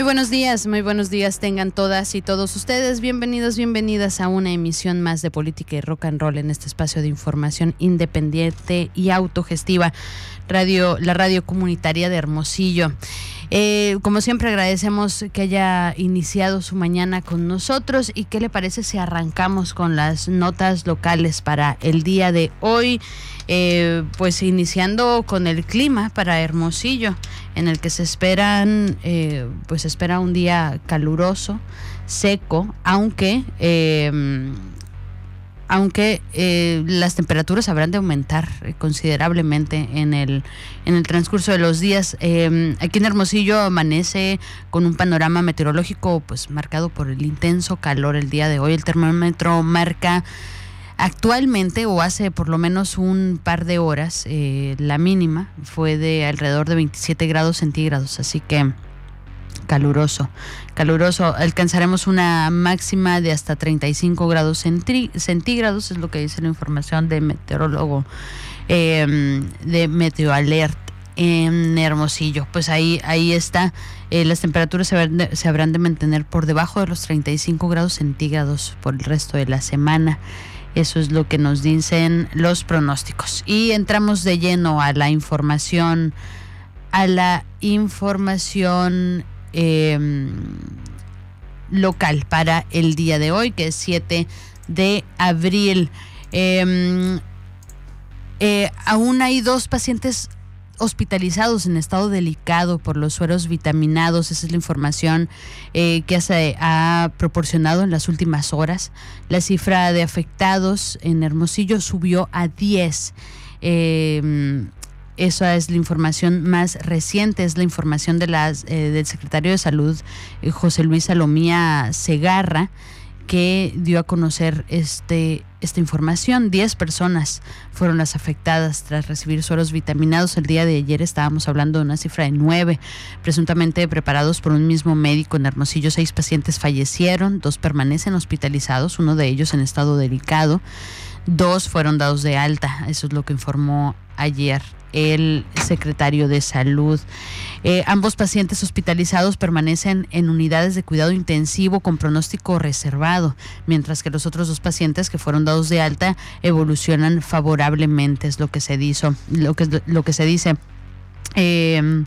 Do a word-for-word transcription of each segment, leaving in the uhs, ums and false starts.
buenos días, muy buenos días tengan todas y todos ustedes. Bienvenidos, bienvenidas a una emisión más de Política y Rock and Roll en este espacio de información independiente y autogestiva, radio, la radio comunitaria de Hermosillo. Eh, como siempre agradecemos que haya iniciado su mañana con nosotros. ¿Y qué le parece si arrancamos con las notas locales para el día de hoy? Eh, pues iniciando con el clima para Hermosillo, en el que se esperan, eh, pues se espera un día caluroso, seco, aunque eh, aunque eh, las temperaturas habrán de aumentar considerablemente en el en el transcurso de los días. Eh, aquí en Hermosillo amanece con un panorama meteorológico pues marcado por el intenso calor el día de hoy. El termómetro marca actualmente, o hace por lo menos un par de horas, eh, la mínima fue de alrededor de veintisiete grados centígrados, así que caluroso, caluroso. Alcanzaremos una máxima de hasta treinta y cinco grados centígrados, es lo que dice la información de meteorólogo eh, de Meteoalert en Hermosillo. Pues ahí ahí está. Eh, las temperaturas se, de, se habrán de mantener por debajo de los treinta y cinco grados centígrados por el resto de la semana. Eso es lo que nos dicen los pronósticos. Y entramos de lleno a la información, a la información eh, local para el día de hoy, que es siete de abril. Eh, eh, aún hay dos pacientes hospitalizados en estado delicado por los sueros vitaminados. Esa es la información eh, que se ha proporcionado en las últimas horas. La cifra de afectados en Hermosillo subió a diez. Eh, esa es la información más reciente, es la información de las, eh, del secretario de Salud, eh, José Luis Salomía Segarra, que dio a conocer este esta información. Diez personas fueron las afectadas tras recibir sueros vitaminados. El día de ayer estábamos hablando de una cifra de nueve, presuntamente preparados por un mismo médico en Hermosillo. Seis pacientes fallecieron, dos permanecen hospitalizados, uno de ellos en estado delicado, dos fueron dados de alta. Eso es lo que informó ayer el secretario de Salud. Eh, ambos pacientes hospitalizados permanecen en unidades de cuidado intensivo con pronóstico reservado, mientras que los otros dos pacientes que fueron dados de alta evolucionan favorablemente, es lo que se dice. Lo que, lo que se dice. Eh,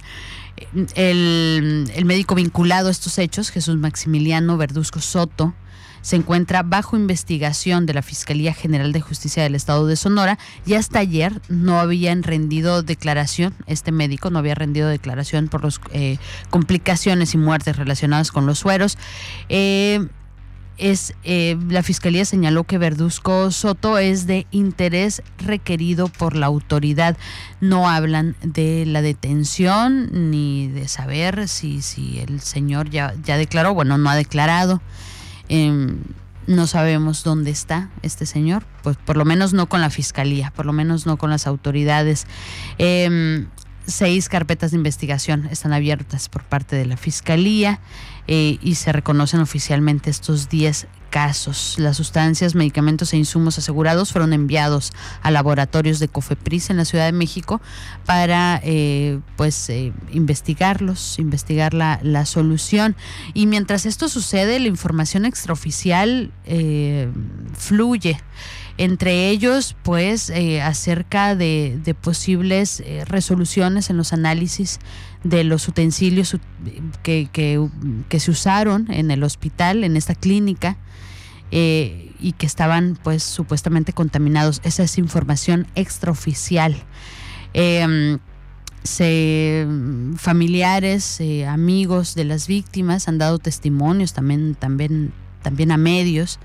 el, el médico vinculado a estos hechos, Jesús Maximiliano Verduzco Soto, se encuentra bajo investigación de la Fiscalía General de Justicia del Estado de Sonora, y hasta ayer no habían rendido declaración, este médico no había rendido declaración por las eh, complicaciones y muertes relacionadas con los sueros. Eh, es eh, la Fiscalía señaló que Verduzco Soto es de interés requerido por la autoridad. No hablan de la detención ni de saber si, si el señor ya, ya declaró. Bueno, no ha declarado. Eh, no sabemos dónde está este señor, pues por lo menos no con la fiscalía, por lo menos no con las autoridades. Eh, seis carpetas de investigación están abiertas por parte de la fiscalía eh, y se reconocen oficialmente estos diez casos. Las sustancias, medicamentos e insumos asegurados fueron enviados a laboratorios de COFEPRIS en la Ciudad de México para eh, pues eh, investigarlos, investigar la, la solución. Y mientras esto sucede, la información extraoficial eh, fluye. Entre ellos, pues, eh, acerca de, de posibles eh, resoluciones en los análisis de los utensilios que, que, que se usaron en el hospital, en esta clínica, eh, y que estaban, pues, supuestamente contaminados. Esa es información extraoficial. Eh, se, familiares, eh, amigos de las víctimas han dado testimonios también, también, también a medios.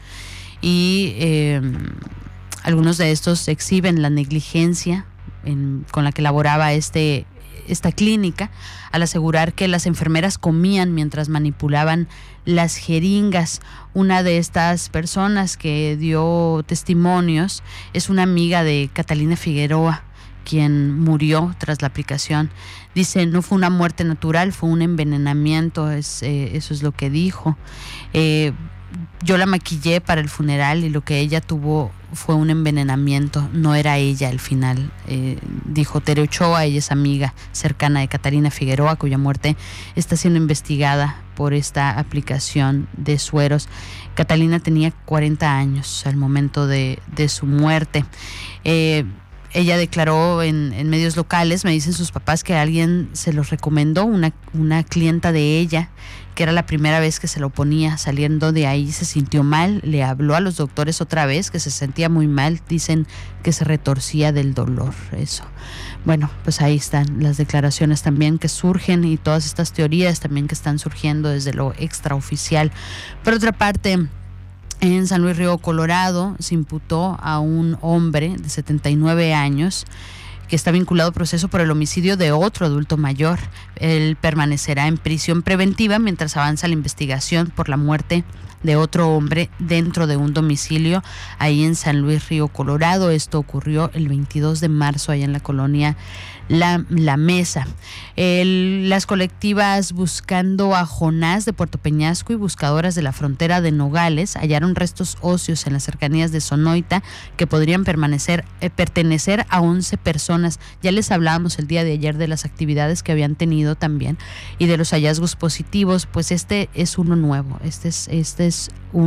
Y eh, algunos de estos exhiben la negligencia en, con la que laboraba este, esta clínica, al asegurar que las enfermeras comían mientras manipulaban las jeringas. Una de estas personas que dio testimonios es una amiga de Catalina Figueroa, quien murió tras la aplicación. Dice, no fue una muerte natural, fue un envenenamiento, es, eh, eso es lo que dijo. Eh, Yo la maquillé para el funeral y lo que ella tuvo fue un envenenamiento, no era ella al final, eh, dijo Tere Ochoa. Ella es amiga cercana de Catalina Figueroa, cuya muerte está siendo investigada por esta aplicación de sueros. Catalina tenía cuarenta años al momento de, de su muerte. Eh, ella declaró en, en medios locales, me dicen sus papás, que alguien se los recomendó, una, una clienta de ella, que era la primera vez que se lo ponía. Saliendo de ahí se sintió mal, le habló a los doctores otra vez, que se sentía muy mal, dicen que se retorcía del dolor, eso. Bueno, pues ahí están las declaraciones también que surgen y todas estas teorías también que están surgiendo desde lo extraoficial. Por otra parte, en San Luis Río Colorado se imputó a un hombre de setenta y nueve años que está vinculado a proceso por el homicidio de otro adulto mayor. Él permanecerá en prisión preventiva mientras avanza la investigación por la muerte de otro hombre dentro de un domicilio ahí en San Luis Río Colorado. Esto ocurrió el veintidós de marzo allá en la colonia La, la Mesa. El, las colectivas Buscando a Jonás de Puerto Peñasco y Buscadoras de la Frontera de Nogales hallaron restos óseos en las cercanías de Sonoita que podrían permanecer, eh, pertenecer a once personas. Ya les hablábamos el día de ayer de las actividades que habían tenido también y de los hallazgos positivos. Pues este es uno nuevo. Este es, este es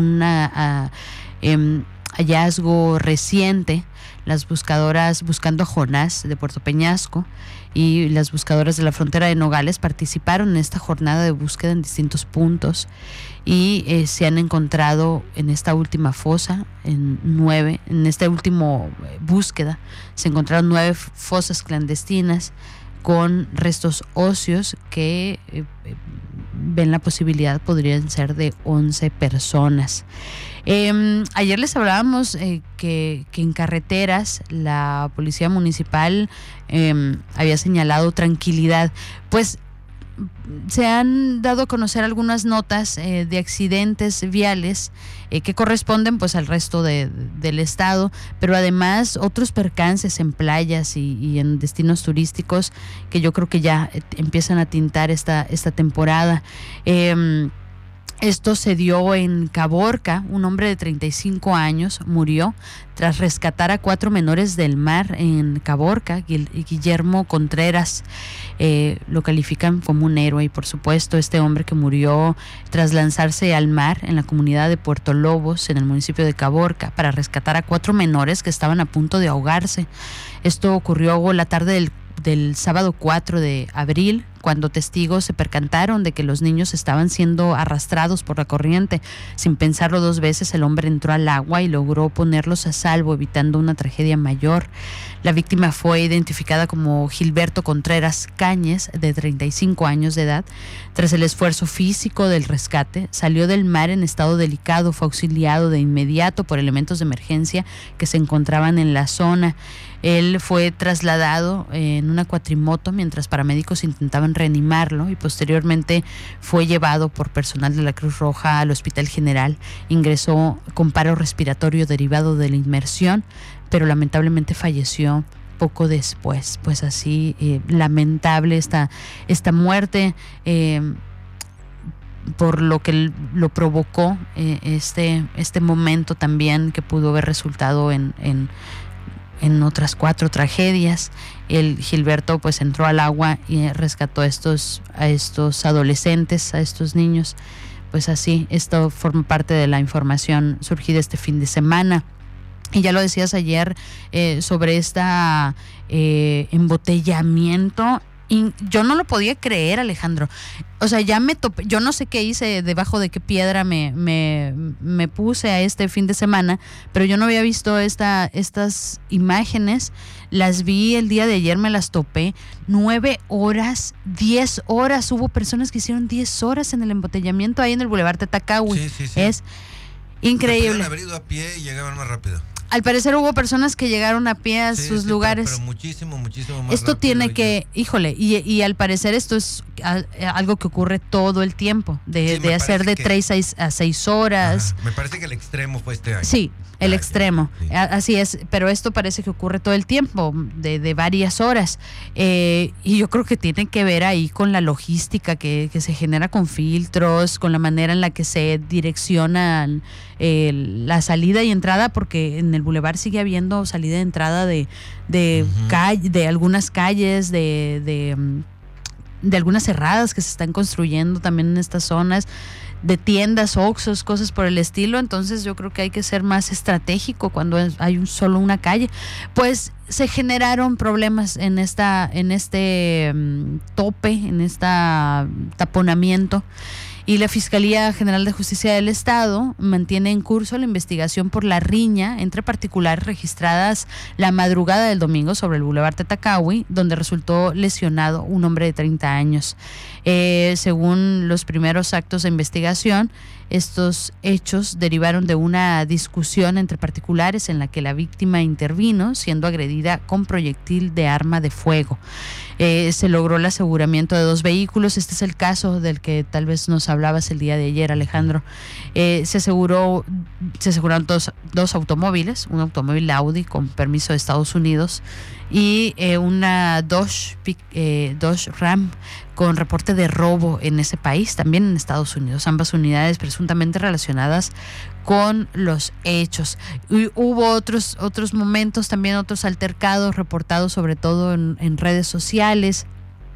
una uh, um, hallazgo reciente. Las buscadoras Buscando a Jonás de Puerto Peñasco y las buscadoras de la Frontera de Nogales participaron en esta jornada de búsqueda en distintos puntos y eh, se han encontrado en esta última fosa, en nueve, en esta última búsqueda, se encontraron nueve fosas clandestinas con restos óseos que eh, ven la posibilidad, podrían ser de once personas. Eh, ayer les hablábamos eh, que, que en carreteras la policía municipal eh, había señalado tranquilidad. Pues se han dado a conocer algunas notas eh, de accidentes viales eh, que corresponden pues al resto de, del estado, pero además otros percances en playas y, y en destinos turísticos que yo creo que ya eh, empiezan a tintar esta, esta temporada. Eh, Esto se dio en Caborca. Un hombre de treinta y cinco años murió tras rescatar a cuatro menores del mar en Caborca. Guillermo Contreras eh, lo califican como un héroe y por supuesto este hombre que murió tras lanzarse al mar en la comunidad de Puerto Lobos en el municipio de Caborca para rescatar a cuatro menores que estaban a punto de ahogarse. Esto ocurrió la tarde del del sábado cuatro de abril, cuando testigos se percataron de que los niños estaban siendo arrastrados por la corriente. Sin pensarlo dos veces, el hombre entró al agua y logró ponerlos a salvo, evitando una tragedia mayor. La víctima fue identificada como Gilberto Contreras Cáñez, de treinta y cinco años de edad. Tras el esfuerzo físico del rescate, salió del mar en estado delicado, fue auxiliado de inmediato por elementos de emergencia que se encontraban en la zona. Él fue trasladado en una cuatrimoto mientras paramédicos intentaban reanimarlo y posteriormente fue llevado por personal de la Cruz Roja al Hospital General. Ingresó con paro respiratorio derivado de la inmersión, pero lamentablemente falleció poco después. Pues así, eh, lamentable esta, esta muerte, eh, por lo que lo provocó eh, este, este momento también que pudo haber resultado en... en en otras cuatro tragedias. El Gilberto pues entró al agua y rescató a estos, a estos adolescentes, a estos niños. Pues así, esto forma parte de la información surgida este fin de semana. Y ya lo decías ayer eh, sobre esta eh, embotellamiento. Y yo no lo podía creer, Alejandro. O sea, ya me topé, yo no sé qué hice, debajo de qué piedra me, me, me puse a este fin de semana, pero yo no había visto esta, estas imágenes. Las vi el día de ayer, me las topé. Nueve horas, diez horas. Hubo personas que hicieron diez horas en el embotellamiento ahí en el Boulevard Tetacahui. Sí, sí, sí. Es increíble. Podrían haber ido a pie y llegaban más rápido. Al parecer hubo personas que llegaron a pie a sí, sus sí, lugares. Pero, pero muchísimo, muchísimo más Esto rápido tiene ya. que, híjole, y, y al parecer esto es a, a, algo que ocurre todo el tiempo, de, Sí, de hacer de que, tres a seis horas. Ajá, me parece que el extremo fue este año. Sí, el ah, extremo, ya, sí. a, así es, pero esto parece que ocurre todo el tiempo, de, de varias horas. Eh, y yo creo que tiene que ver ahí con la logística que, que se genera con filtros, con la manera en la que se direccionan eh, la salida y entrada, porque en el bulevar sigue habiendo salida y entrada de, de, uh-huh. calle, de algunas calles, de, de de algunas cerradas que se están construyendo también en estas zonas, de tiendas, oxxos, cosas por el estilo. Entonces yo creo que hay que ser más estratégico cuando hay un, solo una calle. Pues se generaron problemas en esta, en este um, tope, en este taponamiento. Y la Fiscalía General de Justicia del Estado mantiene en curso la investigación por la riña entre particulares registradas la madrugada del domingo sobre el Boulevard Tetacawi, donde resultó lesionado un hombre de treinta años. Eh, según los primeros actos de investigación, estos hechos derivaron de una discusión entre particulares en la que la víctima intervino, siendo agredida con proyectil de arma de fuego. Eh, se logró el aseguramiento de dos vehículos. Este es el caso del que tal vez nos hablabas el día de ayer, Alejandro. Eh, se aseguró, se aseguraron dos, dos automóviles, un automóvil Audi con permiso de Estados Unidos y eh, una Dodge, eh, Dodge Ram con reporte de robo en ese país, también en Estados Unidos, ambas unidades presuntamente relacionadas con los hechos. Y hubo otros, otros momentos, también otros altercados reportados sobre todo en, en redes sociales,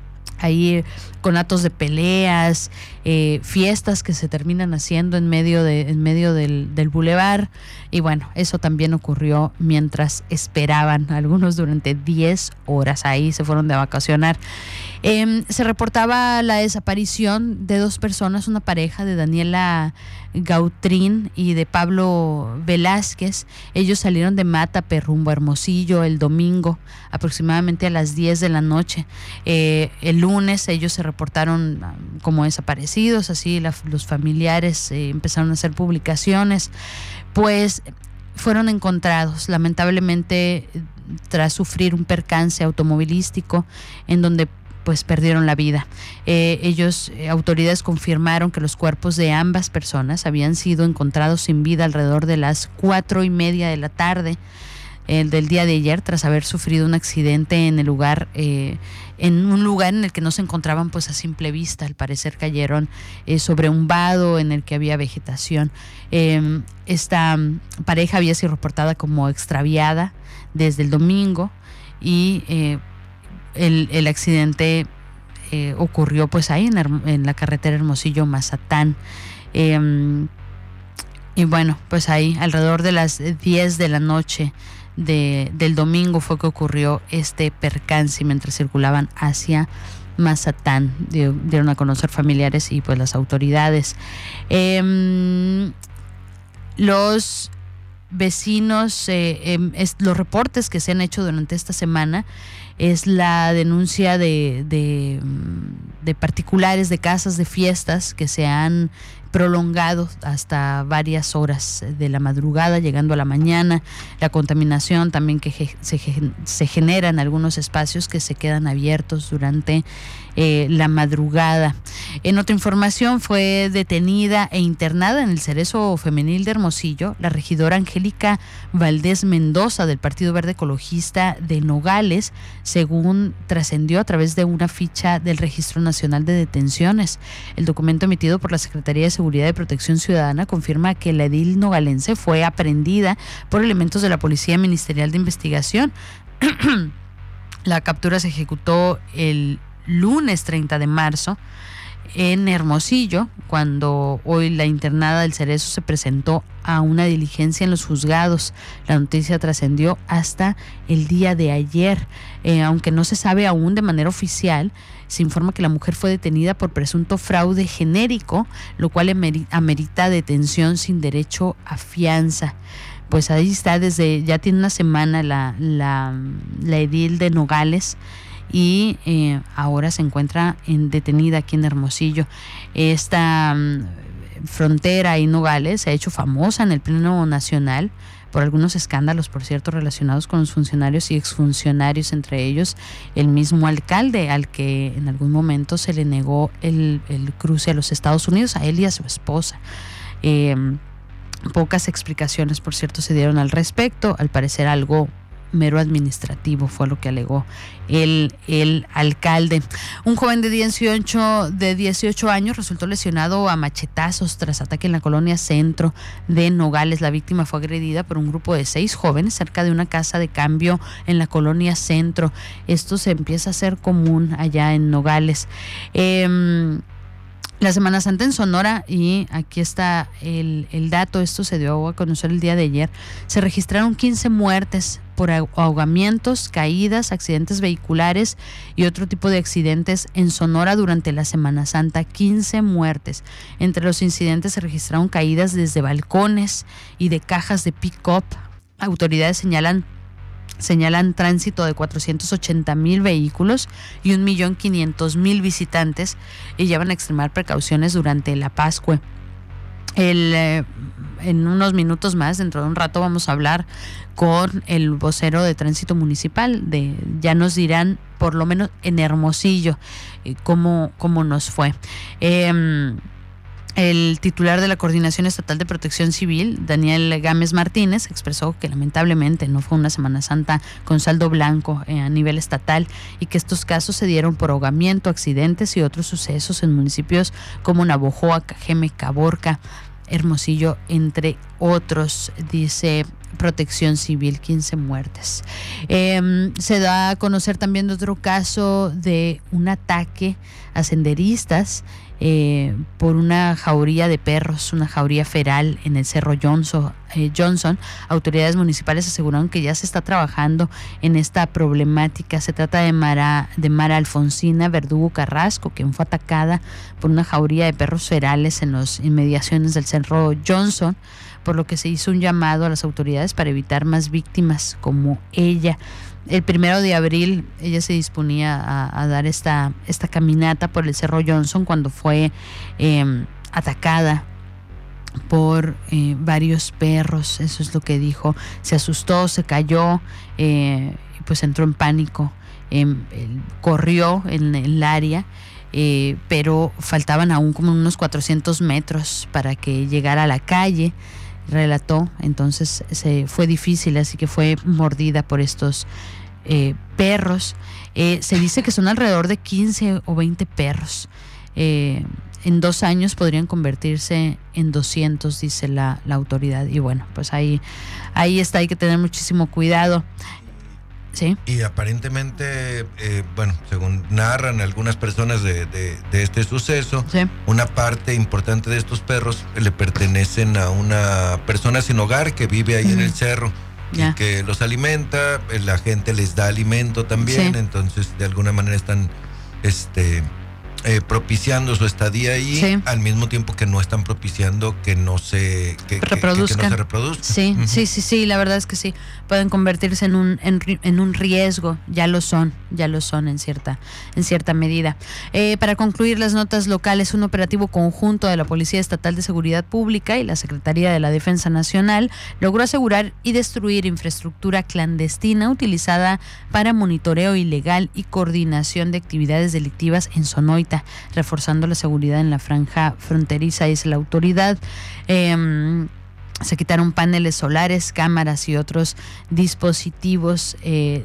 ahí con actos de peleas, eh, fiestas que se terminan haciendo en medio de en medio del, del bulevar. Y bueno, eso también ocurrió mientras esperaban, algunos durante diez horas ahí se fueron de vacacionar. Eh, se reportaba la desaparición de dos personas, una pareja de Daniela Gautrín y de Pablo Velázquez. Ellos salieron de Mátape rumbo a Hermosillo el domingo aproximadamente a las diez de la noche. Eh, el lunes ellos se reportaron como desaparecidos, así la, los familiares eh, empezaron a hacer publicaciones. Pues fueron encontrados lamentablemente tras sufrir un percance automovilístico en donde pues perdieron la vida. Eh, ellos, eh, autoridades confirmaron que los cuerpos de ambas personas habían sido encontrados sin vida alrededor de las cuatro y media de la tarde eh, del día de ayer, tras haber sufrido un accidente en el lugar, eh, en un lugar en el que no se encontraban pues a simple vista. Al parecer cayeron eh, sobre un vado en el que había vegetación. Eh, esta pareja había sido reportada como extraviada desde el domingo y eh, El, el accidente eh, ocurrió pues ahí en, en la carretera Hermosillo-Mazatán. Eh, y bueno, pues ahí alrededor de las diez de la noche de, del domingo fue que ocurrió este percance mientras circulaban hacia Mazatán. Dieron a conocer familiares y pues las autoridades. Eh, los vecinos, eh, eh, es, los reportes que se han hecho durante esta semana es la denuncia de, de, de particulares de casas de fiestas que se han prolongado hasta varias horas de la madrugada, llegando a la mañana. La contaminación también que se, se genera en algunos espacios que se quedan abiertos durante eh, la madrugada. En otra información, fue detenida e internada en el Cerezo Femenil de Hermosillo la regidora Angélica Valdés Mendoza del Partido Verde Ecologista de Nogales, según trascendió a través de una ficha del Registro Nacional de Detenciones. El documento emitido por la Secretaría de Seguridad y Protección Ciudadana confirma que la edil nogalense fue aprehendida por elementos de la Policía Ministerial de Investigación. La captura se ejecutó el lunes treinta de marzo en Hermosillo, cuando hoy la internada del Cerezo se presentó a una diligencia en los juzgados. La noticia trascendió hasta el día de ayer. Eh, aunque no se sabe aún de manera oficial, se informa que la mujer fue detenida por presunto fraude genérico, lo cual amerita detención sin derecho a fianza. Pues ahí está, desde ya tiene una semana la, la, la edil de Nogales, y eh, ahora se encuentra en, detenida aquí en Hermosillo. Esta um, frontera y Nogales se ha hecho famosa en el pleno nacional por algunos escándalos, por cierto, relacionados con los funcionarios y exfuncionarios, entre ellos el mismo alcalde, al que en algún momento se le negó el, el cruce a los Estados Unidos, a él y a su esposa. Eh, pocas explicaciones, por cierto, se dieron al respecto. Al parecer algo mero administrativo, fue lo que alegó el, el alcalde. Un joven de dieciocho, de dieciocho años resultó lesionado a machetazos tras ataque en la colonia Centro de Nogales. La víctima fue agredida por un grupo de seis jóvenes cerca de una casa de cambio en la colonia Centro. Esto se empieza a hacer común allá en Nogales. Eh, La Semana Santa en Sonora, y aquí está el, el dato, esto se dio a conocer el día de ayer, se registraron quince muertes por ahogamientos, caídas, accidentes vehiculares y otro tipo de accidentes en Sonora durante la Semana Santa. quince muertes. Entre los incidentes se registraron caídas desde balcones y de cajas de pick-up. Autoridades señalan Señalan tránsito de cuatrocientos ochenta mil vehículos y un millón quinientos mil visitantes, y llevan a extremar precauciones durante la Pascua. El, eh, en unos minutos más, dentro de un rato, vamos a hablar con el vocero de tránsito municipal. De, ya nos dirán, por lo menos en Hermosillo, eh, cómo, cómo nos fue. Eh, El titular de la Coordinación Estatal de Protección Civil, Daniel Gámez Martínez, expresó que lamentablemente no fue una Semana Santa con saldo blanco eh, a nivel estatal, y que estos casos se dieron por ahogamiento, accidentes y otros sucesos en municipios como Navojoa, Cajeme, Caborca, Hermosillo, entre otros. Dice Protección Civil, quince muertes. Eh, se da a conocer también de otro caso de un ataque a senderistas Eh, por una jauría de perros, una jauría feral en el Cerro Johnson. Eh, Johnson. Autoridades municipales aseguraron que ya se está trabajando en esta problemática. Se trata de Mara, de Mara Alfonsina Verdugo Carrasco, quien fue atacada por una jauría de perros ferales en las inmediaciones del Cerro Johnson, por lo que se hizo un llamado a las autoridades para evitar más víctimas como ella. El primero de abril ella se disponía a, a dar esta, esta caminata por el Cerro Johnson cuando fue eh, atacada por eh, varios perros. Eso es lo que dijo. Se asustó, se cayó, eh, y pues entró en pánico. Eh, corrió en el área, eh, pero faltaban aún como unos cuatrocientos metros para que llegara a la calle, relató. Entonces se fue difícil, así que fue mordida por estos eh, perros. Eh, se dice que son alrededor de quince o veinte perros. Eh, en dos años podrían convertirse en doscientos, dice la, la autoridad. Y bueno, pues ahí, ahí está, hay que tener muchísimo cuidado. Sí. Y aparentemente, eh, bueno, según narran algunas personas de, de, de este suceso, sí, una parte importante de estos perros le pertenecen a una persona sin hogar que vive ahí, uh-huh, en el cerro, yeah, y que los alimenta, la gente les da alimento también, sí, entonces de alguna manera están este eh, propiciando su estadía ahí, sí, al mismo tiempo que no están propiciando que no se que, reproduzcan. Que, que no se reproduzca. Sí, uh-huh, sí, sí, sí, la verdad es que sí, pueden convertirse en un en, en un riesgo, ya lo son, ya lo son en cierta en cierta medida. Eh, para concluir las notas locales, un operativo conjunto de la Policía Estatal de Seguridad Pública y la Secretaría de la Defensa Nacional logró asegurar y destruir infraestructura clandestina utilizada para monitoreo ilegal y coordinación de actividades delictivas en Sonoita, reforzando la seguridad en la franja fronteriza, dice la autoridad. Eh, Se quitaron paneles solares, cámaras y otros dispositivos, eh,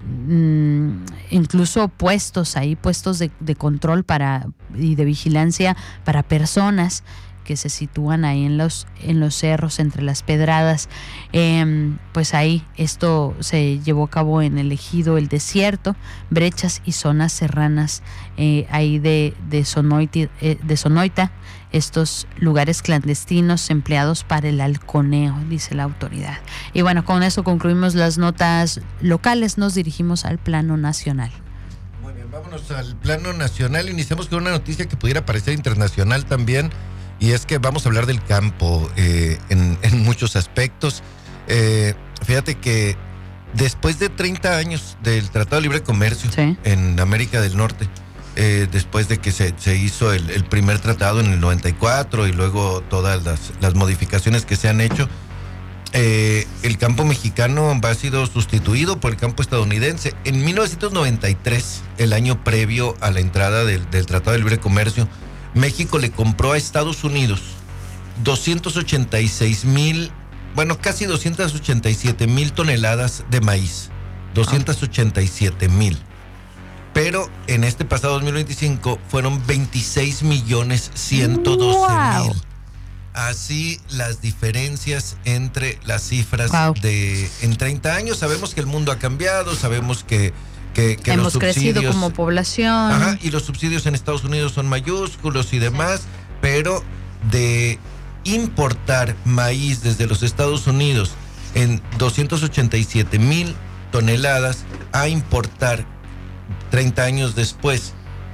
eh, incluso puestos ahí, puestos de, de control para y de vigilancia para personas que se sitúan ahí en los en los cerros, entre las pedradas. Eh, pues ahí esto se llevó a cabo en el ejido El Desierto, brechas y zonas serranas eh, ahí de, de, Sonoita, eh, de Sonoita, estos lugares clandestinos empleados para el halconeo, dice la autoridad. Y bueno, con eso concluimos las notas locales, nos dirigimos al plano nacional. Muy bien, vámonos al plano nacional. Iniciamos con una noticia que pudiera parecer internacional también, y es que vamos a hablar del campo eh, en, en muchos aspectos. Eh, fíjate que después de treinta años del Tratado de Libre Comercio, sí, en América del Norte, Eh, después de que se, se hizo el, el primer tratado en el noventa y cuatro y luego todas las, las modificaciones que se han hecho, eh, el campo mexicano ha sido sustituido por el campo estadounidense. En mil novecientos noventa y tres, el año previo a la entrada del, del Tratado de Libre Comercio, México le compró a Estados Unidos doscientos ochenta y seis mil bueno, casi doscientas ochenta y siete mil toneladas de maíz. doscientas ochenta y siete mil. Pero en este pasado dos mil veinticinco fueron veintiséis millones ciento doce mil. Wow. Así las diferencias entre las cifras wow. de en treinta años. Sabemos que el mundo ha cambiado, sabemos que, que, que hemos los subsidios, crecido como población. Ajá, y los subsidios en Estados Unidos son mayúsculos y demás, sí. Pero de importar maíz desde los Estados Unidos en doscientas ochenta y siete mil toneladas a importar treinta años después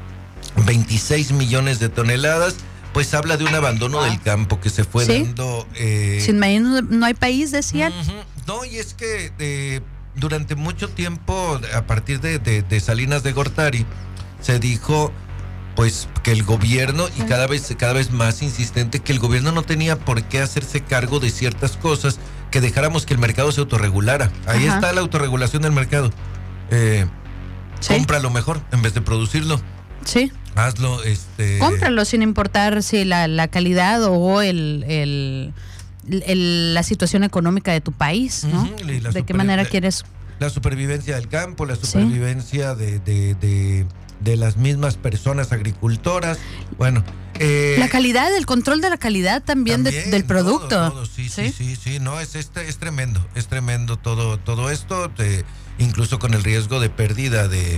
veintiséis millones de toneladas, pues habla de un abandono wow. del campo que se fue ¿Sí? dando. Eh, Sin maíz no, no hay país, decían. Uh-huh. No, y es que eh, durante mucho tiempo, a partir de, de, de Salinas de Gortari, se dijo pues que el gobierno, y cada vez, cada vez más insistente, que el gobierno no tenía por qué hacerse cargo de ciertas cosas, que dejáramos que el mercado se autorregulara. Ahí Ajá. está la autorregulación del mercado. Eh, ¿Sí? Cómpralo mejor en vez de producirlo. Sí. Hazlo, este... Cómpralo sin importar si la, la calidad o el, el, el, la situación económica de tu país, ¿no? Uh-huh. ¿De super, qué manera la, quieres? La supervivencia del campo, la supervivencia ¿Sí? de, de, de, de las mismas personas agricultoras. Bueno... Eh, la calidad, el control de la calidad también, también de, del producto. Todo, todo. Sí, sí, sí, sí, sí, no, es, es, es tremendo, es tremendo todo, todo esto, de, incluso con el riesgo de pérdida de...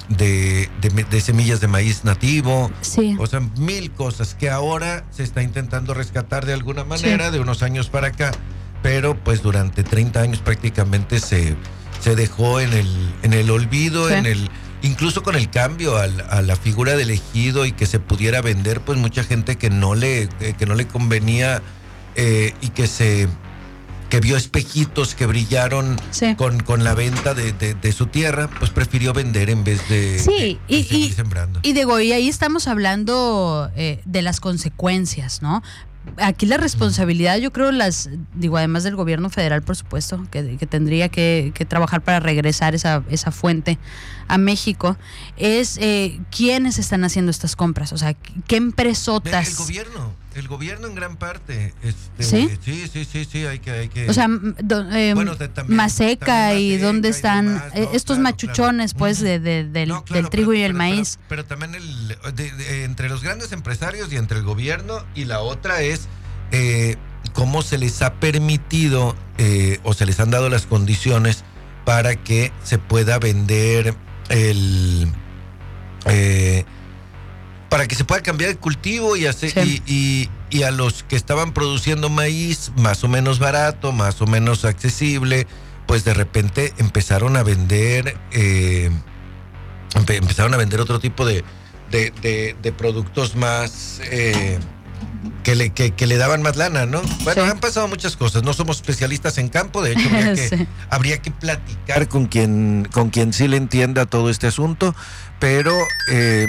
De, de, de semillas de maíz nativo, sí. O sea, mil cosas que ahora se está intentando rescatar de alguna manera, sí. De unos años para acá, pero pues durante treinta años prácticamente se, se dejó en el, en el olvido, sí. en el, incluso con el cambio al, a la figura del ejido y que se pudiera vender, pues mucha gente que no le, que no le convenía eh, y que se... que vio espejitos que brillaron sí. con, con la venta de, de, de su tierra, pues prefirió vender en vez de, sí, de, de y, seguir y, sembrando. Y digo, y ahí estamos hablando eh, de las consecuencias, ¿no? Aquí la responsabilidad, yo creo, las digo, además del gobierno federal, por supuesto, que, que tendría que, que trabajar para regresar esa, esa fuente a México, es eh, quiénes están haciendo estas compras, o sea, qué empresotas. El gobierno. El gobierno en gran parte. Este, ¿Sí? Sí, sí, sí, sí, hay que... Hay que o sea, do, eh, bueno, te, también, Maseca también y dónde están demás, no, estos claro, machuchones, claro. pues, de, de, del, no, claro, del trigo pero, y el pero, maíz. Pero, pero también el, de, de, entre los grandes empresarios y entre el gobierno, y la otra es eh, cómo se les ha permitido eh, o se les han dado las condiciones para que se pueda vender el... Eh, para que se pueda cambiar el cultivo y, hacer, sí. y, y, y a los que estaban produciendo maíz más o menos barato, más o menos accesible, pues de repente empezaron a vender eh, empe, empezaron a vender otro tipo de, de, de, de productos más eh, que, le, que, que le daban más lana, ¿no? Bueno, sí. Han pasado muchas cosas, no somos especialistas en campo, de hecho habría que, sí. habría que platicar con quien, con quien sí le entienda todo este asunto, pero... Eh,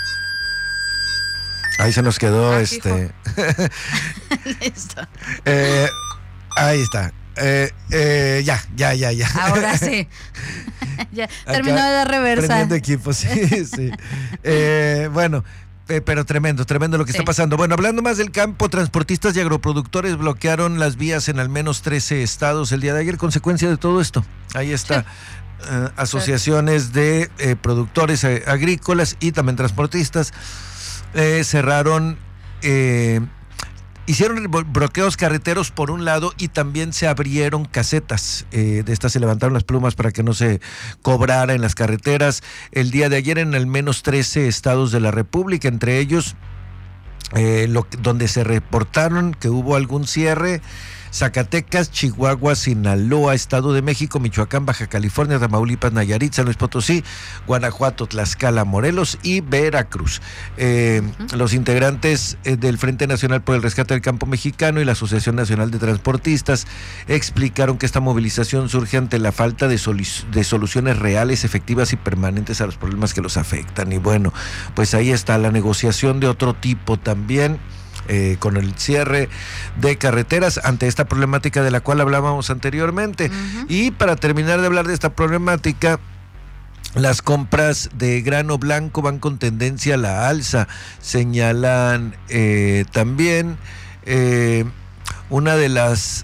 ahí se nos quedó ah, este. Listo. eh, ahí está. Eh, eh, ya, ya, ya, ya. Ahora sí. Ya terminó de dar reversa. Prendiendo equipo, sí, sí. Eh, bueno, eh, pero tremendo, tremendo lo que sí. está pasando. Bueno, hablando más del campo, transportistas y agroproductores bloquearon las vías en al menos trece estados el día de ayer, consecuencia de todo esto. Ahí está. Sí. Uh, asociaciones de eh, productores eh, agrícolas y también transportistas. Eh, cerraron, eh, hicieron bloqueos carreteros por un lado y también se abrieron casetas. Eh, de estas se levantaron las plumas para que no se cobrara en las carreteras. El día de ayer en al menos trece estados de la República, entre ellos eh, lo, donde se reportaron que hubo algún cierre: Zacatecas, Chihuahua, Sinaloa, Estado de México, Michoacán, Baja California, Tamaulipas, Nayarit, San Luis Potosí, Guanajuato, Tlaxcala, Morelos y Veracruz. Eh, uh-huh. Los integrantes eh, del Frente Nacional por el Rescate del Campo Mexicano y la Asociación Nacional de Transportistas explicaron que esta movilización surge ante la falta de, solu- de soluciones reales, efectivas y permanentes a los problemas que los afectan. Y bueno, pues ahí está la negociación de otro tipo también. Eh, con el cierre de carreteras ante esta problemática de la cual hablábamos anteriormente. Uh-huh. Y para terminar de hablar de esta problemática, las compras de grano blanco van con tendencia a la alza, señalan eh, también eh, una de las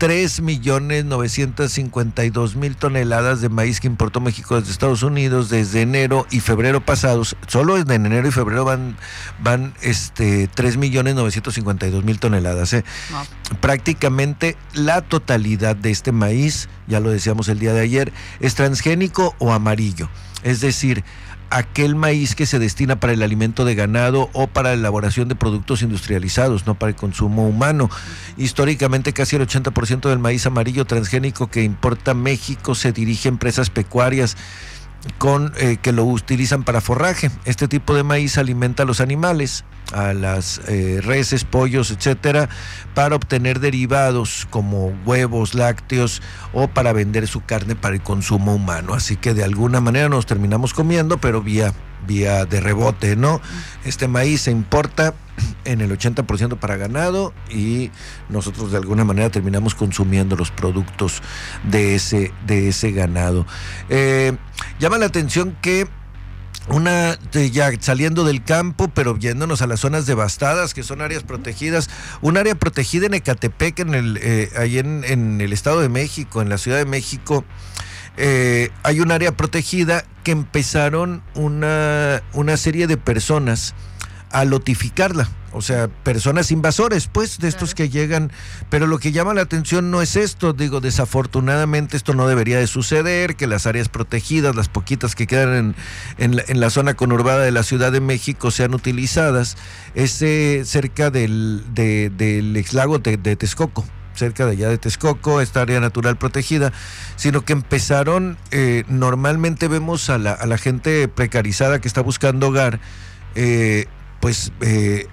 tres millones novecientos cincuenta y dos mil toneladas de maíz que importó México desde Estados Unidos desde enero y febrero pasados. Solo en enero y febrero van, van este, tres millones novecientos cincuenta y dos mil toneladas. ¿eh? No. Prácticamente la totalidad de este maíz, ya lo decíamos el día de ayer, es transgénico o amarillo. Es decir, aquel maíz que se destina para el alimento de ganado o para la elaboración de productos industrializados, no para el consumo humano. Históricamente, casi el ochenta por ciento del maíz amarillo transgénico que importa México se dirige a empresas pecuarias con eh, que lo utilizan para forraje. Este tipo de maíz alimenta a los animales, a las eh, reses, pollos, etcétera, para obtener derivados como huevos, lácteos o para vender su carne para el consumo humano. Así que de alguna manera nos terminamos comiendo, pero vía vía de rebote, ¿no? Este maíz se importa en el ochenta por ciento para ganado y nosotros de alguna manera terminamos consumiendo los productos de ese, de ese ganado. Eh, llama la atención que una, ya saliendo del campo, pero yéndonos a las zonas devastadas, que son áreas protegidas, un área protegida en Ecatepec, en el, eh, ahí en, en el Estado de México, en la Ciudad de México, eh, hay un área protegida que empezaron una, una serie de personas a lotificarla, o sea, personas invasores, pues, de estos que llegan, pero lo que llama la atención no es esto, digo, desafortunadamente esto no debería de suceder, que las áreas protegidas, las poquitas que quedan en, en, la, en la zona conurbada de la Ciudad de México sean utilizadas, es eh, cerca del, de, del ex lago de, de Texcoco, cerca de allá de Texcoco, esta área natural protegida, sino que empezaron, eh, normalmente vemos a la, a la gente precarizada que está buscando hogar, eh, pues eh,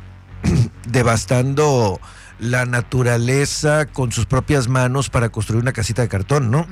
devastando la naturaleza con sus propias manos para construir una casita de cartón, ¿no?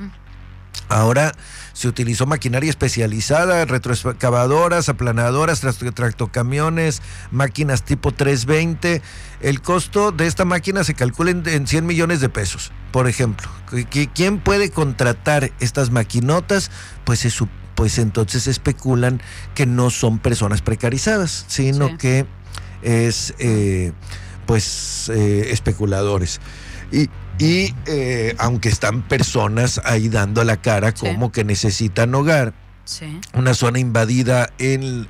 Ahora se utilizó maquinaria especializada, retroexcavadoras, aplanadoras, tractocamiones, máquinas tipo trescientos veinte. El costo de esta máquina se calcula en, en cien millones de pesos, por ejemplo. ¿Quién puede contratar estas maquinotas? Pues se supone pues entonces especulan que no son personas precarizadas, sino sí. que es, eh, pues, eh, especuladores. Y, y eh, aunque están personas ahí dando la cara como sí. que necesitan hogar, sí. una zona invadida en...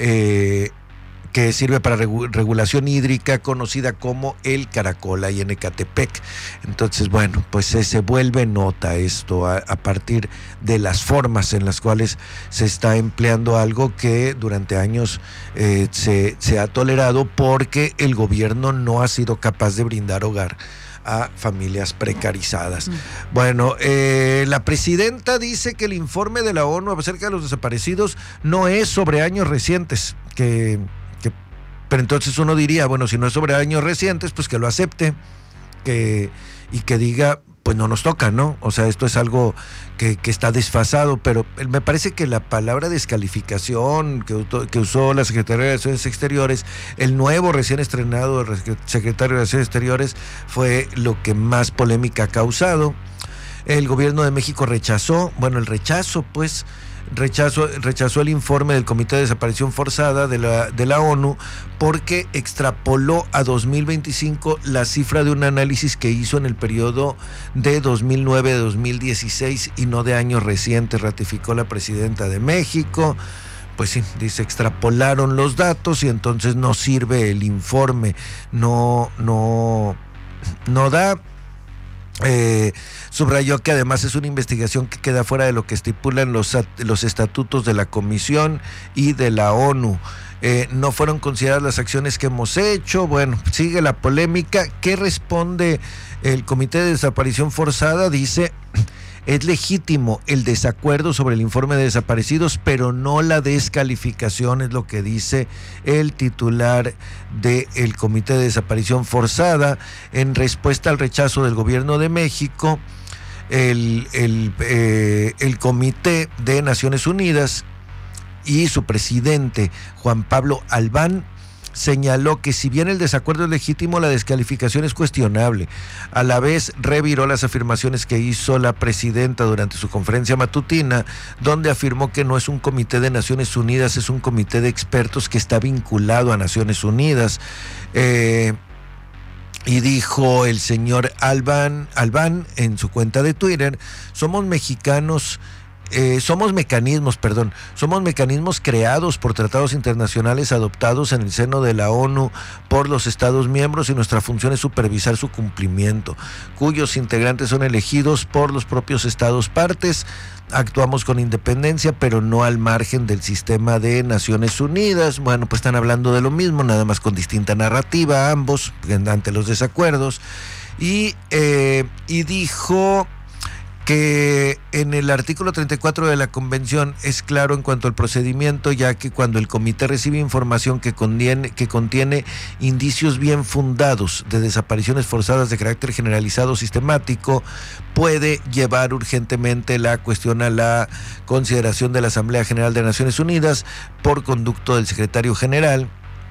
Eh, que sirve para regu- regulación hídrica, conocida como el Caracol, ahí en Ecatepec. Entonces, bueno, pues eh, se vuelve nota esto a, a partir de las formas en las cuales se está empleando algo que durante años eh, se, se ha tolerado porque el gobierno no ha sido capaz de brindar hogar a familias precarizadas. Mm. Bueno, eh, la presidenta dice que el informe de la ONU acerca de los desaparecidos no es sobre años recientes, que... Pero entonces uno diría, bueno, si no es sobre años recientes, pues que lo acepte que, y que diga, pues no nos toca, ¿no? O sea, esto es algo que, que está desfasado, pero me parece que la palabra descalificación que, que usó la Secretaría de Relaciones Exteriores, el nuevo recién estrenado secretario de Relaciones Exteriores, fue lo que más polémica ha causado. El gobierno de México rechazó, bueno, el rechazo, pues, Rechazó, rechazó el informe del Comité de Desaparición Forzada de la, de la ONU porque extrapoló a dos mil veinticinco la cifra de un análisis que hizo en el periodo de dos mil nueve a dos mil dieciséis y no de años recientes, ratificó la presidenta de México. Pues sí, dice, extrapolaron los datos y entonces no sirve el informe, no, no, no da... Eh, subrayó que además es una investigación que queda fuera de lo que estipulan los, los estatutos de la Comisión y de la ONU. Eh, no fueron consideradas las acciones que hemos hecho. Bueno, sigue la polémica. ¿Qué responde el Comité de Desaparición Forzada? Dice, es legítimo el desacuerdo sobre el informe de desaparecidos, pero no la descalificación, es lo que dice el titular del Comité de Desaparición Forzada. En respuesta al rechazo del gobierno de México, el, el, eh, el Comité de Naciones Unidas y su presidente, Juan Pablo Albán, señaló que si bien el desacuerdo es legítimo, la descalificación es cuestionable. A la vez reviró las afirmaciones que hizo la presidenta durante su conferencia matutina, donde afirmó que no es un comité de Naciones Unidas, es un comité de expertos que está vinculado a Naciones Unidas. Eh, Y dijo el señor Albán, Albán en su cuenta de Twitter: somos mexicanos, eh, somos mecanismos, perdón, somos mecanismos creados por tratados internacionales adoptados en el seno de la ONU por los Estados miembros, y nuestra función es supervisar su cumplimiento, cuyos integrantes son elegidos por los propios Estados partes. Actuamos con independencia, pero no al margen del sistema de Naciones Unidas. Bueno, pues están hablando de lo mismo, nada más con distinta narrativa ambos, ante los desacuerdos. Y, eh, y dijo que en el artículo treinta y cuatro de la Convención es claro en cuanto al procedimiento, ya que cuando el comité recibe información que contiene, que contiene indicios bien fundados de desapariciones forzadas de carácter generalizado o sistemático, puede llevar urgentemente la cuestión a la consideración de la Asamblea General de Naciones Unidas por conducto del secretario general.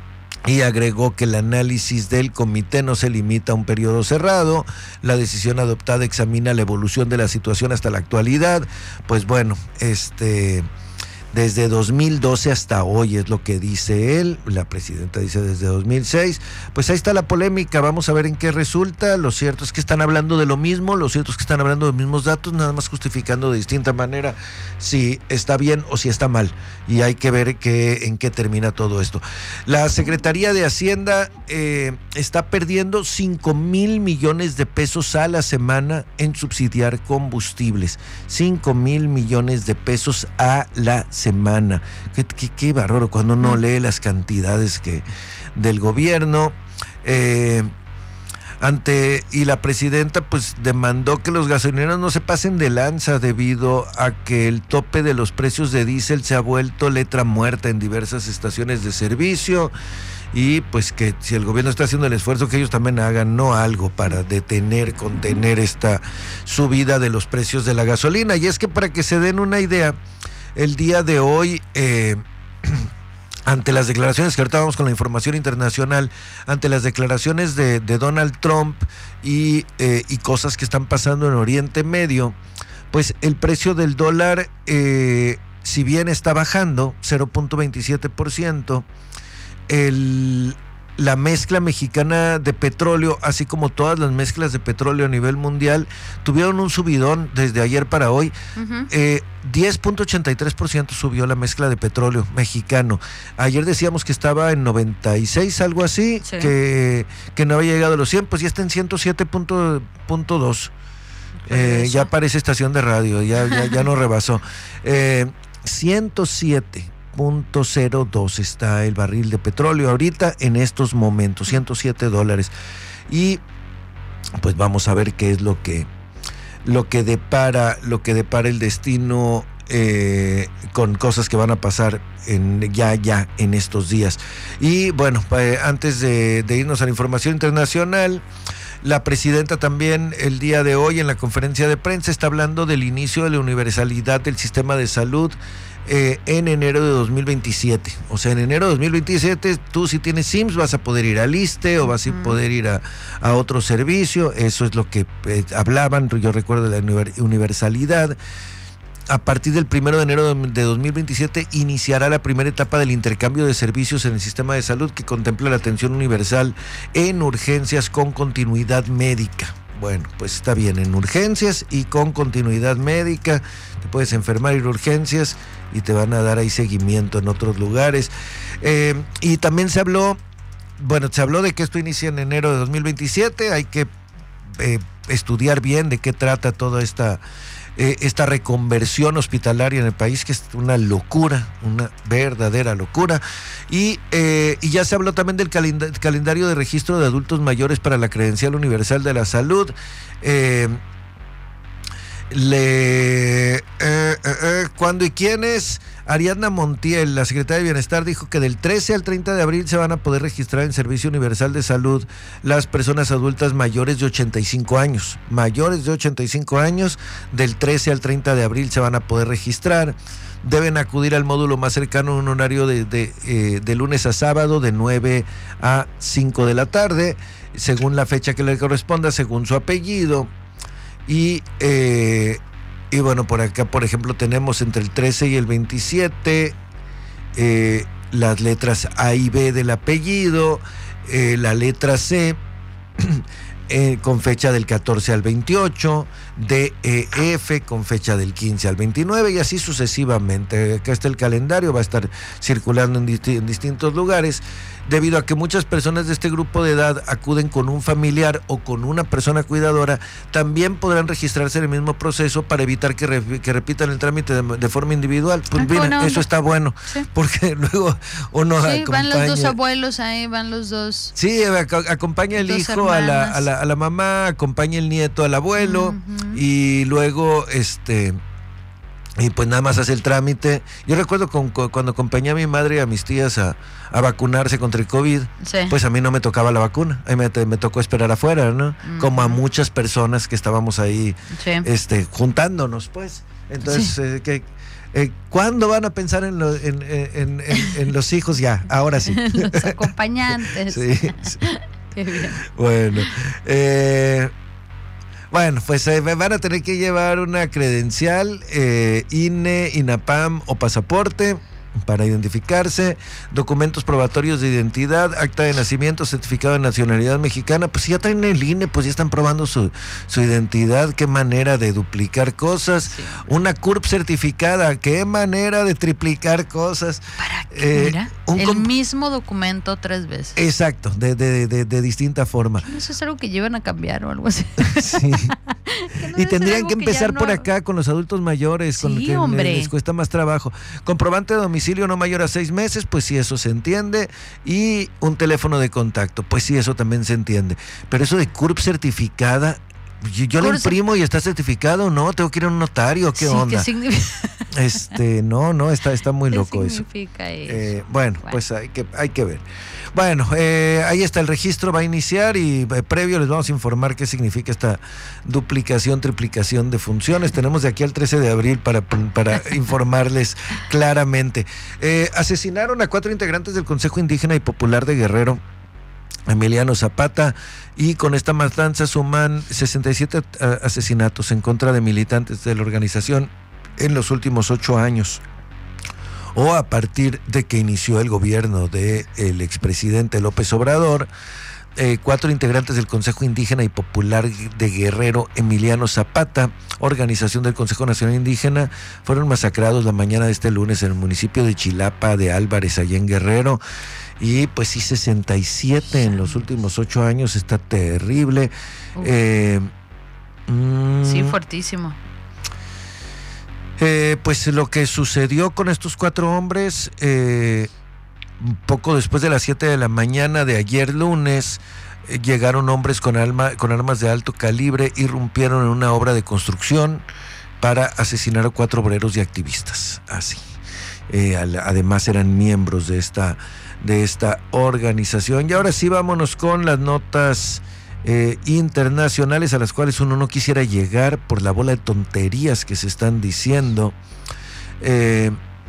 Y agregó que el análisis del comité no se limita a un periodo cerrado. La decisión adoptada examina la evolución de la situación hasta la actualidad. Pues bueno, este... desde dos mil doce hasta hoy es lo que dice él. La presidenta dice desde dos mil seis. Pues ahí está la polémica, vamos a ver en qué resulta. Lo cierto es que están hablando de lo mismo, lo cierto es que están hablando de los mismos datos, nada más justificando de distinta manera si está bien o si está mal. Y hay que ver qué, en qué termina todo esto. La Secretaría de Hacienda eh, está perdiendo cinco mil millones de pesos a la semana en subsidiar combustibles. cinco mil millones de pesos a la semana. semana. Qué, qué, qué bárbaro cuando uno lee las cantidades que del gobierno. Eh, ante y la presidenta pues demandó que los gasolineros no se pasen de lanza debido a que el tope de los precios de diésel se ha vuelto letra muerta en diversas estaciones de servicio. Y pues que si el gobierno está haciendo el esfuerzo, que ellos también hagan, no algo para detener, contener esta subida de los precios de la gasolina. Y es que para que se den una idea, el día de hoy, eh, ante las declaraciones, que ahorita vamos con la información internacional, ante las declaraciones de, de Donald Trump y, eh, y cosas que están pasando en Oriente Medio, pues el precio del dólar, eh, si bien está bajando cero punto veintisiete por ciento, el... la mezcla mexicana de petróleo, así como todas las mezclas de petróleo a nivel mundial, tuvieron un subidón desde ayer para hoy. Uh-huh. eh, diez punto ochenta y tres por ciento subió la mezcla de petróleo mexicano. Ayer decíamos que estaba en noventa y seis, algo así, sí. que, que no había llegado a los cien, pues ya está en ciento siete punto dos. Eh, ya parece estación de radio, ya, ya, ya no rebasó. Eh, ciento siete punto cero dos está el barril de petróleo ahorita en estos momentos, ciento siete dólares. Y pues vamos a ver qué es lo que lo que depara lo que depara el destino, eh, con cosas que van a pasar en, ya ya en estos días. Y bueno, eh, antes de, de irnos a la información internacional, la presidenta también el día de hoy en la conferencia de prensa está hablando del inicio de la universalidad del sistema de salud Eh, en enero de dos mil veintisiete. O sea, en enero de dos mil veintisiete tú, si tienes I M S S, vas a poder ir al ISSSTE o vas a poder ir a, a otro servicio. Eso es lo que eh, hablaban, yo recuerdo de la universalidad. A partir del primero de enero de dos mil veintisiete iniciará la primera etapa del intercambio de servicios en el sistema de salud, que contempla la atención universal en urgencias con continuidad médica. Bueno, pues está bien, en urgencias y con continuidad médica. Te puedes enfermar, ir a urgencias y te van a dar ahí seguimiento en otros lugares. Eh, y también se habló, bueno, se habló de que esto inicia en enero de dos mil veintisiete. Hay que eh, estudiar bien de qué trata toda esta, eh, esta reconversión hospitalaria en el país, que es una locura, una verdadera locura. Y, eh, y ya se habló también del calend- calendario de registro de adultos mayores para la credencial universal de la salud. Eh, le, eh, eh, eh, ¿Cuándo y quiénes? Ariadna Montiel, la secretaria de Bienestar, dijo que del trece al treinta de abril se van a poder registrar en Servicio Universal de Salud las personas adultas mayores de ochenta y cinco años. Mayores de ochenta y cinco años, del trece al treinta de abril se van a poder registrar. Deben acudir al módulo más cercano en un horario de, de, eh, de lunes a sábado, de nueve a cinco de la tarde, según la fecha que le corresponda, según su apellido. Y, eh, y bueno, por acá, por ejemplo, tenemos entre el trece y el veintisiete eh, las letras A y B del apellido, eh, la letra C Eh, con fecha del catorce al veintiocho, D E F con fecha del quince al veintinueve y así sucesivamente. Acá está el calendario, va a estar circulando en, disti- en distintos lugares, debido a que muchas personas de este grupo de edad acuden con un familiar o con una persona cuidadora. También podrán registrarse en el mismo proceso para evitar que, re- que repitan el trámite de, de forma individual. Pues Ah, miren, buena eso onda. está bueno, Sí. porque luego uno Sí, acompaña. van los dos abuelos ahí, van los dos. Sí, ac- acompaña el Dos hijo a la, hermanas. a, la, a la mamá, acompaña el nieto al abuelo, Ujú. y luego este y pues nada más hace el trámite. Yo recuerdo con, con- cuando acompañé a mi madre y a mis tías a, a vacunarse contra el COVID, Sí. pues a mí no me tocaba la vacuna, a mí me, me tocó esperar afuera, ¿no? Como a Ujú. muchas personas que estábamos ahí Sí. este juntándonos, pues. Entonces, Sí. eh, que eh, ¿cuándo van a pensar en, lo- en, en- en- en los hijos? Ya, ahora sí. Los acompañantes. Sí, sí. Qué bien. Bueno, eh, bueno, pues eh, van a tener que llevar una credencial, eh, I N E, INAPAM o pasaporte para identificarse, documentos probatorios de identidad, acta de nacimiento, certificado de nacionalidad mexicana. Pues si ya traen el I N E, pues ya están probando su, su identidad. Qué manera de duplicar cosas. Sí. Una C U R P certificada, qué manera de triplicar cosas. ¿Para qué? Eh, Mira, un el com- mismo documento tres veces. Exacto, de, de, de, de distinta forma. Eso es algo que llevan a cambiar o algo así. Sí. Que no Y debe ser tendrían algo que ya empezar no- por acá con los adultos mayores, con Sí, que hombre. les cuesta más trabajo. Comprobante de domicilio no mayor a seis meses, pues sí, eso se entiende. Y un teléfono de contacto, pues sí, eso también se entiende. Pero eso de C U R P certificada, yo, yo la C U R P imprimo y está certificado, ¿no? Tengo que ir a un notario, ¿qué Sí, onda? ¿qué significa, Este, no, no, está, está muy ¿qué loco eso. significa eso? Eh, bueno, Bueno. pues hay que, hay que ver. Bueno, eh, ahí está el registro, va a iniciar y eh, previo les vamos a informar qué significa esta duplicación, triplicación de funciones. Tenemos de aquí al trece de abril para, para informarles claramente. Eh, asesinaron a cuatro integrantes del Consejo Indígena y Popular de Guerrero, Emiliano Zapata, y con esta matanza suman sesenta y siete uh, asesinatos en contra de militantes de la organización en los últimos ocho años. O a partir de que inició el gobierno del expresidente López Obrador, eh, cuatro integrantes del Consejo Indígena y Popular de Guerrero, Emiliano Zapata, organización del Consejo Nacional Indígena, fueron masacrados la mañana de este lunes en el municipio de Chilapa de Álvarez, allá en Guerrero. Y pues sí, sesenta y siete en los últimos ocho años, está terrible. Uf. Eh, mm, Sí, fuertísimo. Eh, pues lo que sucedió con estos cuatro hombres, eh, poco después de las siete de la mañana de ayer lunes, eh, llegaron hombres con, alma, con armas de alto calibre, irrumpieron en una obra de construcción para asesinar a cuatro obreros y activistas. Así. Eh, al, además eran miembros de esta, de esta organización. Y ahora sí, vámonos con las notas Eh, internacionales a las cuales uno no quisiera llegar por la bola de tonterías que se están diciendo. Eh,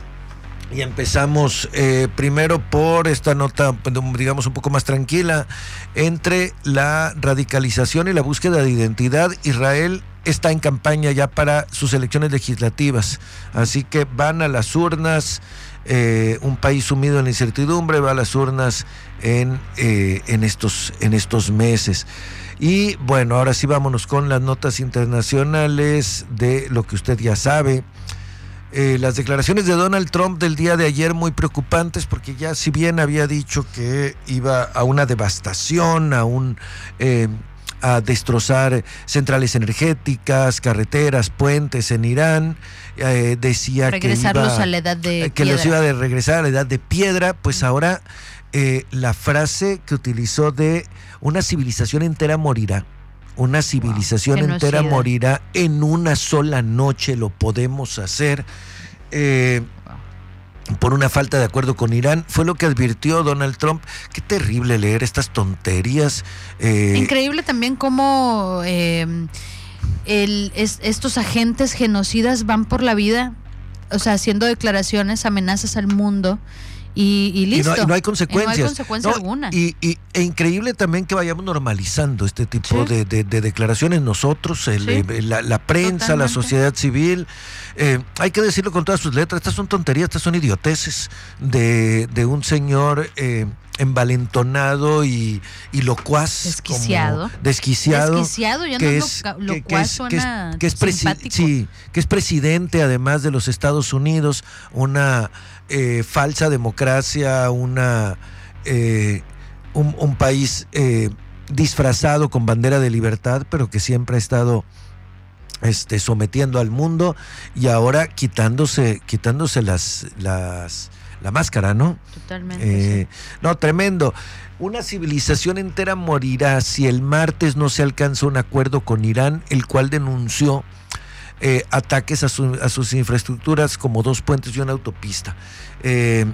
y empezamos eh, primero por esta nota, digamos, un poco más tranquila. Entre la radicalización y la búsqueda de identidad, Israel está en campaña ya para sus elecciones legislativas, así que van a las urnas. Eh, un país sumido en la incertidumbre va a las urnas en, eh, en, estos, en estos meses. Y bueno, ahora sí vámonos con las notas internacionales de lo que usted ya sabe. Eh, las declaraciones de Donald Trump del día de ayer muy preocupantes, porque ya si bien había dicho que iba a una devastación, a un... Eh, a destrozar centrales energéticas, carreteras, puentes en Irán, eh, decía Regresarlos que iba, a la edad de que piedra. los iba a de regresar a la edad de piedra. Pues ahora eh, la frase que utilizó de una civilización entera morirá, una civilización Wow, entera genocida. morirá en una sola noche, lo podemos hacer. Eh, por una falta de acuerdo con Irán, fue lo que advirtió Donald Trump. Qué terrible leer estas tonterías. Eh, Increíble también cómo eh, el, es, estos agentes genocidas van por la vida, o sea, haciendo declaraciones, amenazas al mundo y, y y, listo. no, y no hay consecuencias. Y no hay consecuencia No, alguna. Y, y- e increíble también que vayamos normalizando este tipo Sí. de, de- de declaraciones nosotros, el, Sí. eh, la, la prensa, la Totalmente. sociedad civil. Eh, hay que decirlo con todas sus letras, estas son tonterías, estas son idioteces de, de un señor eh, envalentonado y, y locuaz. Desquiciado. Como desquiciado. Desquiciado, ya que no es, loca, que, locuaz, que es, suena que es, que es simpático. Sí, que es presidente además de los Estados Unidos, una eh, falsa democracia, una eh, un, un país eh, disfrazado con bandera de libertad, pero que siempre ha estado este, sometiendo al mundo y ahora quitándose, quitándose las, las la máscara, ¿no? Totalmente. Eh, sí. No, tremendo. Una civilización entera morirá si el martes no se alcanza un acuerdo con Irán, el cual denunció eh, ataques a, su, a sus infraestructuras como dos puentes y una autopista. Eh,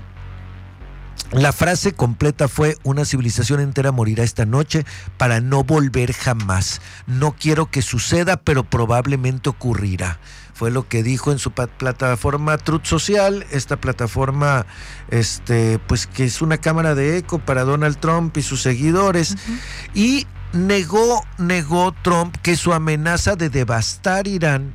La frase completa fue: una civilización entera morirá esta noche para no volver jamás. No quiero que suceda, pero probablemente ocurrirá. Fue lo que dijo en su plataforma Truth Social, esta plataforma este, pues que es una cámara de eco para Donald Trump y sus seguidores. Uh-huh. Y negó, negó Trump que su amenaza de devastar Irán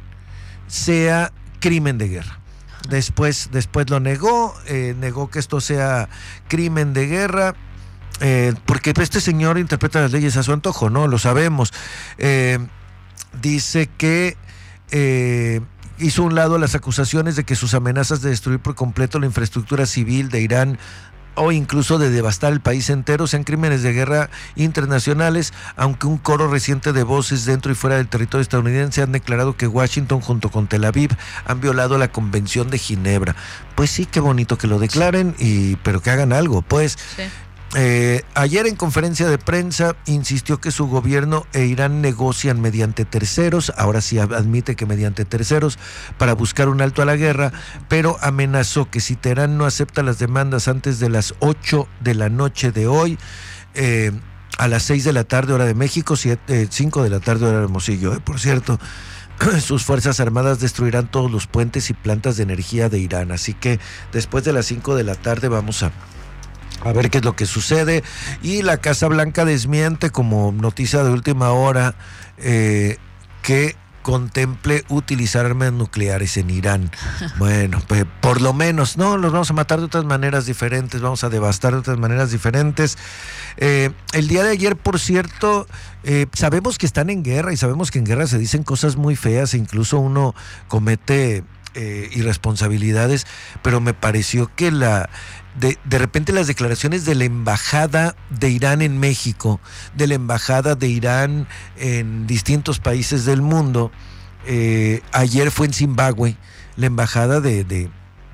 sea crimen de guerra. Después, después lo negó, eh, negó que esto sea crimen de guerra, eh, porque este señor interpreta las leyes a su antojo, ¿no? Lo sabemos. Eh, dice que eh, hizo a un lado las acusaciones de que sus amenazas de destruir por completo la infraestructura civil de Irán o incluso de devastar el país entero sean crímenes de guerra internacionales, aunque un coro reciente de voces dentro y fuera del territorio estadounidense han declarado que Washington junto con Tel Aviv han violado la Convención de Ginebra. Pues sí, qué bonito que lo declaren, y pero que hagan algo, pues. Sí. Eh, ayer en conferencia de prensa insistió que su gobierno e Irán negocian mediante terceros, ahora sí admite que mediante terceros, para buscar un alto a la guerra, pero amenazó que si Teherán no acepta las demandas antes de las ocho de la noche de hoy, eh, a las seis de la tarde hora de México, cinco de la tarde hora de Hermosillo, eh, por cierto, sus fuerzas armadas destruirán todos los puentes y plantas de energía de Irán. Así que después de las cinco de la tarde vamos a A ver qué es lo que sucede. Y la Casa Blanca desmiente como noticia de última hora eh, que contemple utilizar armas nucleares en Irán. Bueno, pues por lo menos, no, los vamos a matar de otras maneras diferentes, vamos a devastar de otras maneras diferentes. Eh, el día de ayer, por cierto, eh, sabemos que están en guerra y sabemos que en guerra se dicen cosas muy feas e incluso uno comete eh, irresponsabilidades, pero me pareció que la... De, de repente las declaraciones de la embajada de Irán en México, de la embajada de Irán en distintos países del mundo, eh, ayer fue en Zimbabue, la embajada de de,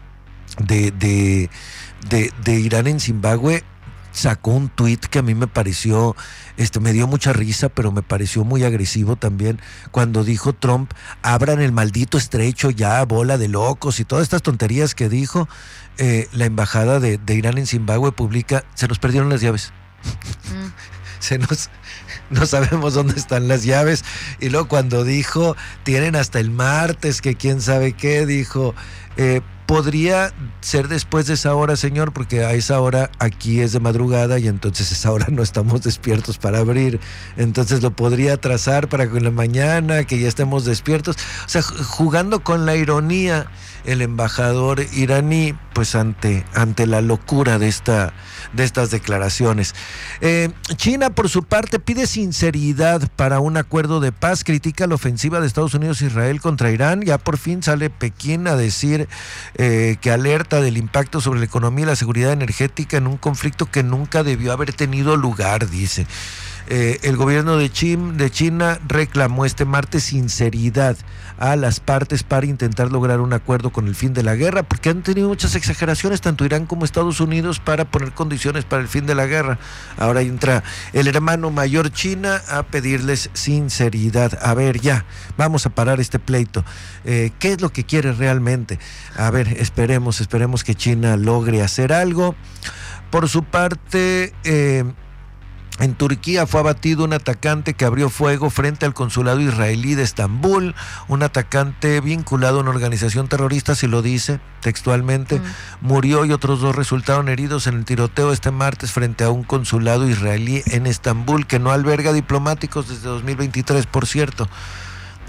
de, de, de, de Irán en Zimbabue sacó un tuit que a mí me pareció, este, me dio mucha risa, pero me pareció muy agresivo también, cuando dijo Trump: abran el maldito estrecho ya, bola de locos, y todas estas tonterías que dijo. Eh, la embajada de, de Irán en Zimbabue publica: se nos perdieron las llaves. Mm. se nos, no sabemos dónde están las llaves. Y luego cuando dijo, tienen hasta el martes, que quién sabe qué, dijo, eh, podría ser después de esa hora, señor, porque a esa hora aquí es de madrugada y entonces a esa hora no estamos despiertos para abrir. Entonces lo podría trazar para que en la mañana, que ya estemos despiertos. O sea, jugando con la ironía, el embajador iraní, pues ante, ante la locura de esta, de estas declaraciones. Eh, China, por su parte, pide sinceridad para un acuerdo de paz, critica la ofensiva de Estados Unidos e Israel contra Irán. Ya por fin sale Pekín a decir eh, que alerta del impacto sobre la economía y la seguridad energética en un conflicto que nunca debió haber tenido lugar, dice. Eh, el gobierno de, Chim, de China reclamó este martes sinceridad a las partes para intentar lograr un acuerdo con el fin de la guerra, porque han tenido muchas exageraciones, tanto Irán como Estados Unidos, para poner condiciones para el fin de la guerra. Ahora entra el hermano mayor China a pedirles sinceridad. A ver, ya, vamos a parar este pleito. Eh, ¿Qué es lo que quiere realmente? A ver, esperemos, esperemos que China logre hacer algo. Por su parte, eh, en Turquía fue abatido un atacante que abrió fuego frente al consulado israelí de Estambul, un atacante vinculado a una organización terrorista, si lo dice textualmente, mm. murió y otros dos resultaron heridos en el tiroteo este martes frente a un consulado israelí en Estambul, que no alberga diplomáticos desde dos mil veintitrés, por cierto.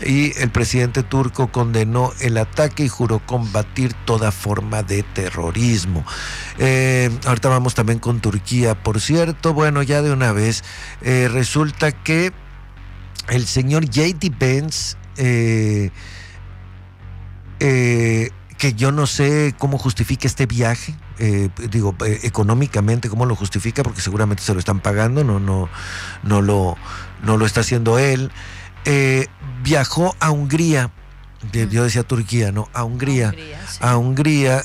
y el presidente turco condenó el ataque y juró combatir toda forma de terrorismo. Eh, ahorita vamos también con Turquía, por cierto. Bueno, ya de una vez, eh, resulta que el señor J D Vance, eh, eh, que yo no sé cómo justifica este viaje, eh, digo, eh, económicamente cómo lo justifica, porque seguramente se lo están pagando, no, no, no lo, no lo está haciendo él. Eh, viajó a Hungría, yo decía Turquía, no, a Hungría, a Hungría, sí. a Hungría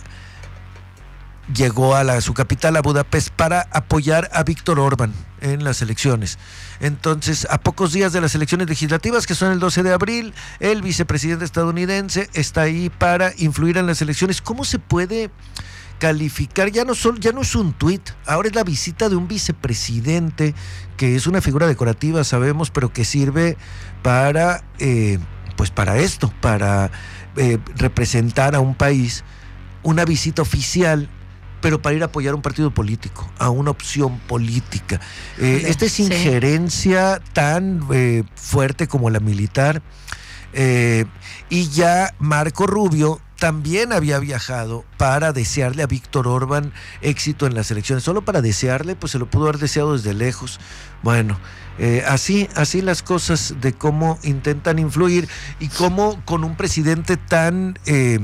llegó a la, su capital, a Budapest, para apoyar a Víctor Orbán en las elecciones. Entonces, a pocos días de las elecciones legislativas, que son el doce de abril, el vicepresidente estadounidense está ahí para influir en las elecciones. ¿Cómo se puede calificar? Ya no, son, ya no es un tuit, ahora es la visita de un vicepresidente, que es una figura decorativa, sabemos, pero que sirve para, eh, pues para esto, para eh, representar a un país, una visita oficial, pero para ir a apoyar a un partido político, a una opción política. Eh, sí, esta es injerencia sí. tan eh, fuerte como la militar. Eh, y ya Marco Rubio también había viajado para desearle a Víctor Orbán éxito en las elecciones. Solo para desearle, pues se lo pudo haber deseado desde lejos. Bueno, eh, así, así las cosas de cómo intentan influir y cómo con un presidente tan, eh,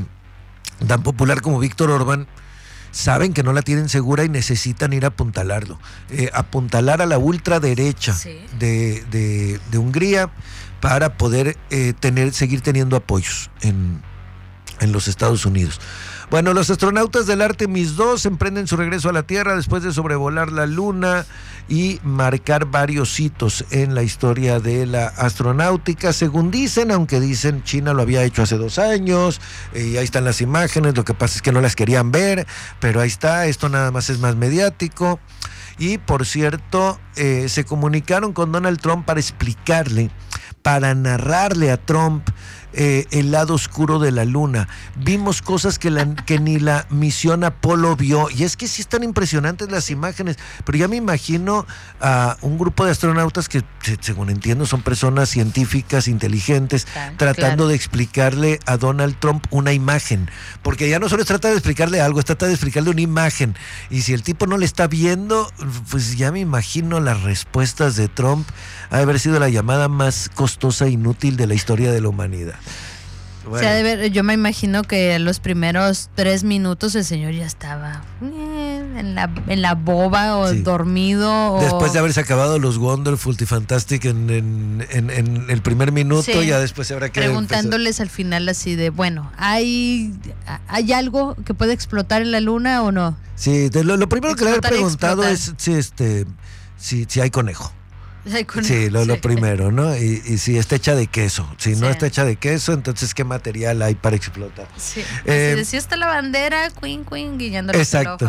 tan popular como Víctor Orbán, saben que no la tienen segura y necesitan ir a apuntalarlo. Eh, apuntalar a la ultraderecha sí. de, de, de Hungría para poder eh, tener, seguir teniendo apoyos en, en los Estados Unidos. Bueno, los astronautas del Artemis dos emprenden su regreso a la Tierra después de sobrevolar la Luna y marcar varios hitos en la historia de la astronáutica, según dicen, aunque dicen China lo había hecho hace dos años, y ahí están las imágenes, lo que pasa es que no las querían ver, pero ahí está, esto nada más es más mediático. Y por cierto, eh, se comunicaron con Donald Trump para explicarle, para narrarle a Trump Eh, el lado oscuro de la Luna. Vimos cosas que, la, que ni la misión Apolo vio, y es que sí están impresionantes las imágenes, pero ya me imagino a un grupo de astronautas que, según entiendo, son personas científicas, inteligentes, claro, tratando claro. de explicarle a Donald Trump una imagen, porque ya no solo trata de explicarle algo, es trata de explicarle una imagen, y si el tipo no le está viendo, pues ya me imagino las respuestas de Trump. Ha de haber sido la llamada más costosa e inútil de la historia de la humanidad. Bueno. O sea, de ver, yo me imagino que los primeros tres minutos el señor ya estaba eh, en, la, en la boba o sí. dormido. O... Después de haberse acabado los Wonderful y Fantastic en, en, en, en el primer minuto, sí. ya después se habrá que... Preguntándoles empezar. Al final así de, bueno, ¿hay, ¿hay algo que puede explotar en la Luna o no? Sí, de lo, lo primero explotar que le he preguntado es si, este, si, si hay conejo. Sí, lo, lo sí. primero, ¿no? Y, y si está hecha de queso. Si sí. no está hecha de queso, entonces ¿qué material hay para explotar? Sí. Eh, si está la bandera, queen, queen, guiñando la exacto.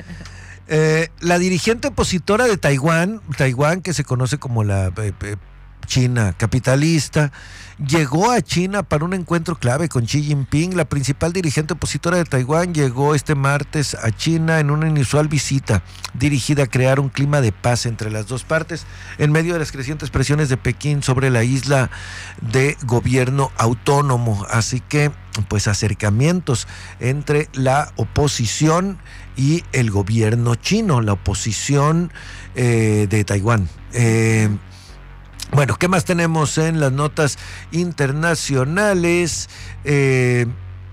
eh, la dirigente opositora de Taiwán, Taiwán, que se conoce como la eh, eh, China capitalista, llegó a China para un encuentro clave con Xi Jinping. La principal dirigente opositora de Taiwán llegó este martes a China en una inusual visita dirigida a crear un clima de paz entre las dos partes en medio de las crecientes presiones de Pekín sobre la isla de gobierno autónomo. Así que, pues, acercamientos entre la oposición y el gobierno chino, la oposición eh, de Taiwán. Eh, Bueno, ¿qué más tenemos en las notas internacionales? Eh,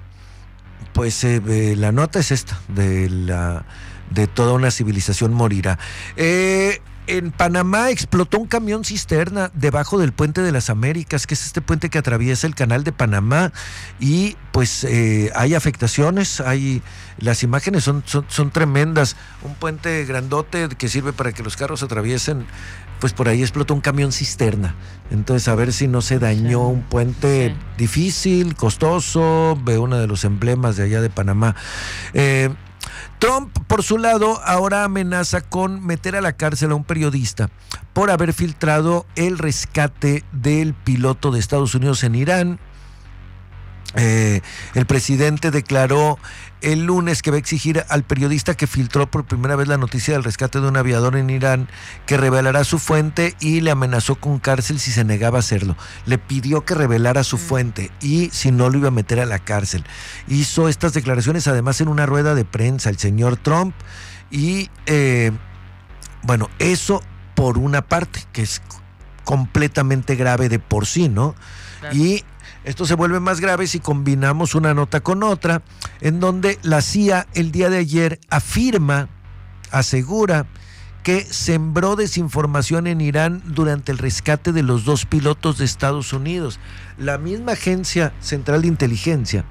pues eh, eh, la nota es esta, de, la, de toda una civilización morirá. Eh, en Panamá explotó un camión cisterna debajo del Puente de las Américas, que es este puente que atraviesa el canal de Panamá, y pues eh, hay afectaciones, hay... Las imágenes son, son, son tremendas. Un puente grandote que sirve para que los carros atraviesen, pues por ahí explotó un camión cisterna. Entonces, a ver si no se dañó sí. un puente sí. difícil, costoso, ve uno de los emblemas de allá de Panamá. Eh, Trump, por su lado, ahora amenaza con meter a la cárcel a un periodista por haber filtrado el rescate del piloto de Estados Unidos en Irán. Eh, el presidente declaró el lunes que va a exigir al periodista que filtró por primera vez la noticia del rescate de un aviador en Irán que revelará su fuente, y le amenazó con cárcel si se negaba a hacerlo. Le pidió que revelara su fuente y si no lo iba a meter a la cárcel. Hizo estas declaraciones además en una rueda de prensa el señor Trump, y eh, bueno, eso por una parte, que es completamente grave de por sí, ¿no? Claro. Y esto se vuelve más grave si combinamos una nota con otra, en donde la C I A el día de ayer afirma, asegura, que sembró desinformación en Irán durante el rescate de los dos pilotos de Estados Unidos. La misma Agencia Central de Inteligencia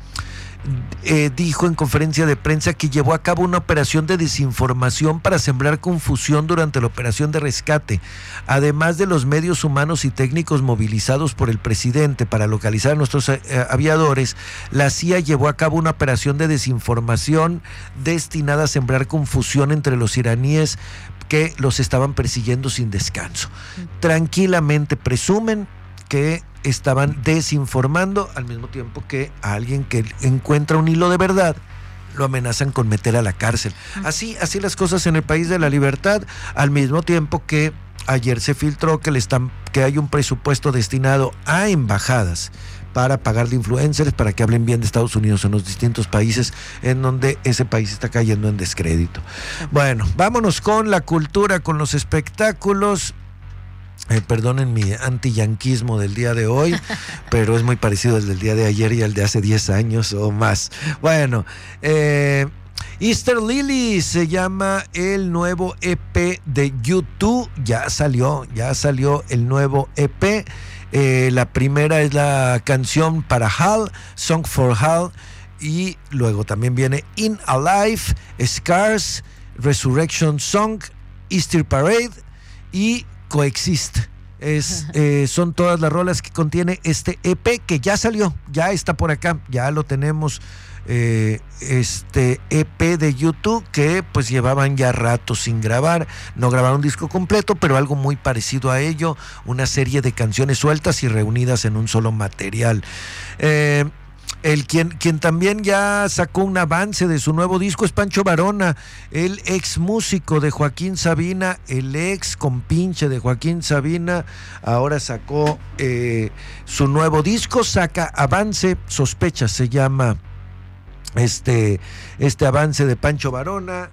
Eh, dijo en conferencia de prensa que llevó a cabo una operación de desinformación para sembrar confusión durante la operación de rescate. Además de los medios humanos y técnicos movilizados por el presidente para localizar a nuestros eh, aviadores, la C I A llevó a cabo una operación de desinformación destinada a sembrar confusión entre los iraníes que los estaban persiguiendo sin descanso. Tranquilamente presumen que estaban desinformando, al mismo tiempo que a alguien que encuentra un hilo de verdad lo amenazan con meter a la cárcel. Así, así las cosas en el país de la libertad, al mismo tiempo que ayer se filtró que le están, que hay un presupuesto destinado a embajadas para pagarle influencers para que hablen bien de Estados Unidos en los distintos países en donde ese país está cayendo en descrédito. Bueno, vámonos con la cultura, con los espectáculos. Eh, perdonen mi antiyanquismo del día de hoy, pero es muy parecido al del día de ayer y al de hace diez años o más. Bueno, eh, Easter Lily se llama el nuevo E P de U dos. Ya salió, ya salió el nuevo E P. Eh, la primera es la canción para Hal, Song for Hal, y luego también viene In Alive, Scars, Resurrection Song, Easter Parade y Coexist. Es, eh, son todas las rolas que contiene este E P que ya salió, ya está por acá, ya lo tenemos. Eh, este E P de U dos que pues llevaban ya rato sin grabar, no grabaron un disco completo, pero algo muy parecido a ello, una serie de canciones sueltas y reunidas en un solo material. Eh, El quien, quien también ya sacó un avance de su nuevo disco es Pancho Varona, el ex músico de Joaquín Sabina, el ex compinche de Joaquín Sabina. Ahora sacó eh, su nuevo disco, saca avance, Sospechas se llama este, este avance de Pancho Varona.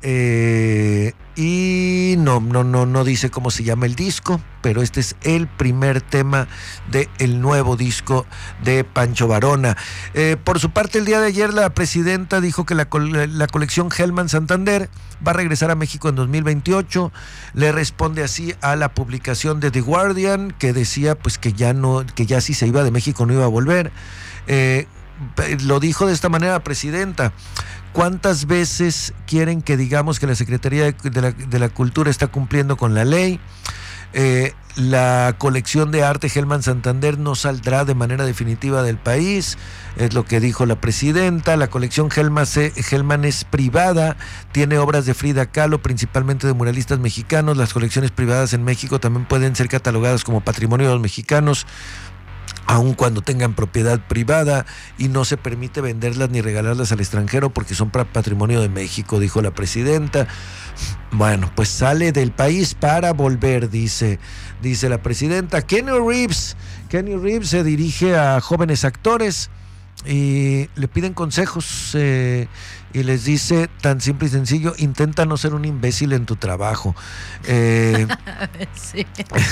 Eh, y no, no, no, no dice cómo se llama el disco, pero este es el primer tema del nuevo disco de Pancho Varona. Eh, por su parte, el día de ayer la presidenta dijo que la, la colección Hellman Santander va a regresar a México en dos mil veintiocho. Le responde así a la publicación de The Guardian, que decía pues que ya no, que ya si se iba de México no iba a volver. Eh, lo dijo de esta manera la presidenta. ¿Cuántas veces quieren que digamos que la Secretaría de, de, la, de la Cultura está cumpliendo con la ley? Eh, la colección de arte Hellman Santander no saldrá de manera definitiva del país, es lo que dijo la presidenta. La colección Hellman, Hellman es privada, tiene obras de Frida Kahlo, principalmente de muralistas mexicanos. Las colecciones privadas en México también pueden ser catalogadas como patrimonio de los mexicanos, aun cuando tengan propiedad privada, y no se permite venderlas ni regalarlas al extranjero porque son patrimonio de México, dijo la presidenta. Bueno, pues sale del país para volver, dice, dice la presidenta. Kenny Reeves, Kenny Reeves se dirige a jóvenes actores y le piden consejos eh, y les dice tan simple y sencillo: intenta no ser un imbécil en tu trabajo. Eh, sí.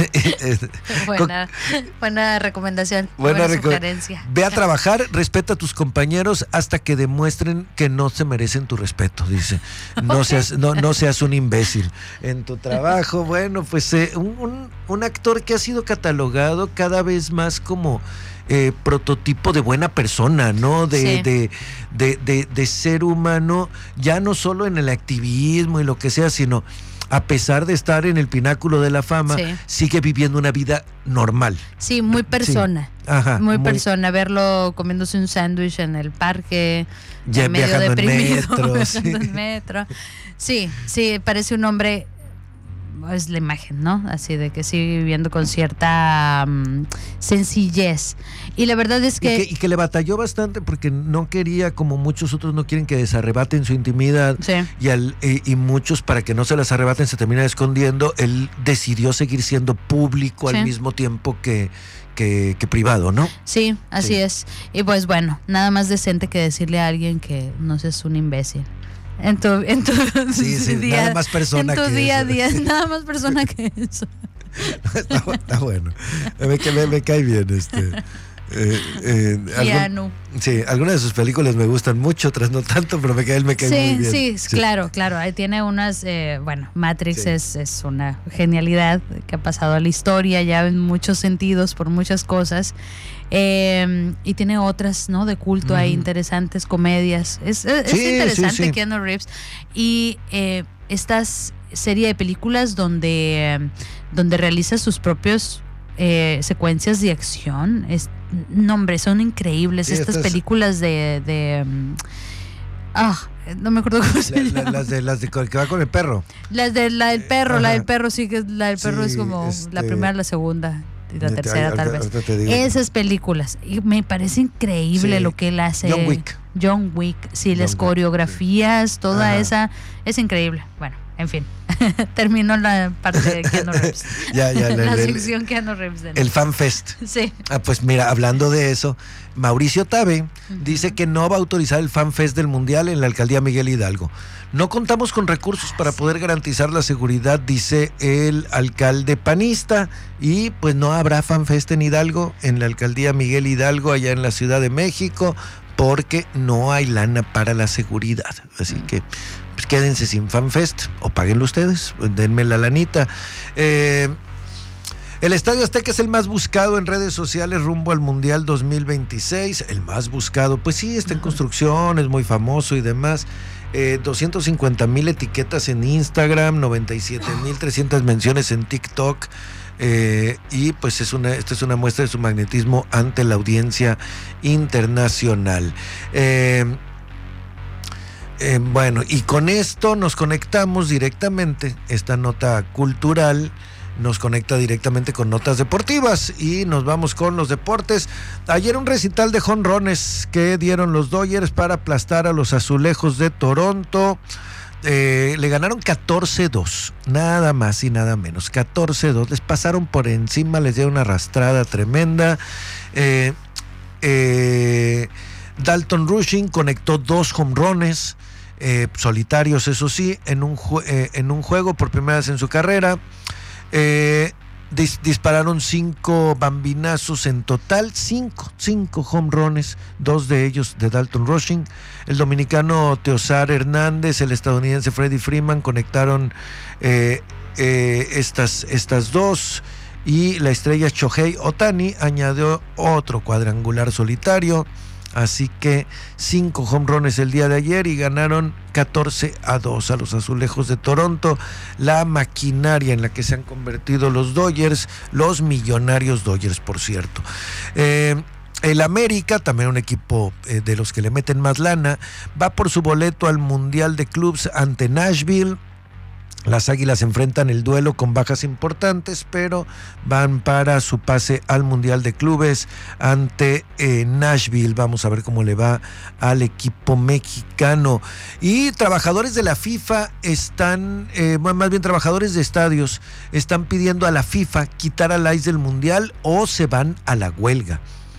buena, buena recomendación, buena, buena reco- sugerencia. Ve a trabajar, respeta a tus compañeros hasta que demuestren que no se merecen tu respeto, dice. No okay. seas, no, no seas un imbécil en tu trabajo. Bueno, pues eh, un, un, un actor que ha sido catalogado cada vez más como Eh, prototipo de buena persona, ¿no? De, sí. de, de, de, de ser humano, ya no solo en el activismo y lo que sea, sino a pesar de estar en el pináculo de la fama, sí. sigue viviendo una vida normal. Sí, muy persona. Sí. Ajá, muy, muy persona. Verlo comiéndose un sándwich en el parque, ya medio deprimido, en metro, viajando sí. en metro. Sí, sí, parece un hombre es la imagen, ¿no? Así de que sigue viviendo con cierta um, sencillez. Y la verdad es que... Y, que... y que le batalló bastante porque no quería, como muchos otros no quieren que desarrebaten su intimidad. Sí. Y, al, y, y muchos, para que no se las arrebaten, se terminan escondiendo. Él decidió seguir siendo público sí. al mismo tiempo que... Que, que privado, ¿no? Sí, así sí. es. Y pues bueno, nada más decente que decirle a alguien que no seas un imbécil. En tu, en tu sí, sí, día, nada más persona en tu que día a eso. día, nada más persona que eso. está, está bueno. Me, me, me cae bien este. Eh, eh, algún, sí, algunas de sus películas me gustan mucho, otras no tanto, pero me cae, él me cae sí, muy bien. Sí, sí, claro, claro. Ahí tiene unas, eh, bueno, Matrix sí. es, es una genialidad que ha pasado a la historia ya en muchos sentidos, por muchas cosas. Eh, y tiene otras, ¿no? De culto, mm. hay interesantes comedias. Es, es, sí, es interesante sí, sí. Keanu Reeves. Y eh, estas serie de películas donde, donde realiza sus propios eh, secuencias de acción, es no, hombre, son increíbles sí, estas, estas películas de, de um, ah, no me acuerdo cómo se la, llama. Las de las de que va con el perro. Las de la del perro, Ajá. la del perro sí que la del perro sí, es como este, la primera, la segunda y la tercera ahorita, tal vez. ahorita te digo. Esas películas y me parece increíble sí. lo que él hace. John Wick. John Wick, sí, John las coreografías, sí. toda Ajá. esa es increíble. Bueno, en fin. Terminó la parte de Keanu Reeves. ya, ya, la el, sección Keanu Reeves. De el Fan Fest. Sí. Ah, pues mira, hablando de eso, Mauricio Tabe uh-huh. dice que no va a autorizar el Fan Fest del Mundial en la alcaldía Miguel Hidalgo. No contamos con recursos para poder garantizar la seguridad, dice el alcalde panista, y pues no habrá Fan Fest en Hidalgo, en la alcaldía Miguel Hidalgo, allá en la Ciudad de México, porque no hay lana para la seguridad. Así que pues quédense sin Fan Fest o páguenlo ustedes, denme la lanita. Eh, el Estadio Azteca es el más buscado en redes sociales rumbo al Mundial dos mil veintiséis. El más buscado, pues sí, está en construcción, es muy famoso y demás. Eh, doscientas cincuenta mil etiquetas en Instagram, noventa y siete mil trescientas menciones en TikTok. Eh, y pues es una, esta es una muestra de su magnetismo ante la audiencia internacional. Eh, eh, bueno, y con esto nos conectamos directamente, esta nota cultural nos conecta directamente con notas deportivas y nos vamos con los deportes. Ayer un recital de jonrones que dieron los Dodgers para aplastar a los Azulejos de Toronto. Eh, le ganaron catorce dos, nada más y nada menos, catorce dos, les pasaron por encima, les dieron una arrastrada tremenda. eh, eh, Dalton Rushing conectó dos jonrones eh, solitarios, eso sí, en un, ju- eh, en un juego por primera vez en su carrera. Eh, dis- dispararon cinco bambinazos en total, cinco, cinco home runs, dos de ellos de Dalton Rushing. El dominicano Teosar Hernández, el estadounidense Freddie Freeman conectaron eh, eh, estas, estas dos, y la estrella Shohei Ohtani añadió otro cuadrangular solitario. Así que cinco home runs el día de ayer y ganaron catorce a dos a los Azulejos de Toronto. La maquinaria en la que se han convertido los Dodgers, los millonarios Dodgers, por cierto. Eh, el América, también un equipo eh, de los que le meten más lana, va por su boleto al Mundial de Clubs ante Nashville. Las Águilas enfrentan el duelo con bajas importantes, pero van para su pase al Mundial de Clubes ante eh, Nashville. Vamos a ver cómo le va al equipo mexicano. Y trabajadores de la FIFA están, eh, más bien trabajadores de estadios, están pidiendo a la FIFA quitar al Ice del Mundial o se van a la huelga.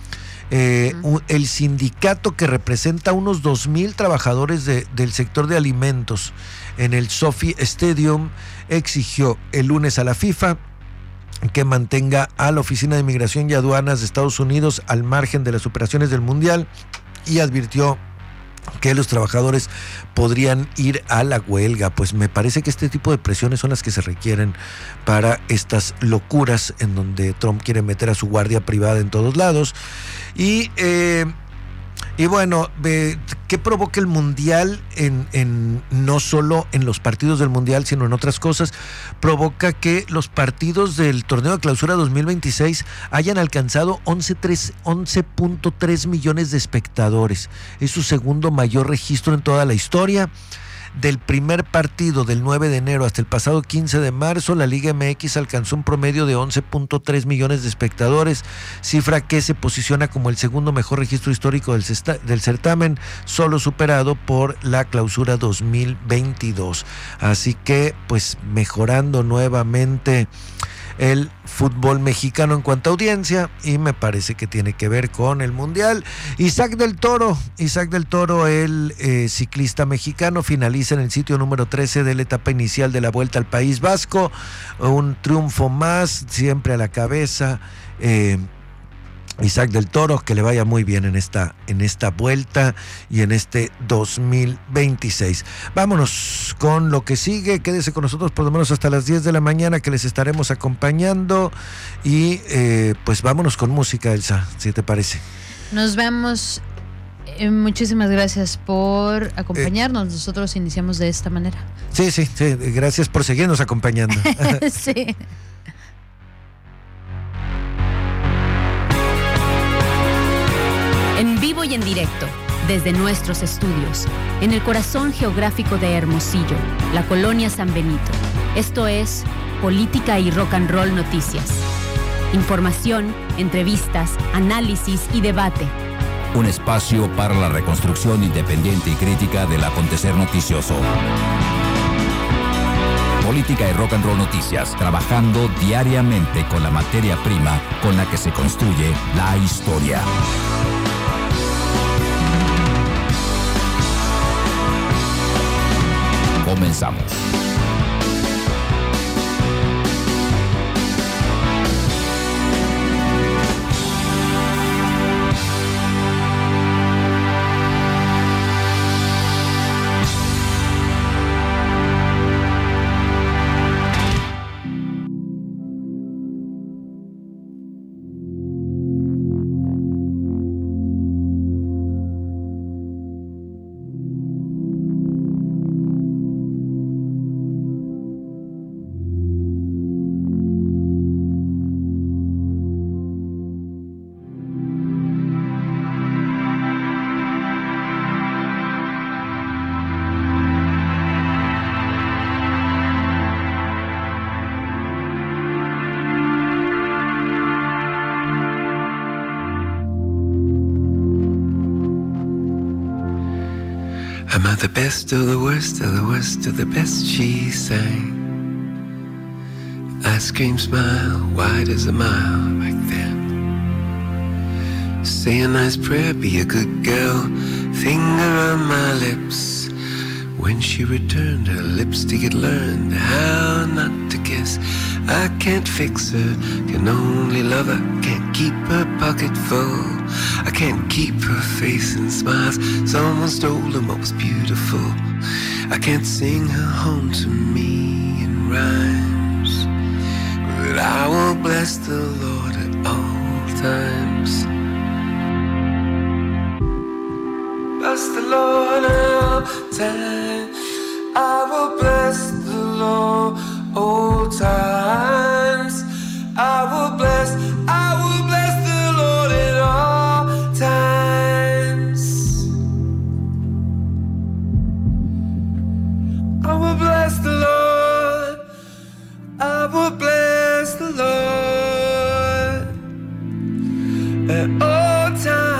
Eh, uh-huh. El sindicato que representa unos dos mil trabajadores de, del sector de alimentos en el SoFi Stadium exigió el lunes a la FIFA que mantenga a la Oficina de Inmigración y Aduanas de Estados Unidos al margen de las operaciones del Mundial, y advirtió que los trabajadores podrían ir a la huelga. Pues me parece que este tipo de presiones son las que se requieren para estas locuras en donde Trump quiere meter a su guardia privada en todos lados. Y eh, y bueno, eh, ¿qué provoca el Mundial en, en no solo en los partidos del Mundial, sino en otras cosas? Provoca que los partidos del torneo de clausura dos mil veintiséis hayan alcanzado once punto tres millones de espectadores. Es su segundo mayor registro en toda la historia. Del primer partido del nueve de enero hasta el pasado quince de marzo, la Liga M X alcanzó un promedio de once punto tres millones de espectadores, cifra que se posiciona como el segundo mejor registro histórico del, cesta, del certamen, solo superado por la Clausura dos mil veintidós. Así que, pues, mejorando nuevamente el fútbol mexicano en cuanto a audiencia, y me parece que tiene que ver con el Mundial. Isaac del Toro, Isaac del Toro, el eh, ciclista mexicano, finaliza en el sitio número trece de la etapa inicial de la Vuelta al País Vasco, un triunfo más, siempre a la cabeza. eh, Isaac del Toro, que le vaya muy bien en esta, en esta vuelta y en este dos mil veintiséis. Vámonos con lo que sigue, quédese con nosotros por lo menos hasta las diez de la mañana, que les estaremos acompañando, y eh, pues vámonos con música, Elsa, si te parece. Nos vemos. Eh, muchísimas gracias por acompañarnos. Eh, Nosotros iniciamos de esta manera. Sí, sí, sí, gracias por seguirnos acompañando. Sí. En vivo y en directo, desde nuestros estudios, en el corazón geográfico de Hermosillo, la colonia San Benito. Esto es Política y Rock and Roll Noticias. Información, entrevistas, análisis y debate. Un espacio para la reconstrucción independiente y crítica del acontecer noticioso. Política y Rock and Roll Noticias, trabajando diariamente con la materia prima con la que se construye la historia. Comenzamos. Am I the best or the worst or the worst or the best, she sang. Ice cream smile, wide as a mile back then. Say a nice prayer, be a good girl, finger on my lips. When she returned, her lipstick had learned how not to kiss. I can't fix her, can only love her, can't keep her pocket full. I can't keep her face and smiles, someone stole her most beautiful. I can't sing her home to me in rhymes, but I will bless the Lord at all times. Bless the Lord at all times. I will bless the Lord all times. I will bless, I will bless the Lord at all times. I will bless the Lord. I will bless the Lord at all times.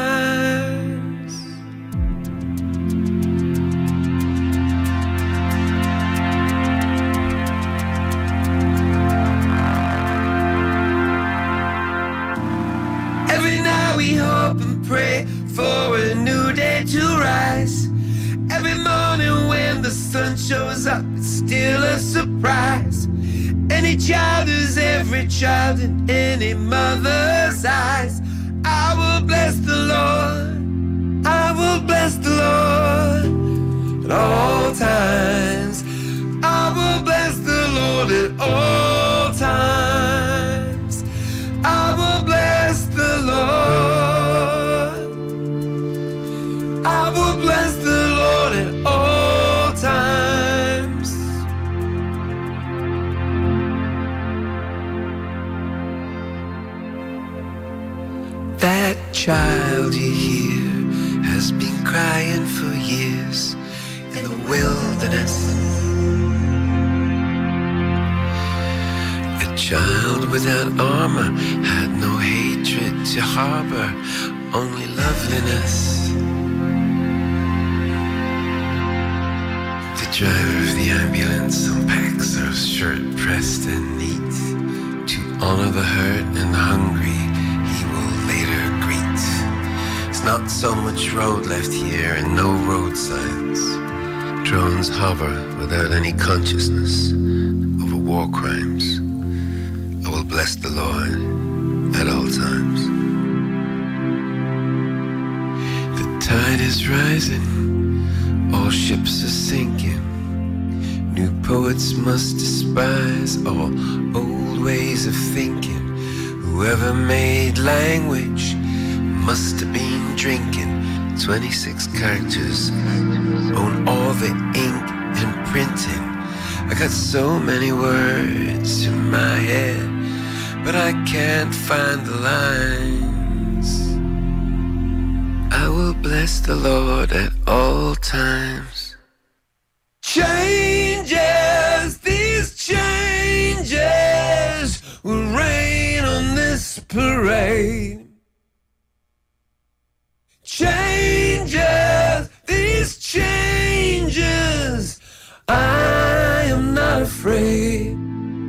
Every night we hope and pray for a new day to rise. Every morning when the sun shows up, it's still a surprise. Any child is every child in any mother's eyes. I will bless the Lord. I will bless the Lord at all times. I will bless the Lord at all times. I will bless the Lord. I will bless the Lord at all times. That child you hear has been crying for years. in the wilderness. A child without armor had no hatred to harbor, only loveliness. The driver of the ambulance unpacks her shirt pressed and neat. To honor the hurt and the hungry, he will later greet. There's not so much road left here and no road signs. Drones hover without any consciousness over war crimes. I will bless the Lord at all times. The tide is rising, all ships are sinking. New poets must despise all old ways of thinking. Whoever made language must have been drinking. Twenty-six characters own all the ink and printing. I got so many words in my head, but I can't find the lines. I will bless the Lord at all times. Changes, these changes will rain on this parade. Changes, these changes, I am not afraid.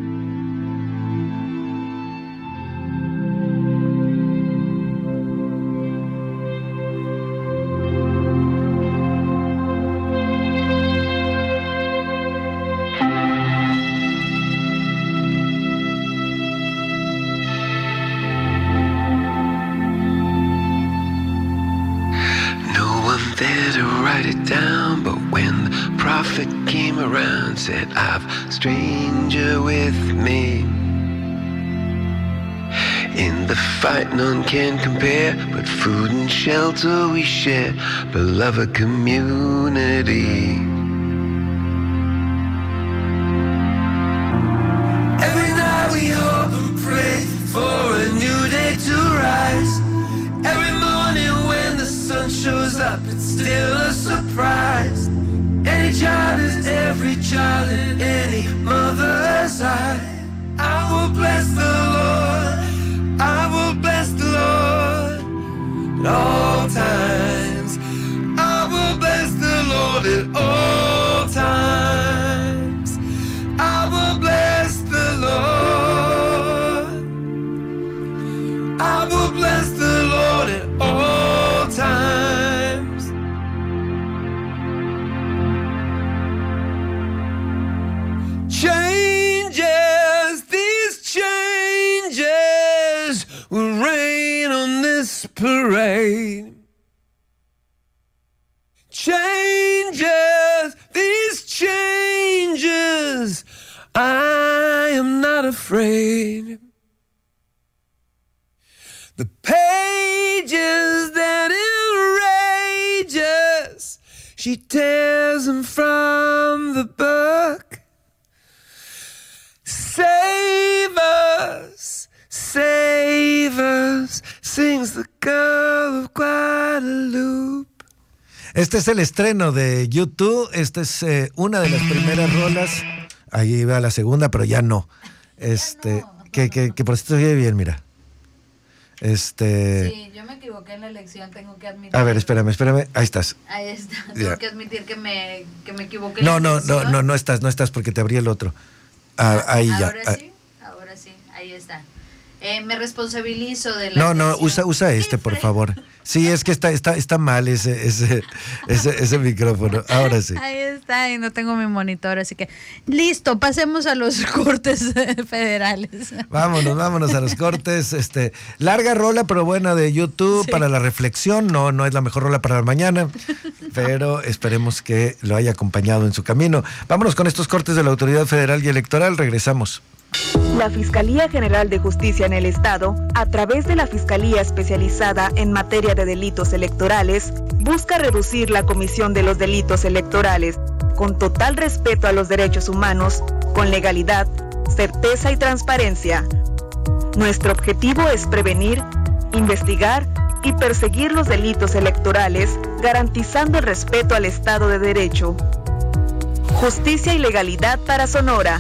Down, but when the prophet came around, said, I've a stranger with me. In the fight none can compare, but food and shelter we share, beloved community. Every night we hope and pray for a new day to rise. Every morning when the sun shows up, it's still a surprise. Any child is every child in any mother's eye. I will bless the Lord, I will bless the Lord at all times. I will bless the Lord at all times. I will bless the Lord, I will bless the Lord at all times. Changes, these changes will rain on this parade. Changes, these changes, I am not afraid. The pages that enrages, she tears them from the book. Save us, save us, sings the girl of Guadalupe. Este es el estreno de YouTube. Esta es eh, una de las primeras rolas. Ahí va la segunda, pero ya no. Este, no. que, que, que por esto se oye bien, mira. Este. Sí, yo me equivoqué en la elección, tengo que admitir. A ver, espérame, espérame. Ahí estás. Ahí está. Tengo Ya. que admitir que me, que me equivoqué. No, en la no, no, elección. no, no estás, no estás porque te abrí el otro. Ah, ahí ya. Ahora Ah, sí, ahora sí, ahí está. Eh, me responsabilizo de la No, no, elección. usa, usa este, por favor. Sí, es que está, está, está mal ese, ese, ese, ese micrófono. Ahora sí. Ahí está, y no tengo mi monitor, así que listo, pasemos a los cortes federales. Vámonos, vámonos a los cortes. Este, larga rola, pero buena de YouTube Sí. para la reflexión. No, no es la mejor rola para la mañana, pero esperemos que lo haya acompañado en su camino. Vámonos con estos cortes de la Autoridad Federal y Electoral. Regresamos. La Fiscalía General de Justicia en el Estado, a través de la Fiscalía Especializada en Materia de Delitos Electorales, busca reducir la comisión de los delitos electorales con total respeto a los derechos humanos, con legalidad, certeza y transparencia. Nuestro objetivo es prevenir, investigar y perseguir los delitos electorales, garantizando el respeto al Estado de Derecho. Justicia y legalidad para Sonora.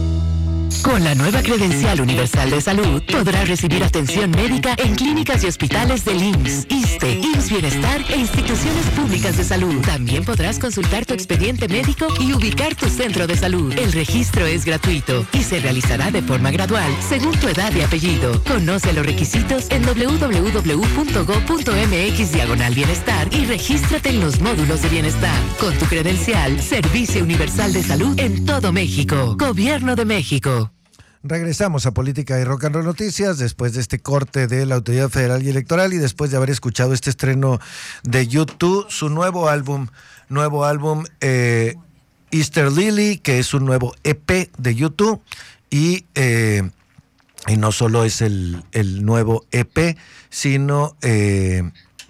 Con la nueva credencial universal de salud, podrás recibir atención médica en clínicas y hospitales del I M S S, ISSSTE, I M S S Bienestar e instituciones públicas de salud. También podrás consultar tu expediente médico y ubicar tu centro de salud. El registro es gratuito y se realizará de forma gradual, según tu edad y apellido. Conoce los requisitos en doble u doble u doble u punto gob punto eme equis diagonal bienestar y regístrate en los módulos de bienestar. Con tu credencial, Servicio Universal de Salud en todo México. Gobierno de México. Regresamos a Política y Rock and Roll Noticias después de este corte de la Autoridad Federal y Electoral y después de haber escuchado este estreno de U dos, su nuevo álbum, nuevo álbum eh, Easter Lily, que es un nuevo E P de U dos y, eh, y no solo es el, el nuevo E P, sino... Eh,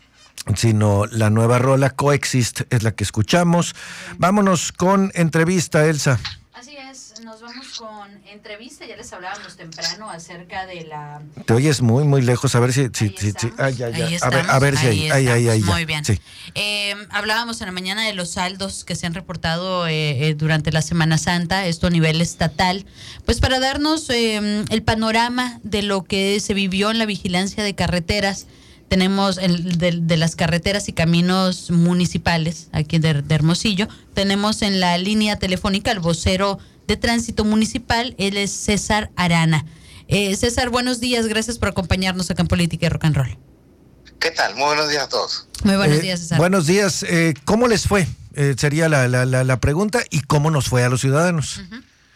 sino la nueva rola Coexist es la que escuchamos. Vámonos con entrevista, Elsa. Así es, nos vamos con entrevista, ya les hablábamos temprano acerca de la... Te oyes muy, muy lejos, a ver si... si, si, si ah, ya, ya. A ver, a ver si ahí, ahí, ahí, ahí, ya. Muy bien. Sí. Eh, hablábamos en la mañana de los saldos que se han reportado eh, eh, durante la Semana Santa, esto a nivel estatal, pues para darnos eh, el panorama de lo que se vivió en la vigilancia de carreteras. Tenemos el de, de las carreteras y caminos municipales aquí de, de Hermosillo. Tenemos en la línea telefónica al vocero de tránsito municipal, él es César Arana. Eh, César, buenos días, gracias por acompañarnos acá en Política y Rock and Roll. ¿Qué tal? Muy buenos días a todos. Muy buenos eh, días, César. Buenos días, eh, ¿cómo les fue? Eh, sería la, la, la, la pregunta, ¿y cómo nos fue a los ciudadanos? Uh-huh.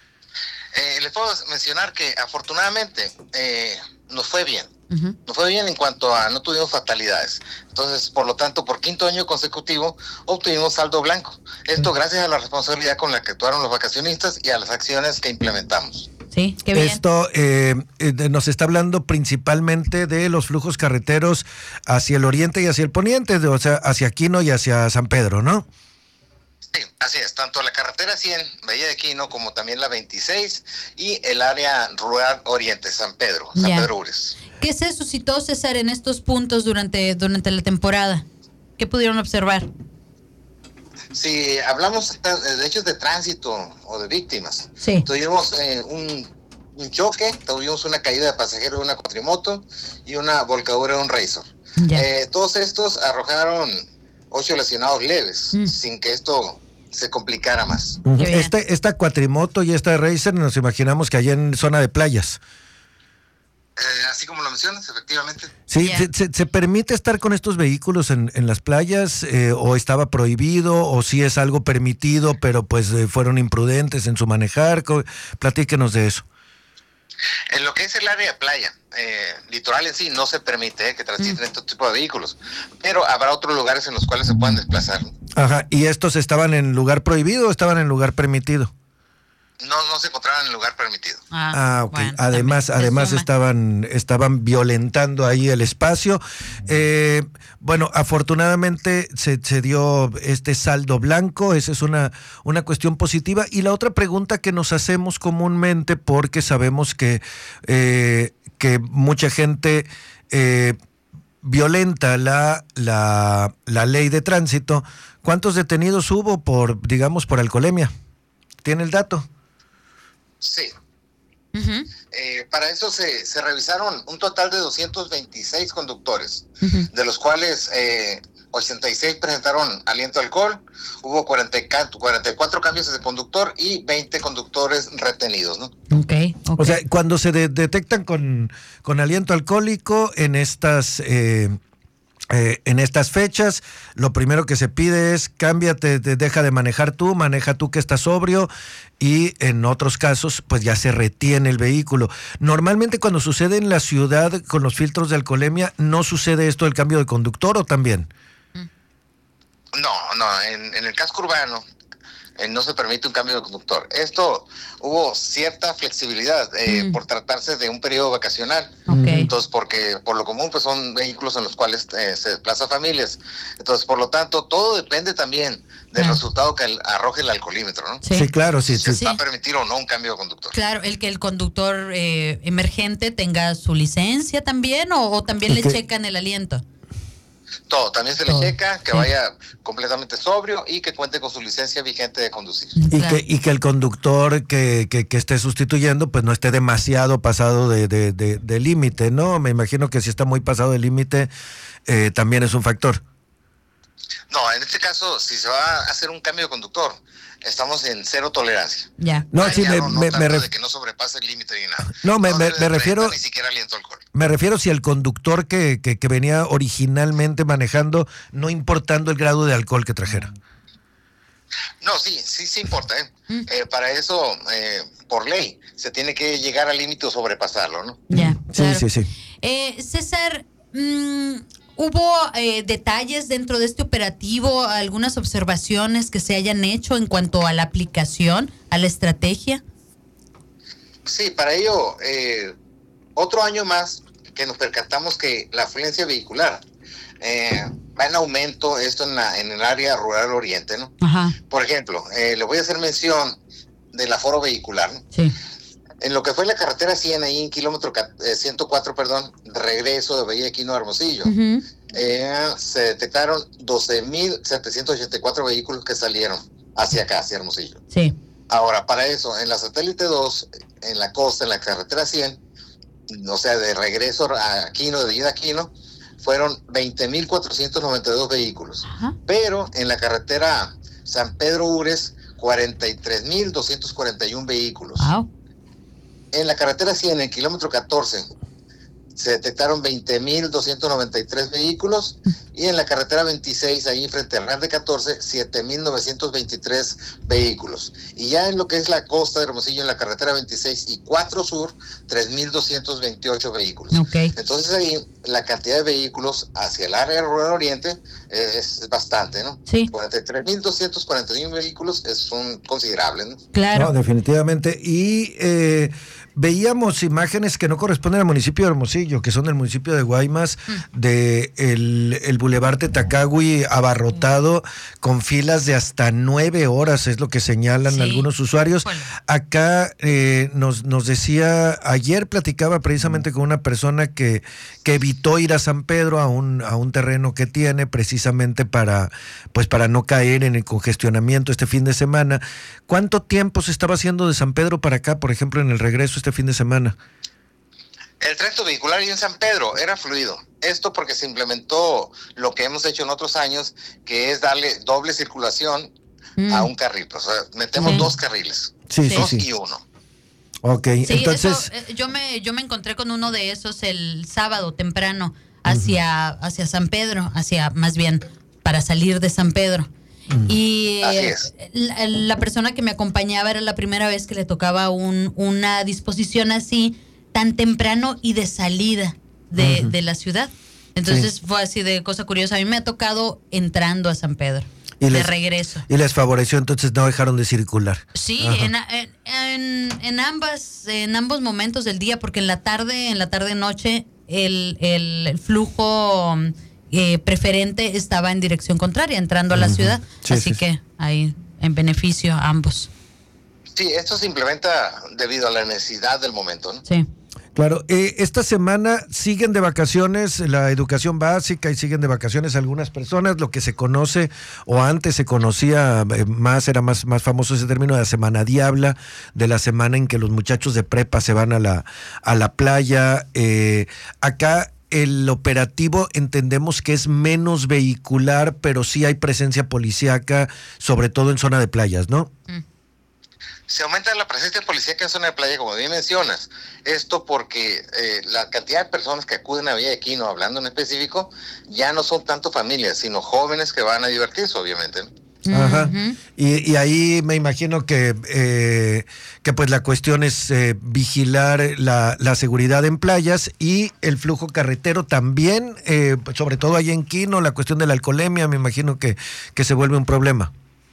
eh, les puedo mencionar que afortunadamente eh, nos fue bien. Uh-huh. Nos fue bien en cuanto a no tuvimos fatalidades. Entonces, por lo tanto, por quinto año consecutivo obtuvimos saldo blanco. Esto gracias a la responsabilidad con la que actuaron los vacacionistas y a las acciones que implementamos. Sí, qué bien. Esto eh, eh, nos está hablando principalmente de los flujos carreteros hacia el oriente y hacia el poniente, de, o sea, hacia Quino y hacia San Pedro, ¿no? Sí, así es, tanto la carretera cien, Bahía de Quino, como también la veintiséis y el área rural oriente, San Pedro, San Ya. Pedro Ures. ¿Qué se suscitó, César, en estos puntos durante, durante la temporada? ¿Qué pudieron observar? Si hablamos de hechos de tránsito o de víctimas, Sí. tuvimos eh, un, un choque, tuvimos una caída de pasajero de una cuatrimoto y una volcadura de un Razor. Ya. Eh, todos estos arrojaron ocho lesionados leves, Mm. sin que esto se complicara más. Uh-huh. Qué bien. Este, esta cuatrimoto y esta Racer nos imaginamos que allá en zona de playas. Eh, así como lo mencionas, efectivamente. Sí, Ya. se, se- ¿se permite estar con estos vehículos en, en las playas eh, o estaba prohibido o si es algo permitido pero pues eh, fueron imprudentes en su manejar? Co- Platíquenos de eso. En lo que es el área de playa, eh, litoral en sí, no se permite eh, que transiten Mm. este tipo de vehículos, pero habrá otros lugares en los cuales se puedan desplazar. Ajá, ¿y estos estaban en lugar prohibido o estaban en lugar permitido? No, no se encontraban en lugar permitido. Ah, ok. bueno, además, también se además suma. estaban, estaban violentando ahí el espacio. Eh, bueno, afortunadamente se, se dio este saldo blanco, esa es una, una cuestión positiva. Y la otra pregunta que nos hacemos comúnmente, porque sabemos que, eh, que mucha gente eh, violenta la, la, la ley de tránsito, ¿cuántos detenidos hubo por, digamos, por alcoholemia? ¿Tiene el dato? Sí. Ujú, Eh, para eso se, se revisaron un total de doscientos veintiséis conductores, ujú. de los cuales eh, ochenta y seis presentaron aliento a alcohol, hubo cuarenta y cuatro cambios de conductor y veinte conductores retenidos, ¿no? Ok, ok. O sea, cuando se de- detectan con, con aliento alcohólico en estas eh, eh, en estas fechas, lo primero que se pide es cámbiate, de- deja de manejar tú, maneja tú que estás sobrio, y en otros casos pues ya se retiene el vehículo. Normalmente cuando sucede en la ciudad con los filtros de alcoholemia, ¿no sucede esto del cambio de conductor o también? No, no, en, en el casco urbano eh, no se permite un cambio de conductor. Esto hubo cierta flexibilidad eh, Mm. por tratarse de un periodo vacacional. Ok. Entonces, porque por lo común pues son vehículos en los cuales eh, se desplazan familias. Entonces, por lo tanto, todo depende también del Ah. resultado que el- arroje el alcoholímetro, ¿no? Sí, claro, sí, Si sí. se va Sí. a permitir o no un cambio de conductor. Claro, el que el conductor eh, emergente tenga su licencia también o, o también le Ok. checan el aliento. Todo, también se le Todo, checa que sí. vaya completamente sobrio y que cuente con su licencia vigente de conducir. Y Claro. que, y que el conductor que, que, que esté sustituyendo pues no esté demasiado pasado de, de, de, de límite, ¿no? Me imagino que si está muy pasado de límite eh, también es un factor. No, en este caso, si se va a hacer un cambio de conductor, estamos en cero tolerancia. Ya. No, Ahí sí, ya me, no, no me, tanto me de ref- que no sobrepase el límite ni nada. No, me- No me- debe me de refiero- presentar ni siquiera aliento alcohol. me refiero si el conductor que, que, que venía originalmente manejando, no importando el grado de alcohol que trajera. No, sí, sí, sí importa. ¿eh? Eh, para eso, eh, por ley, se tiene que llegar al límite o sobrepasarlo, ¿no? Ya, Sí, claro. sí, sí. Eh, César, mm, ¿hubo eh, detalles dentro de este operativo, algunas observaciones que se hayan hecho en cuanto a la aplicación, a la estrategia? Sí, para ello, eh, otro año más que nos percatamos que la afluencia vehicular eh, va en aumento, esto en, la, en el área rural oriente, ¿no? Ajá, Por ejemplo, eh, le voy a hacer mención del aforo vehicular, ¿no? sí. En lo que fue la carretera cien, ahí en kilómetro ca- eh, ciento cuatro, perdón, de regreso de Bahía Quino a Hermosillo, Ujú. eh, se detectaron doce mil setecientos ochenta y cuatro vehículos que salieron hacia acá, hacia Hermosillo. Sí. Ahora, para eso, en la satélite dos, en la costa, en la carretera cien, o sea, de regreso a Quino, de ida a Quino, fueron veinte mil cuatrocientos noventa y dos vehículos. Ajá. Pero en la carretera San Pedro-Ures, cuarenta y tres mil doscientos cuarenta y uno vehículos. Wow. En la carretera cien, en kilómetro catorce, se detectaron veinte mil doscientos noventa y tres vehículos, y en la carretera veintiséis, ahí frente al Real de catorce, siete mil novecientos veintitrés vehículos. Y ya en lo que es la costa de Hermosillo, en la carretera veintiséis y cuatro Sur, tres mil doscientos veintiocho vehículos. Ok. Entonces ahí la cantidad de vehículos hacia el área rural oriente es, es bastante, ¿no? Sí. cuarenta y tres mil doscientos cuarenta y uno vehículos es un considerable, ¿no? Claro. No, definitivamente. Y eh, veíamos imágenes que no corresponden al municipio de Hermosillo, que son del municipio de Guaymas, Mm. de el, el Boulevard Tetacagui abarrotado con filas de hasta nueve horas, es lo que señalan Sí. algunos usuarios. Bueno. Acá eh, nos, nos decía, ayer platicaba precisamente con una persona que, que evitó ir a San Pedro, a un, a un terreno que tiene precisamente para, pues para no caer en el congestionamiento este fin de semana. ¿Cuánto tiempo se estaba haciendo de San Pedro para acá, por ejemplo, en el regreso este fin de semana? El tránsito vehicular en San Pedro era fluido. Esto porque se implementó lo que hemos hecho en otros años, que es darle doble circulación Mm. a un carril. O sea, metemos Sí. dos carriles, Sí, Sí. dos sí, sí. y uno. Ok, Sí, entonces... eso, eh, yo me yo me encontré con uno de esos el sábado temprano hacia hacia San Pedro, hacia más bien para salir de San Pedro. Y Así eh, es. la, la persona que me acompañaba era la primera vez que le tocaba un, una disposición así tan temprano y de salida de, Ujú. de la ciudad. Entonces fue así de cosa curiosa. A mí me ha tocado entrando a San Pedro, Y de les- regreso. Y les favoreció, entonces no dejaron de circular. Sí, Ajá. en, en, en, en ambas, en ambos momentos del día, porque en la tarde, en la tarde noche, el, el, el flujo eh, preferente estaba en dirección contraria, entrando a la Ujú. ciudad. Sí, Así sí, sí. que ahí en beneficio a ambos. Sí, esto se implementa debido a la necesidad del momento, ¿no? Sí. Claro, eh, esta semana siguen de vacaciones la educación básica y siguen de vacaciones algunas personas, lo que se conoce o antes se conocía eh, más, era más, más famoso ese término de la semana diabla, de la semana en que los muchachos de prepa se van a la, a la playa. Eh, acá el operativo entendemos que es menos vehicular, pero sí hay presencia policíaca, sobre todo en zona de playas, ¿no? Se aumenta la presencia policíaca en zona de playa, como bien mencionas. Esto porque eh, la cantidad de personas que acuden a Villa de Quino, hablando en específico, ya no son tanto familias, sino jóvenes que van a divertirse, obviamente, ¿no? Ajá. Ujú. Y, y ahí me imagino que, eh, que pues la cuestión es eh, vigilar la, la seguridad en playas y el flujo carretero también, eh, sobre todo ahí en Quino, la cuestión de la alcoholemia, me imagino que, que se vuelve un problema.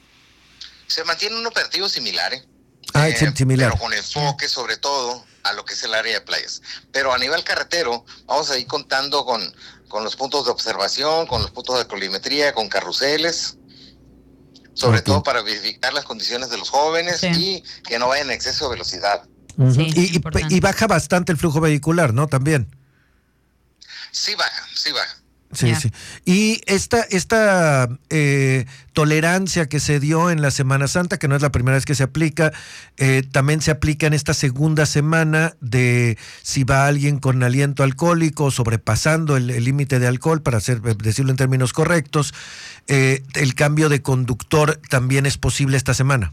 Se mantiene un operativo similar, ¿eh? Ah, Eh, sim- similar. Pero con enfoque sobre todo a lo que es el área de playas. Pero a nivel carretero, vamos a ir contando con, con los puntos de observación, con los puntos de colimetría, con carruseles, sobre Ok. todo para verificar las condiciones de los jóvenes Sí. y que no vayan en exceso de velocidad. Sí, y, y- importante. y baja bastante el flujo vehicular, ¿no? También. Sí baja, sí baja. Sí, Ya. sí. Y esta, esta eh, tolerancia que se dio en la Semana Santa, que no es la primera vez que se aplica, eh, también se aplica en esta segunda semana de si va alguien con aliento alcohólico, sobrepasando el el límite de alcohol, para hacer, decirlo en términos correctos, eh, el cambio de conductor también es posible esta semana.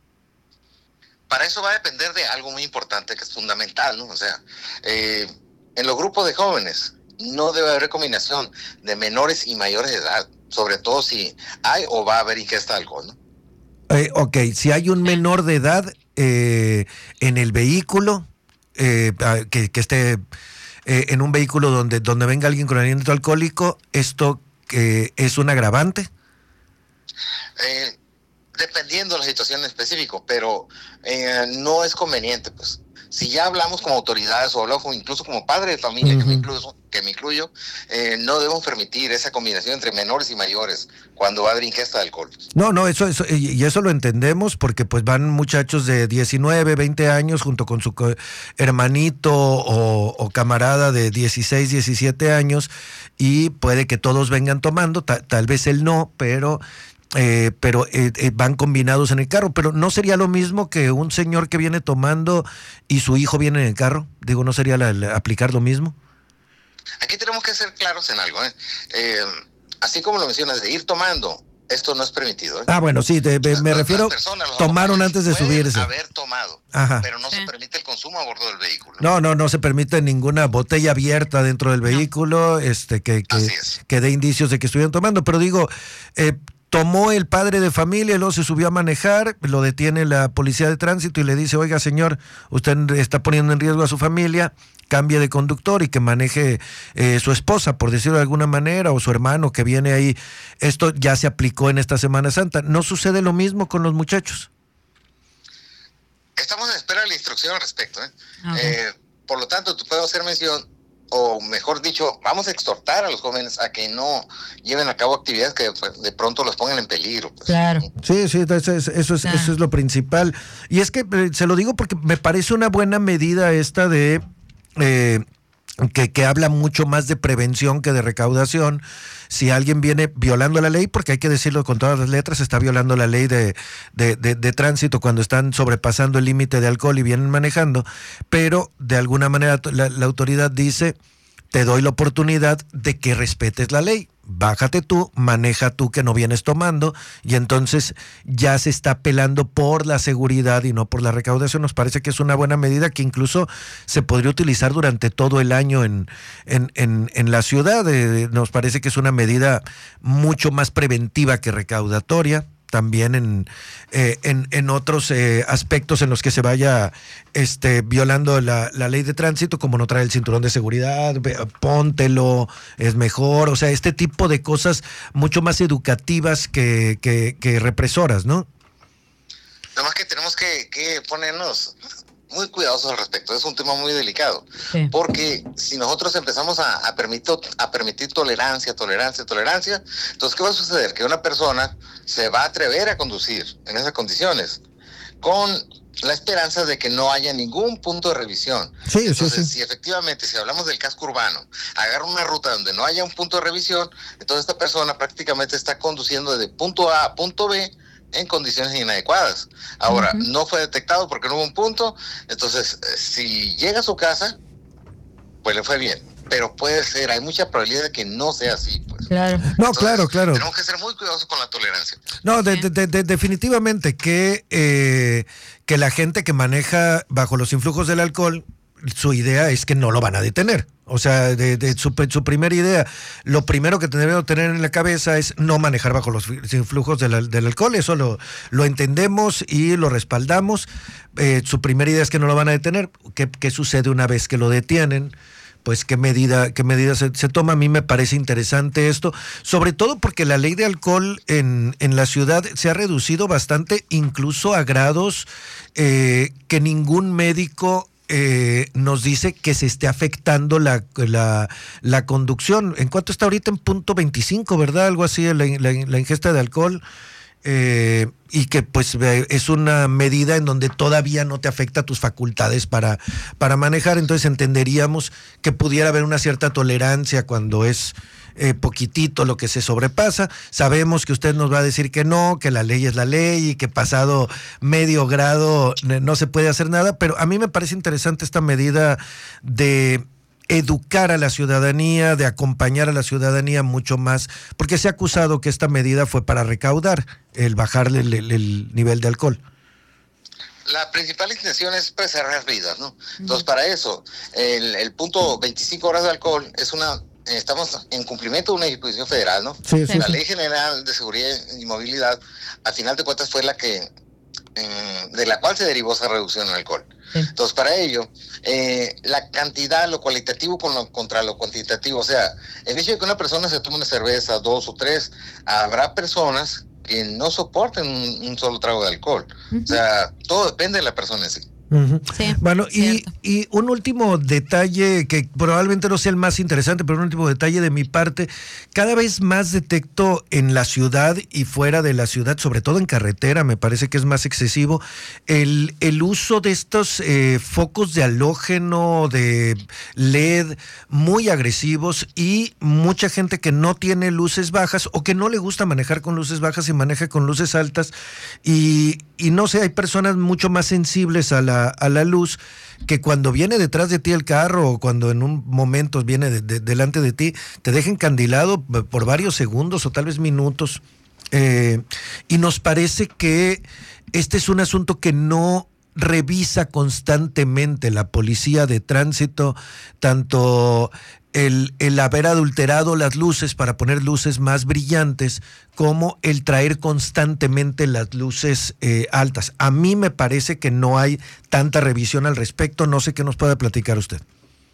Para eso va a depender de algo muy importante que es fundamental, ¿no? O sea, eh, en los grupos de jóvenes no debe haber combinación de menores y mayores de edad, sobre todo si hay o va a haber ingesta de alcohol, ¿no? Eh, ok, si hay un menor de edad eh, en el vehículo, eh, que, que esté eh, en un vehículo donde, donde venga alguien con aliento alcohólico, ¿esto eh, es un agravante? Eh, dependiendo de la situación en específico, pero eh, no es conveniente, pues. Si ya hablamos como autoridades o hablamos incluso como padre de familia, uh-huh. que me incluyo, que me incluyo eh, no debemos permitir esa combinación entre menores y mayores cuando va a haber ingesta de alcohol. No, no, eso, eso y eso lo entendemos porque pues van muchachos de diecinueve, veinte años junto con su hermanito o, o camarada de dieciséis, diecisiete años y puede que todos vengan tomando, ta, tal vez él no, pero... Eh, pero eh, eh, van combinados en el carro, pero ¿no sería lo mismo que un señor que viene tomando y su hijo viene en el carro? Digo, ¿no sería la, la, aplicar lo mismo? Aquí tenemos que ser claros en algo, ¿eh? Eh, así como lo mencionas, de ir tomando, esto no es permitido, ¿eh? Ah, bueno, sí, te, me, me refiero, personas, tomaron antes de subirse. Haber tomado, Ajá. pero no se permite el consumo a bordo del vehículo. No, no, no se permite ninguna botella abierta dentro del vehículo, este, que, que, que dé indicios de que estuvieron tomando, pero digo, eh, tomó el padre de familia, luego se subió a manejar, lo detiene la policía de tránsito y le dice, oiga señor, usted está poniendo en riesgo a su familia, cambie de conductor y que maneje eh, su esposa, por decirlo de alguna manera, o su hermano que viene ahí. Esto ya se aplicó en esta Semana Santa. ¿No sucede lo mismo con los muchachos? Estamos en espera de la instrucción al respecto, ¿eh? Okay. Eh, por lo tanto, tú puedes hacer mención, o mejor dicho, vamos a exhortar a los jóvenes a que no lleven a cabo actividades que pues, de pronto los pongan en peligro. Pues. Claro. Sí, sí, eso es, eso es, claro. Eso es lo principal. Y es que eh, se lo digo porque me parece una buena medida esta de... Eh, que, que habla mucho más de prevención que de recaudación. Si alguien viene violando la ley, porque hay que decirlo con todas las letras, está violando la ley de, de, de, de tránsito cuando están sobrepasando el límite de alcohol y vienen manejando, pero de alguna manera la, la autoridad dice, te doy la oportunidad de que respetes la ley. Bájate tú, maneja tú que no vienes tomando, y entonces ya se está apelando por la seguridad y no por la recaudación. Nos parece que es una buena medida que incluso se podría utilizar durante todo el año en, en, en, en la ciudad. Eh, nos parece que es una medida mucho más preventiva que recaudatoria. También en, eh, en, en otros eh, aspectos en los que se vaya este, violando la, la ley de tránsito, como no trae el cinturón de seguridad, póntelo, es mejor, o sea, este tipo de cosas mucho más educativas que, que, que represoras, ¿no? Además que tenemos que, que ponernos muy cuidadosos al respecto, es un tema muy delicado, sí. Porque si nosotros empezamos a, a, permitir, a permitir tolerancia, tolerancia, tolerancia, entonces ¿qué va a suceder? Que una persona se va a atrever a conducir en esas condiciones con la esperanza de que no haya ningún punto de revisión. Sí, entonces, sí, sí. si efectivamente, si hablamos del casco urbano, agarra una ruta donde no haya un punto de revisión, entonces esta persona prácticamente está conduciendo de punto A a punto B en condiciones inadecuadas. Ahora, uh-huh. no fue detectado porque no hubo un punto, entonces, si llega a su casa, pues le fue bien. Pero puede ser, hay mucha probabilidad de que no sea así. Pues. Claro. No, entonces, claro, claro. Tenemos que ser muy cuidadosos con la tolerancia. No, de, de, de, definitivamente que, eh, que la gente que maneja bajo los influjos del alcohol, su idea es que no lo van a detener. O sea, de, de su, su primera idea, lo primero que debemos tener en la cabeza es no manejar bajo los influjos del, del alcohol. Eso lo, lo entendemos y lo respaldamos. Eh, su primera idea es que no lo van a detener. ¿Qué, qué sucede una vez que lo detienen? Pues qué medida, qué medida se, se toma. A mí me parece interesante esto, sobre todo porque la ley de alcohol en, en la ciudad se ha reducido bastante, incluso a grados eh, que ningún médico Eh, nos dice que se esté afectando la, la, la conducción. ¿En cuánto está ahorita? En punto veinticinco, ¿verdad? Algo así, la, la, la ingesta de alcohol. Eh, y que pues es una medida en donde todavía no te afecta tus facultades para, para manejar. Entonces entenderíamos que pudiera haber una cierta tolerancia cuando es eh, poquitito lo que se sobrepasa. Sabemos que usted nos va a decir que no, que la ley es la ley y que pasado medio grado no se puede hacer nada, pero a mí me parece interesante esta medida de educar a la ciudadanía, de acompañar a la ciudadanía mucho más, porque se ha acusado que esta medida fue para recaudar, el bajarle el, el, el nivel de alcohol. La principal intención es preservar vidas, ¿no? Entonces, para eso, el, el punto veinticinco horas de alcohol es una... Estamos en cumplimiento de una disposición federal, ¿no? Sí, sí, la sí. Ley General de Seguridad y Movilidad, al final de cuentas, fue la que... Eh, de la cual se derivó esa reducción en alcohol. Sí. Entonces, para ello, eh, la cantidad, lo cualitativo con lo, contra lo cuantitativo, o sea, el hecho de que una persona se tome una cerveza, dos o tres, habrá personas que no soporten un, un solo trago de alcohol. Uh-huh. O sea, todo depende de la persona en sí. Uh-huh. Sí, bueno, y, y un último detalle que probablemente no sea el más interesante, pero un último detalle de mi parte. Cada vez más detecto en la ciudad y fuera de la ciudad, sobre todo en carretera, me parece que es más excesivo, el, el uso de estos eh, focos de halógeno, de L E D, muy agresivos, y mucha gente que no tiene luces bajas o que no le gusta manejar con luces bajas y maneja con luces altas. Y, y no sé, hay personas mucho más sensibles a la a la luz, que cuando viene detrás de ti el carro o cuando en un momento viene de, de, delante de ti, te deja encandilado por varios segundos o tal vez minutos. Eh, y nos parece que este es un asunto que no revisa constantemente la policía de tránsito, tanto el, el haber adulterado las luces para poner luces más brillantes, como el traer constantemente las luces eh, altas. A mí me parece que no hay tanta revisión al respecto. No sé qué nos puede platicar usted.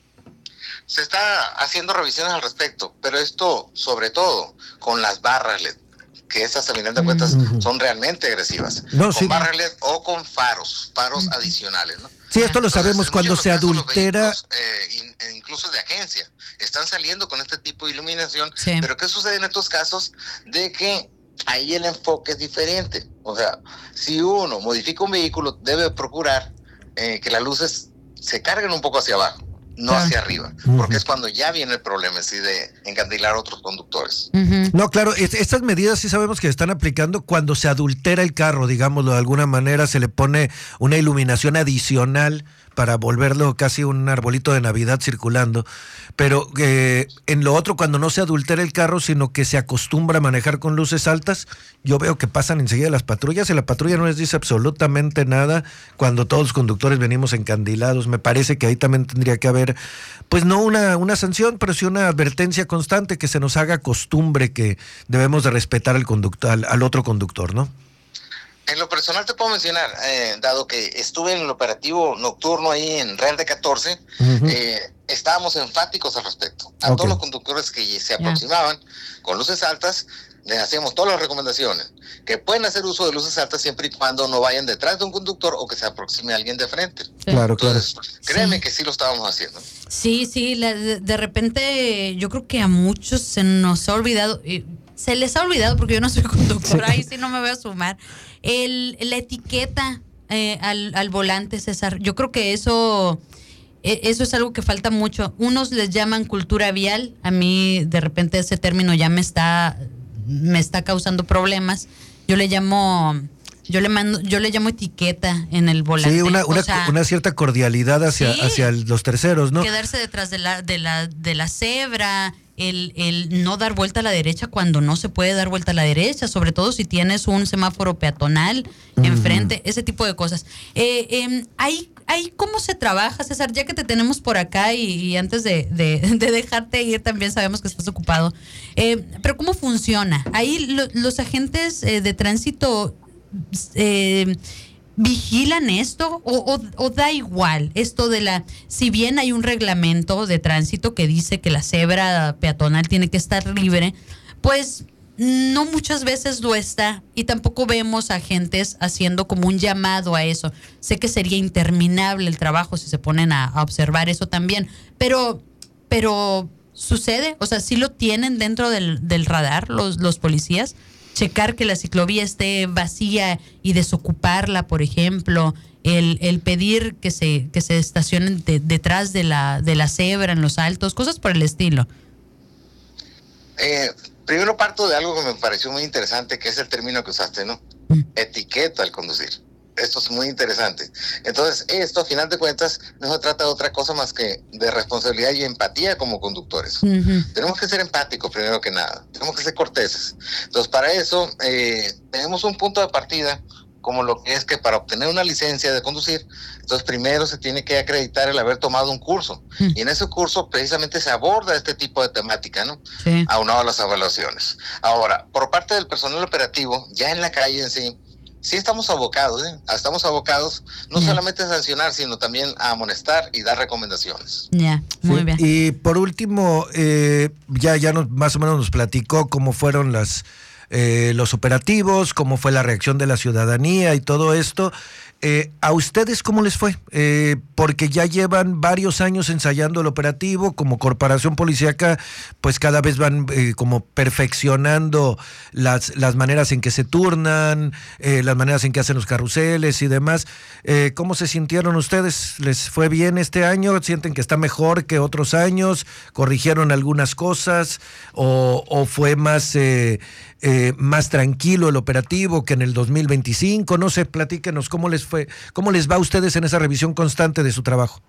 Se está haciendo revisiones al respecto, pero esto sobre todo con las barras L E D, que esas, a final de cuentas, uh-huh. son realmente agresivas. No, con sí. barras L E D o con faros, faros uh-huh. adicionales, ¿no? Sí, esto lo sabemos. Entonces, cuando se adultera... Eh, incluso de agencia, están saliendo con este tipo de iluminación, sí. Pero ¿qué sucede en estos casos? De que ahí el enfoque es diferente. O sea, si uno modifica un vehículo, debe procurar eh, que las luces se carguen un poco hacia abajo, no claro. hacia arriba, porque uh-huh. es cuando ya viene el problema así de encandilar a otros conductores. Uh-huh. No, claro, es, estas medidas sí sabemos que se están aplicando cuando se adultera el carro, digámoslo de alguna manera, se le pone una iluminación adicional para volverlo casi un arbolito de Navidad circulando, pero eh, en lo otro, cuando no se adultera el carro, sino que se acostumbra a manejar con luces altas, yo veo que pasan enseguida las patrullas y la patrulla no les dice absolutamente nada cuando todos los conductores venimos encandilados. Me parece que ahí también tendría que haber, pues no una, una sanción, pero sí una advertencia constante, que se nos haga costumbre que debemos de respetar al conductor, al, al otro conductor, ¿no? En lo personal te puedo mencionar, eh, dado que estuve en el operativo nocturno ahí en Real de catorce, uh-huh. eh, estábamos enfáticos al respecto. A okay. todos los conductores que se aproximaban yeah. con luces altas, les hacíamos todas las recomendaciones, que pueden hacer uso de luces altas siempre y cuando no vayan detrás de un conductor o que se aproxime a alguien de frente. Sí. Claro, Entonces, claro. créeme sí. que sí lo estábamos haciendo. Sí, sí, la, de, de repente yo creo que a muchos se nos ha olvidado... Eh, Se les ha olvidado, porque yo no soy conductora, ahí sí no me voy a sumar, el, la etiqueta eh, al, al volante, César. Yo creo que eso, eso es algo que falta mucho. Unos les llaman cultura vial, a mí de repente ese término ya me está, me está causando problemas. Yo le llamo... Yo le mando, yo le llamo etiqueta en el volante. Sí, una, una, o sea, una cierta cordialidad hacia, sí, hacia los terceros, ¿no? Quedarse detrás de la, de la, de la cebra, el, el no dar vuelta a la derecha cuando no se puede dar vuelta a la derecha, sobre todo si tienes un semáforo peatonal mm. enfrente, ese tipo de cosas. Eh, eh, hay, hay cómo se trabaja, César, ya que te tenemos por acá y, y antes de, de, de dejarte ir, también sabemos que estás ocupado. Eh, pero ¿cómo funciona? Ahí lo, los agentes eh, de tránsito Eh, ¿vigilan esto o, o, o da igual esto de la, si bien hay un reglamento de tránsito que dice que la cebra peatonal tiene que estar libre, pues no muchas veces lo está, y tampoco vemos agentes haciendo como un llamado a eso? Sé que sería interminable el trabajo si se ponen a, a observar eso también, pero pero sucede, o sea, ¿sí lo tienen dentro del, del radar los, los policías? Checar que la ciclovía esté vacía y desocuparla, por ejemplo, el, el pedir que se que se estacionen de, detrás de la de la cebra en los altos, cosas por el estilo. Eh, primero parto de algo que me pareció muy interesante, que es el término que usaste, ¿no? Mm. Etiqueta al conducir. Esto es muy interesante. Entonces, esto, a final de cuentas, no se trata de otra cosa más que de responsabilidad y empatía como conductores. Ujú. Tenemos que ser empáticos, primero que nada. Tenemos que ser corteses. Entonces, para eso, eh, tenemos un punto de partida, como lo que es que para obtener una licencia de conducir, entonces primero se tiene que acreditar el haber tomado un curso. Mm. Y en ese curso, precisamente, se aborda este tipo de temática, ¿no? Sí. Aunado a las evaluaciones. Ahora, por parte del personal operativo, ya en la calle en sí, sí estamos abocados, ¿eh? Estamos abocados no Ya. solamente a sancionar, sino también a amonestar y dar recomendaciones. Ya, muy Sí, bien. Y por último, eh, ya, ya nos, más o menos nos platicó cómo fueron las, eh, los operativos, cómo fue la reacción de la ciudadanía y todo esto. Eh, ¿A ustedes cómo les fue? Eh, porque ya llevan varios años ensayando el operativo, como corporación policíaca, pues cada vez van eh, como perfeccionando las, las maneras en que se turnan, eh, las maneras en que hacen los carruseles y demás. Eh, ¿Cómo se sintieron ustedes? ¿Les fue bien este año? ¿Sienten que está mejor que otros años? ¿Corrigieron algunas cosas? ¿O, o fue más, eh, eh, más tranquilo el operativo que en el dos mil veinticinco? No sé, platíquenos cómo les fue, cómo les va a ustedes en esa revisión constante de su trabajo.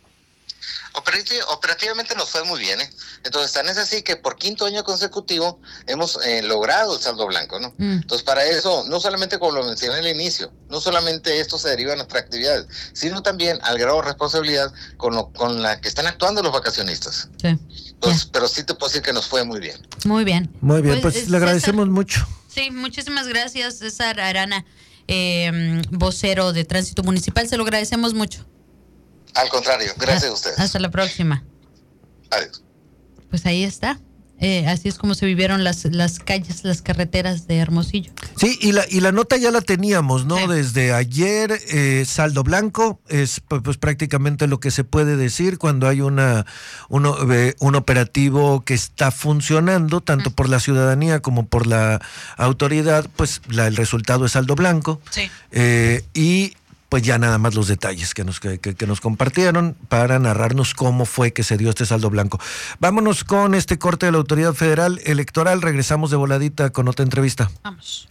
Operati- operativamente nos fue muy bien, ¿eh? Entonces, tan es así que por quinto año consecutivo hemos eh, logrado el saldo blanco, ¿no? Mm. Entonces, para eso, no solamente como lo mencioné al inicio, no solamente esto se deriva de nuestra actividad, sino también al grado de responsabilidad con, lo, con la que están actuando los vacacionistas. Sí. Entonces, pero sí te puedo decir que nos fue muy bien. Muy bien. Muy bien, pues, eh, le agradecemos César, mucho. Sí, muchísimas gracias, César Arana, eh, vocero de Tránsito Municipal. Se lo agradecemos mucho. Al contrario, gracias a Ah, ustedes. Hasta la próxima. Adiós. Pues ahí está. Eh, así es como se vivieron las, las calles, las carreteras de Hermosillo. Sí, y la, y la nota ya la teníamos, ¿no? Sí. Desde ayer, eh, saldo blanco, es pu- pues prácticamente lo que se puede decir cuando hay una uno, eh, un operativo que está funcionando, tanto por la ciudadanía como por la autoridad, pues la, el resultado es saldo blanco. Sí. Eh, y pues ya nada más los detalles que nos, que, que- que nos compartieron para narrarnos cómo fue que se dio este saldo blanco. Vámonos con este corte de la Autoridad Federal Electoral. Regresamos de voladita con otra entrevista. Vamos.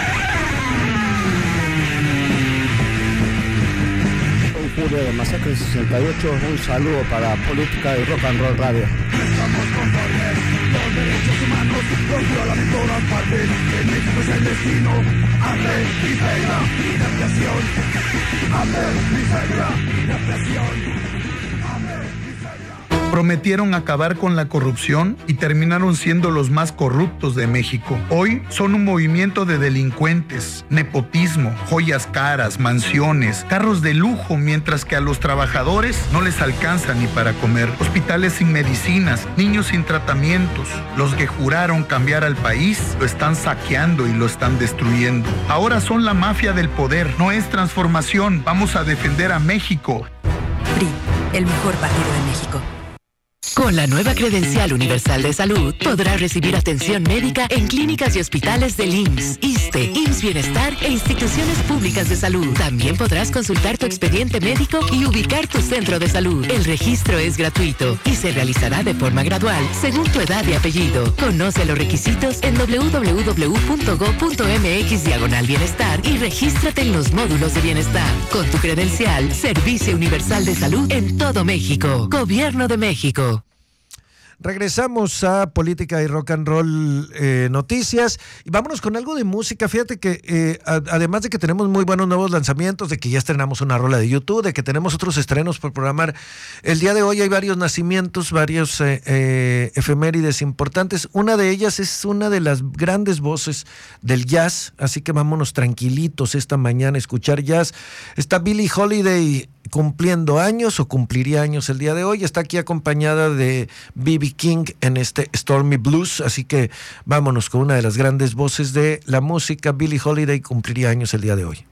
Soy Julio de Masacre sesenta y ocho, un saludo para Política y Rock and Roll Radio. Estamos conformes, los derechos humanos los violan en todas partes. En México es el destino, hambre, miseria y depresión. Hambre, miseria y depresión. Hambre, miseria. Prometieron acabar con la corrupción y terminaron siendo los más corruptos de México. Hoy son un movimiento de delincuentes, nepotismo, joyas caras, mansiones, carros de lujo, mientras que a los trabajadores no les alcanza ni para comer. Hospitales sin medicinas, niños sin tratamientos. Los que juraron cambiar al país lo están saqueando y lo están destruyendo. Ahora son la mafia del poder, no es transformación. Vamos a defender a México. P R I, el mejor partido de México. Con la nueva credencial universal de salud, podrás recibir atención médica en clínicas y hospitales del I M S S, ISSSTE, I M S S Bienestar e instituciones públicas de salud. También podrás consultar tu expediente médico y ubicar tu centro de salud. El registro es gratuito y se realizará de forma gradual según tu edad y apellido. Conoce los requisitos en doble u doble u doble u punto gob punto eme equis diagonal bienestar y regístrate en los módulos de bienestar. Con tu credencial, Servicio Universal de Salud en todo México. Gobierno de México. Regresamos a Política y Rock and Roll eh, Noticias y vámonos con algo de música. Fíjate que eh, a, además de que tenemos muy buenos nuevos lanzamientos, de que ya estrenamos una rola de YouTube, de que tenemos otros estrenos por programar, el día de hoy hay varios nacimientos, varios eh, eh, efemérides importantes. Una de ellas es una de las grandes voces del jazz, así que vámonos tranquilitos esta mañana a escuchar jazz. Está Billie Holiday cumpliendo años o cumpliría años el día de hoy. Está aquí acompañada de B B King en este Stormy Blues, así que vámonos con una de las grandes voces de la música. Billie Holiday cumpliría años el día de hoy.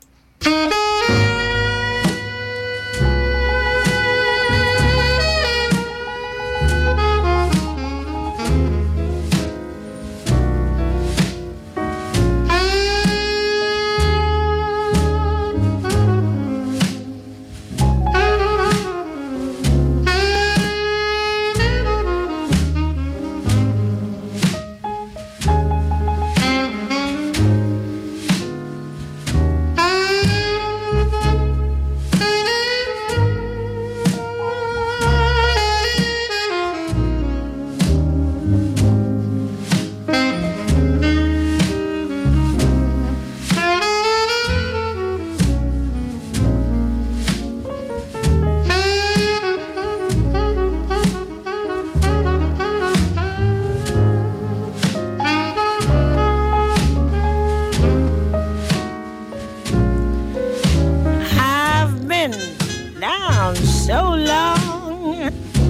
down so long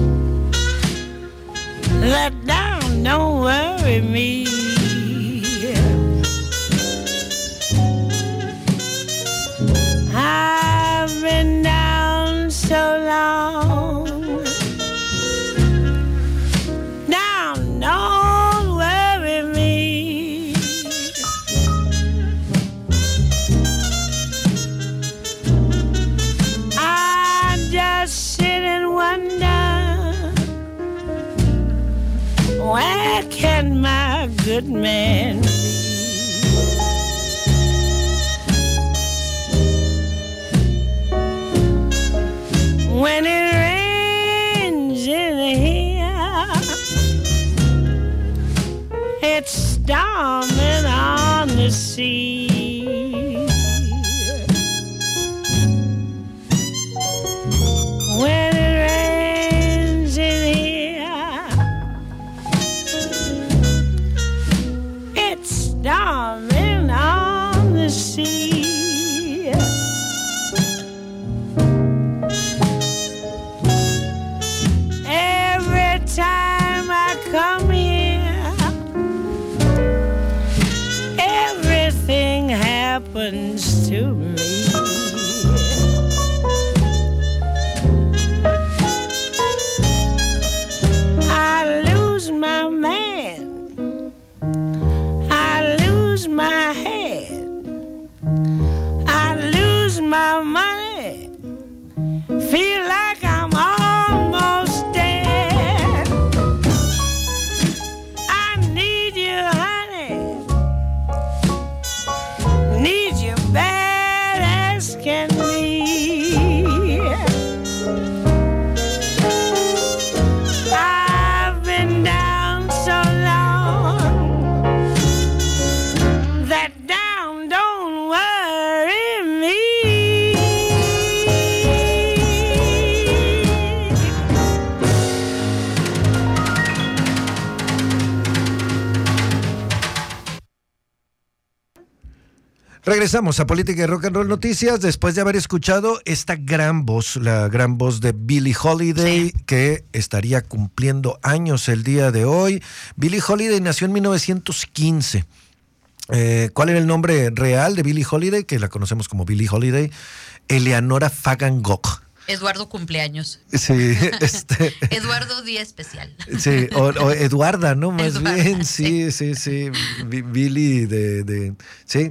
that down don't worry me. I've been down so long, down don't worry me. I just sit and wonder, where can my good man be? When it rains in here, it's storming on the sea. When it rains in here, it's storming on the sea. Time I come here, everything happens to me. I lose my man, I lose my head, I lose my money, feel like I'm almost dead. Can be. I've been down so long that down don't worry me. Regresamos a Política y Rock and Roll Noticias después de haber escuchado esta gran voz, la gran voz de Billie Holiday, sí, que estaría cumpliendo años el día de hoy. Billie Holiday nació en mil novecientos quince. Eh, ¿Cuál era el nombre real de Billie Holiday? Que la conocemos como Billie Holiday. Eleanora Fagan Gogh. Eduardo cumpleaños. Sí, este. Eduardo día especial. Sí, o, o Eduarda, ¿no? Más Eduarda, bien, sí, sí, sí. sí. Billie de, de. Sí.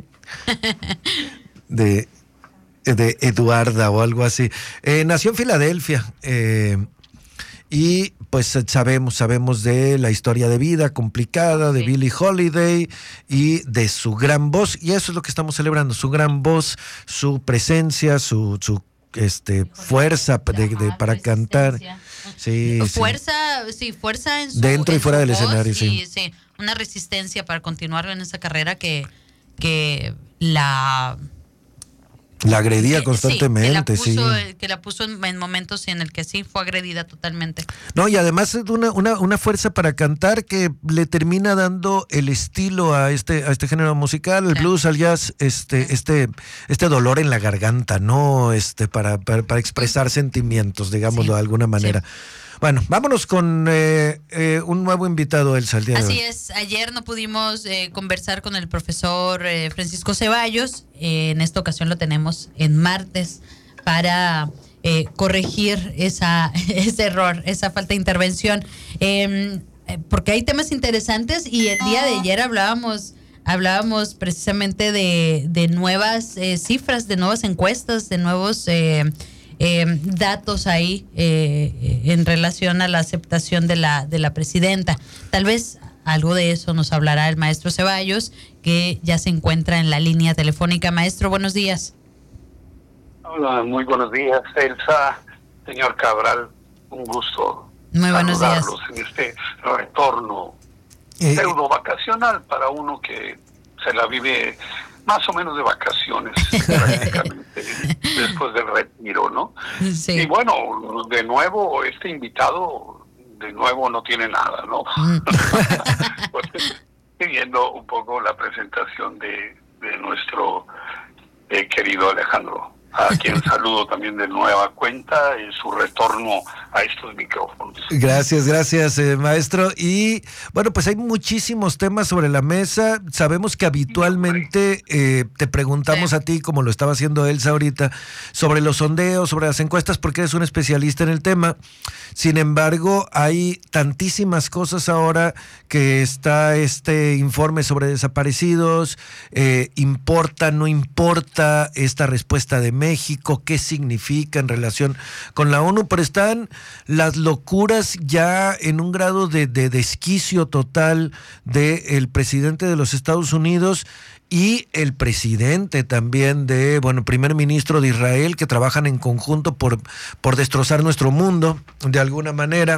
De, de Eduarda o algo así. Eh, nació en Filadelfia. Eh, y pues sabemos, sabemos de la historia de vida complicada de sí. Billie Holiday y de su gran voz. Y eso es lo que estamos celebrando, su gran voz, su presencia, su, su este fuerza de, de, para cantar. Sí, fuerza, sí. sí, fuerza en su, dentro y en fuera su del voz, escenario, y, sí. sí. Una resistencia para continuar en esa carrera que, que la... La agredía constantemente, sí. Que la puso, sí. que la puso en, en momentos en el que sí fue agredida totalmente. No, y además es una, una, una fuerza para cantar que le termina dando el estilo a este, a este género musical, el sí. blues, al jazz, este, sí. este, este dolor en la garganta, ¿no? Este, para, para, para expresar sentimientos, digámoslo sí. de alguna manera. Sí. Bueno, vámonos con eh, eh, un nuevo invitado, Elsa, el día de hoy. Así es, ayer no pudimos eh, conversar con el profesor eh, Francisco Ceballos, eh, en esta ocasión lo tenemos en martes para eh, corregir esa, ese error, esa falta de intervención, eh, porque hay temas interesantes y el día de ayer hablábamos... Hablábamos precisamente de, de nuevas eh, cifras, de nuevas encuestas, de nuevos eh, eh, datos ahí eh, en relación a la aceptación de la, de la presidenta. Tal vez algo de eso nos hablará el maestro Ceballos, que ya se encuentra en la línea telefónica. Maestro, buenos días. Hola, muy buenos días, Elsa, señor Cabral, un gusto muy buenos días en este retorno Eh, pseudo vacacional para uno que se la vive más o menos de vacaciones prácticamente después del retiro, ¿no? Sí. Y bueno, de nuevo este invitado de nuevo no tiene nada, ¿no? Pues, siguiendo un poco la presentación de, de nuestro eh, querido Alejandro a quien saludo también de nueva cuenta en su retorno a estos micrófonos. Gracias, gracias, eh, maestro. Y bueno, pues hay muchísimos temas sobre la mesa. Sabemos que habitualmente eh, te preguntamos a ti, como lo estaba haciendo Elsa ahorita, sobre los sondeos, sobre las encuestas, porque eres un especialista en el tema. Sin embargo, hay tantísimas cosas ahora que está este informe sobre desaparecidos, eh, importa, no importa esta respuesta de México, qué significa en relación con la ONU, pero están las locuras ya en un grado de, de desquicio total del presidente de los Estados Unidos y el presidente también de, bueno, primer ministro de Israel, que trabajan en conjunto por, por destrozar nuestro mundo de alguna manera.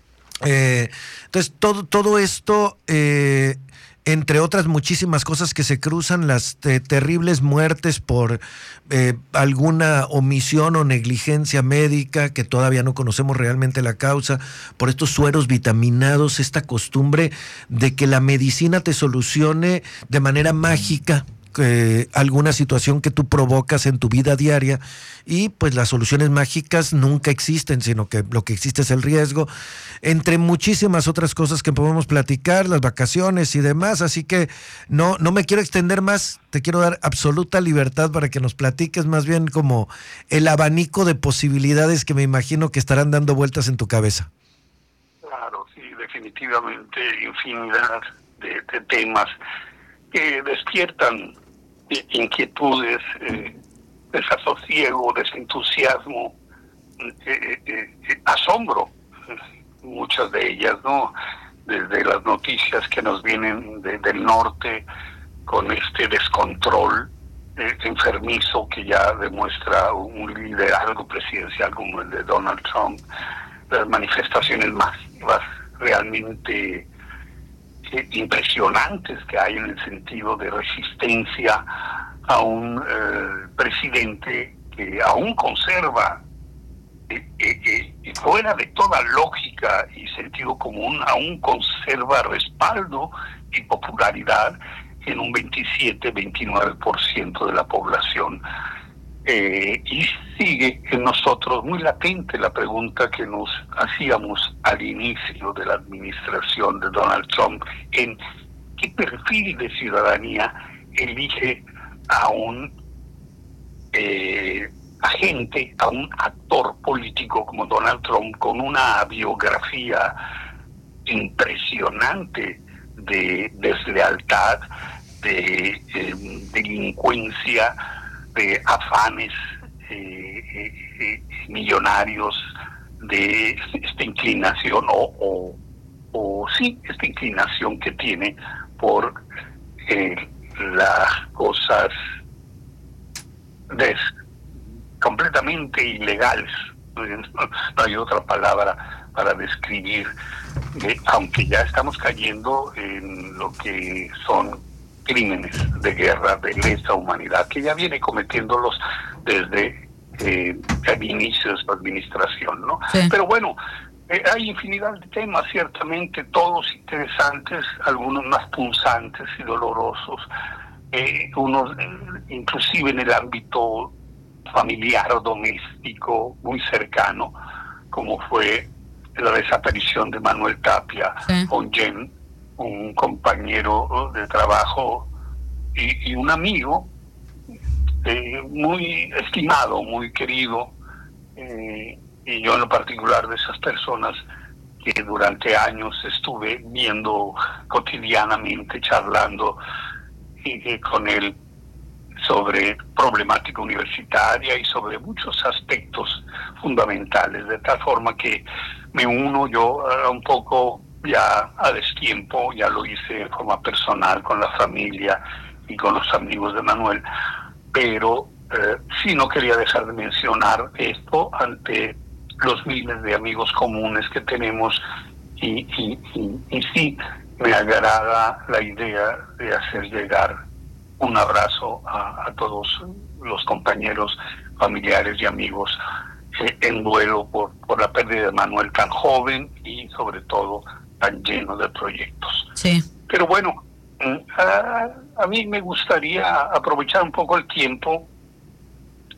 Eh, entonces, todo, todo esto, eh, entre otras muchísimas cosas que se cruzan, las te, terribles muertes por eh, alguna omisión o negligencia médica, que todavía no conocemos realmente la causa, por estos sueros vitaminados, esta costumbre de que la medicina te solucione de manera mágica eh, alguna situación que tú provocas en tu vida diaria, y pues las soluciones mágicas nunca existen, sino que lo que existe es el riesgo, entre muchísimas otras cosas que podemos platicar, las vacaciones y demás. Así que no, no me quiero extender más, te quiero dar absoluta libertad para que nos platiques más bien como el abanico de posibilidades que me imagino que estarán dando vueltas en tu cabeza. Claro, sí, definitivamente infinidad de, de temas que despiertan inquietudes, eh, desasosiego, desentusiasmo, eh, eh, eh, asombro, muchas de ellas, ¿no? Desde las noticias que nos vienen de, del norte, con este descontrol eh, enfermizo que ya demuestra un liderazgo presidencial como el de Donald Trump, las manifestaciones masivas realmente eh, impresionantes que hay en el sentido de resistencia a un eh, presidente que aún conserva eh, eh, eh, fuera de toda lógica y sentido común, aún conserva respaldo y popularidad en un veintisiete, veintinueve por ciento de la población. Eh, y sigue en nosotros muy latente la pregunta que nos hacíamos al inicio de la administración de Donald Trump, en qué perfil de ciudadanía elige a un eh, agente, a un actor político como Donald Trump, con una biografía impresionante de deslealtad, de eh, delincuencia, de afanes eh, eh, millonarios, de esta inclinación o, o, o sí, esta inclinación que tiene por eh, las cosas des, completamente ilegales. No hay otra palabra para describir, eh, aunque ya estamos cayendo en lo que son crímenes de guerra de lesa humanidad, que ya viene cometiéndolos desde eh, el inicio de su administración, ¿no? Sí. Pero bueno, eh, hay infinidad de temas, ciertamente, todos interesantes, algunos más punzantes y dolorosos, eh, unos eh, inclusive en el ámbito familiar o doméstico muy cercano, como fue la desaparición de Manuel Tapia, sí. Onyen, un compañero de trabajo y, y un amigo eh, muy estimado, muy querido, eh, y yo en lo particular de esas personas que durante años estuve viendo cotidianamente, charlando y, y con él sobre problemática universitaria y sobre muchos aspectos fundamentales, de tal forma que me uno yo uh, un poco ya a destiempo, ya lo hice de forma personal con la familia y con los amigos de Manuel, pero eh, sí no quería dejar de mencionar esto ante los miles de amigos comunes que tenemos y, y, y, y sí me agrada la idea de hacer llegar un abrazo a, a todos los compañeros, familiares y amigos eh, en duelo por, por la pérdida de Manuel, tan joven y sobre todo tan lleno de proyectos. Sí. Pero bueno, a, a mí me gustaría aprovechar un poco el tiempo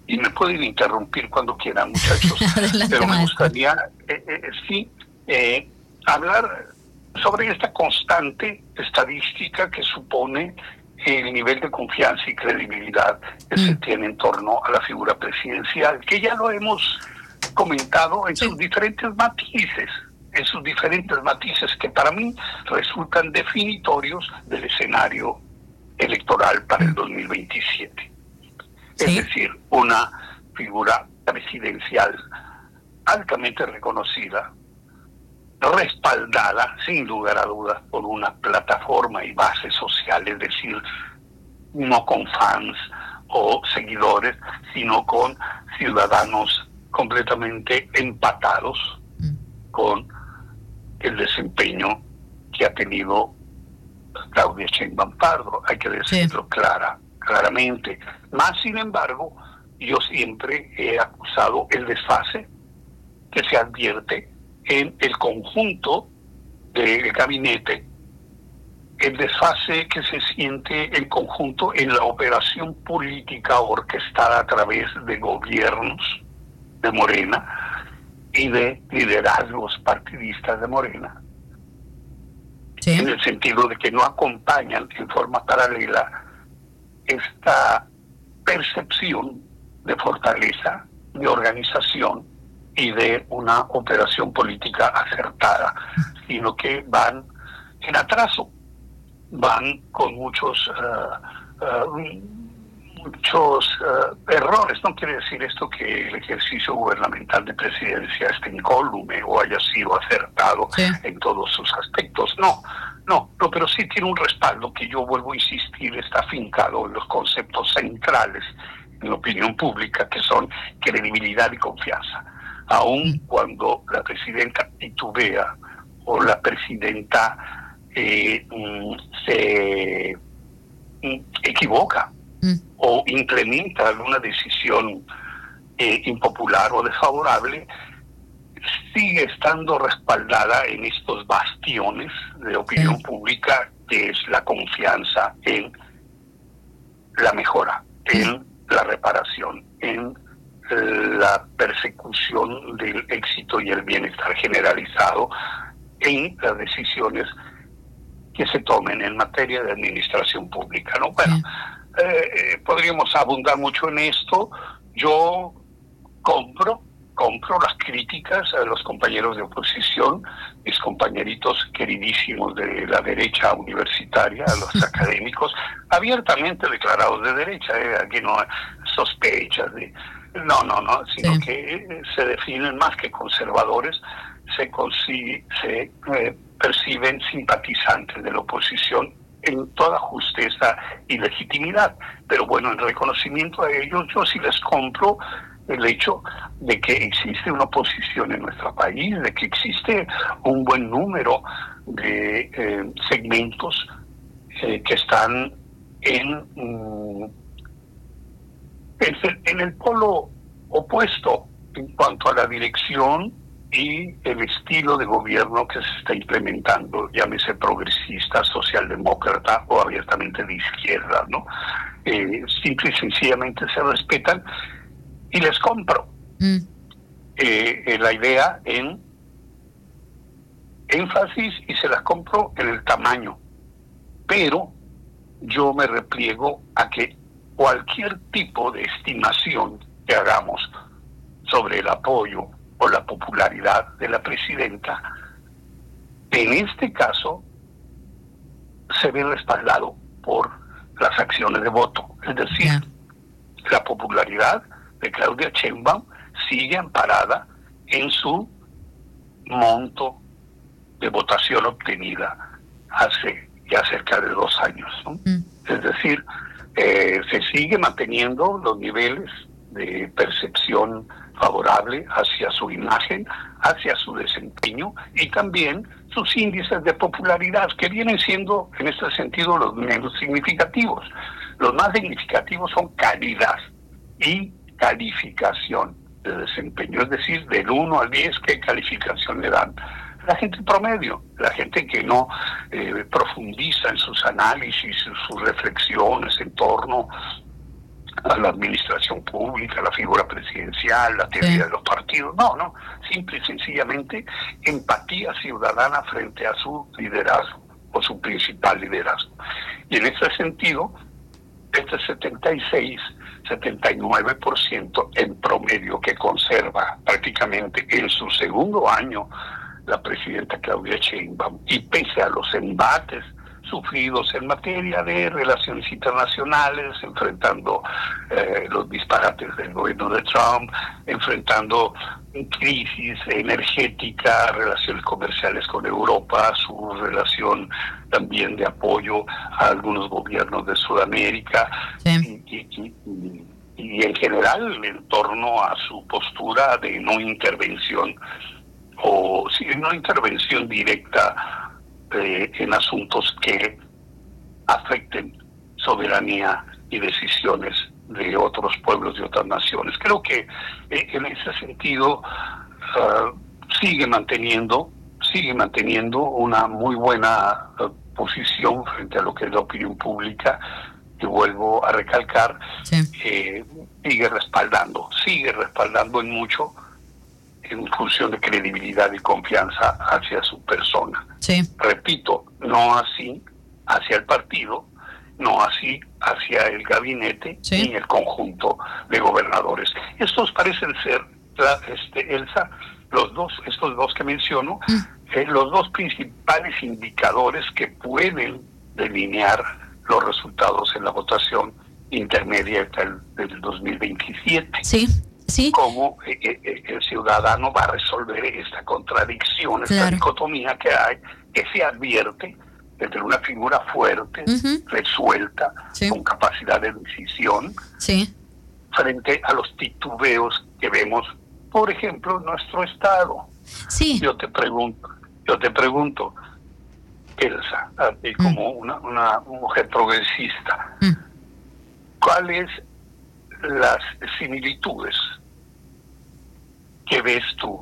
y me pueden interrumpir cuando quieran, muchachos, pero me gustaría, eh, eh, sí, eh, hablar sobre esta constante estadística que supone el nivel de confianza y credibilidad que mm. se tiene en torno a la figura presidencial, que ya lo hemos comentado en sí. sus diferentes matices, en sus diferentes matices que para mí resultan definitorios del escenario electoral para el dos mil veintisiete. Sí. Es decir, una figura presidencial altamente reconocida, respaldada, sin lugar a dudas, por una plataforma y base social, es decir, no con fans o seguidores, sino con ciudadanos completamente empatados mm. con el desempeño que ha tenido Claudia Sheinbaum Pardo, hay que decirlo sí. clara, claramente. Más sin embargo, yo siempre he acusado el desfase que se advierte en el conjunto del gabinete, el desfase que se siente en conjunto en la operación política orquestada a través de gobiernos de Morena y de liderazgos partidistas de Morena, sí. en el sentido de que no acompañan en forma paralela esta percepción de fortaleza, de organización y de una operación política acertada, sino que van en atraso, van con muchos uh, uh, muchos uh, errores. No quiere decir esto que el ejercicio gubernamental de presidencia esté incólume o haya sido acertado sí. en todos sus aspectos, no, no, no, pero sí tiene un respaldo que yo vuelvo a insistir, está afincado en los conceptos centrales en la opinión pública, que son credibilidad y confianza. Aun cuando la presidenta titubea o la presidenta eh, se equivoca mm. o implementa alguna decisión eh, impopular o desfavorable, sigue estando respaldada en estos bastiones de opinión sí. pública, que es la confianza en la mejora, en la reparación, en la persecución del éxito y el bienestar generalizado en las decisiones que se tomen en materia de administración pública, ¿no? Bueno, eh, podríamos abundar mucho en esto. Yo compro, compro las críticas a los compañeros de oposición, mis compañeritos queridísimos de la derecha universitaria, a los académicos, abiertamente declarados de derecha, ¿eh? Aquí no hay sospechas de... No, no, no, sino sí. que se definen más que conservadores, se, consigue, se eh, perciben simpatizantes de la oposición en toda justeza y legitimidad. Pero bueno, en reconocimiento a ellos, yo sí les compro el hecho de que existe una oposición en nuestro país, de que existe un buen número de eh, segmentos eh, que están en... Mm, en el polo opuesto en cuanto a la dirección y el estilo de gobierno que se está implementando, llámese progresista, socialdemócrata o abiertamente de izquierda, ¿no? Eh, simple y sencillamente se respetan y les compro mm. eh, eh, la idea en énfasis y se las compro en el tamaño, pero yo me repliego a que cualquier tipo de estimación que hagamos sobre el apoyo o la popularidad de la presidenta, en este caso se ve respaldado por las acciones de voto. Es decir, yeah. la popularidad de Claudia Sheinbaum sigue amparada en su monto de votación obtenida hace ya cerca de dos años, ¿no? Mm. Es decir, Eh, se sigue manteniendo los niveles de percepción favorable hacia su imagen, hacia su desempeño y también sus índices de popularidad, que vienen siendo en este sentido los menos significativos. Los más significativos son calidad y calificación de desempeño, es decir, del uno al diez, ¿qué calificación le dan? La gente promedio, la gente que no eh, profundiza en sus análisis, en sus reflexiones en torno a la administración pública, a la figura presidencial, la teoría sí. de los partidos. No, no, simple y sencillamente empatía ciudadana frente a su liderazgo o su principal liderazgo. Y en ese sentido, este setenta y seis, setenta y nueve por ciento en promedio que conserva prácticamente en su segundo año la presidenta Claudia Sheinbaum, y pese a los embates sufridos en materia de relaciones internacionales, enfrentando eh, los disparates del gobierno de Trump, enfrentando crisis energética, relaciones comerciales con Europa, su relación también de apoyo a algunos gobiernos de Sudamérica, sí. y, y, y, y en general en torno a su postura de no intervención o sí, no intervención directa eh, en asuntos que afecten soberanía y decisiones de otros pueblos y otras naciones. Creo que eh, en ese sentido uh, sigue manteniendo sigue manteniendo una muy buena uh, posición frente a lo que es la opinión pública, que vuelvo a recalcar, sí. eh, sigue respaldando, sigue respaldando en mucho en función de credibilidad y confianza hacia su persona. Sí. Repito, no así hacia el partido, no así hacia el gabinete, sí. ni el conjunto de gobernadores. Estos parecen ser, este, Elsa, los dos, estos dos que menciono, mm. eh, los dos principales indicadores que pueden delinear los resultados en la votación intermedia del, del dos mil veintisiete. Sí. Sí. Cómo eh, eh, el ciudadano va a resolver esta contradicción, esta claro. dicotomía que hay, que se advierte entre una figura fuerte, uh-huh. resuelta, sí. con capacidad de decisión, sí. frente a los titubeos que vemos, por ejemplo, en nuestro estado. Sí. Yo te pregunto, yo te pregunto, Elsa, a ti mm. como una, una mujer progresista, mm. ¿cuáles las similitudes que ves tú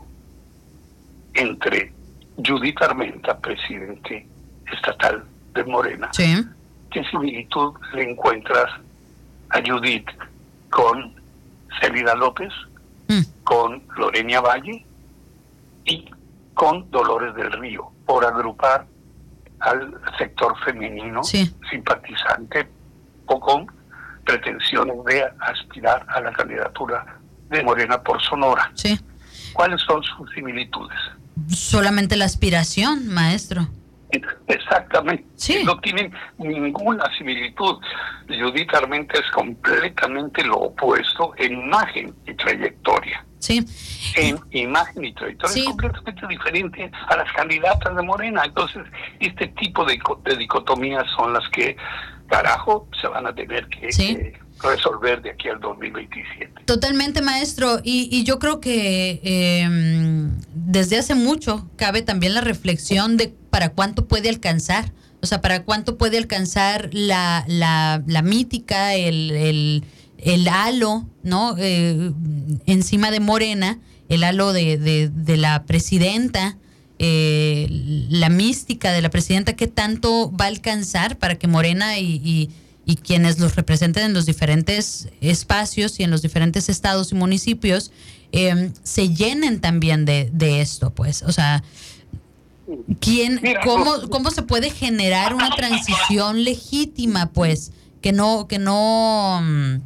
entre Judith Armenta, presidente estatal de Morena? Sí. ¿Qué similitud le encuentras a Judith con Celida López, mm. con Lorena Valle y con Dolores del Río, por agrupar al sector femenino sí. simpatizante o con pretensiones de aspirar a la candidatura de Morena por Sonora? Sí. ¿Cuáles son sus similitudes? Solamente la aspiración, maestro. Exactamente. Sí. No tienen ninguna similitud. Judith Armenta es completamente lo opuesto en imagen y trayectoria. Sí. En imagen y trayectoria sí. es completamente diferente a las candidatas de Morena. Entonces, este tipo de, de dicotomías son las que, carajo, se van a tener que, sí. que resolver de aquí al dos mil veintisiete. Totalmente, maestro. Y, y yo creo que eh, desde hace mucho cabe también la reflexión de para cuánto puede alcanzar. O sea, para cuánto puede alcanzar la, la, la mítica, el, el, el halo, ¿no? Eh, encima de Morena, el halo de, de, de la presidenta, eh, la mística de la presidenta, ¿qué tanto va a alcanzar para que Morena y, y, y quienes los representen en los diferentes espacios y en los diferentes estados y municipios eh, se llenen también de, de esto? Pues, o sea, ¿quién, cómo, cómo se puede generar una transición legítima, pues, que no, que no,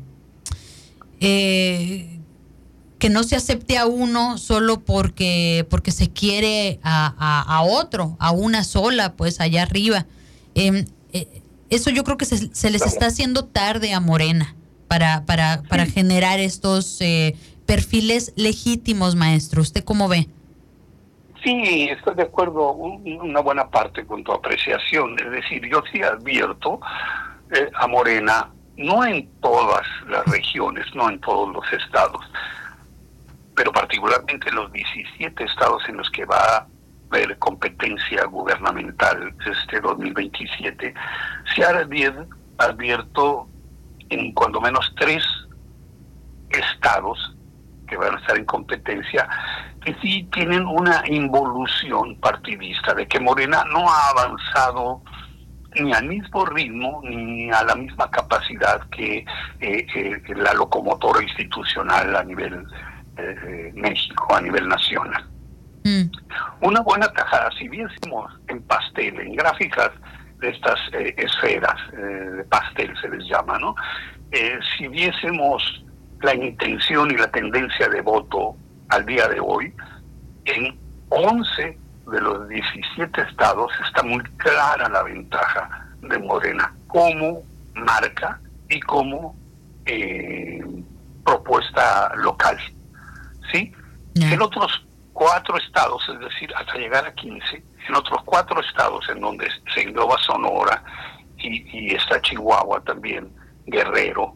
eh, que no se acepte a uno solo porque, porque se quiere a, a, a otro, a una sola, pues, allá arriba? Eh, eh, eso yo creo que se, se les está haciendo tarde a Morena para, para, para sí. generar estos eh, perfiles legítimos, maestro. ¿Usted cómo ve? Sí, estoy de acuerdo una buena parte con tu apreciación. Es decir, yo sí advierto eh, a Morena, no en todas las regiones, no en todos los estados, pero particularmente en los diecisiete estados en los que va a haber competencia gubernamental este dos mil veintisiete, se ha advierto en cuando menos tres estados que van a estar en competencia, que sí tienen una involución partidista, de que Morena no ha avanzado ni al mismo ritmo ni a la misma capacidad que eh, eh, la locomotora institucional a nivel eh, México, a nivel nacional. Mm. Una buena tajada, si viésemos en pastel, en gráficas de estas eh, esferas eh, de pastel se les llama, ¿no? Eh, si viésemos la intención y la tendencia de voto al día de hoy, en once de los diecisiete estados está muy clara la ventaja de Morena como marca y como eh, propuesta local, ¿sí? Yeah. En otros cuatro estados, es decir, hasta llegar a quince, en otros cuatro estados en donde se engloba Sonora y, y está Chihuahua también, Guerrero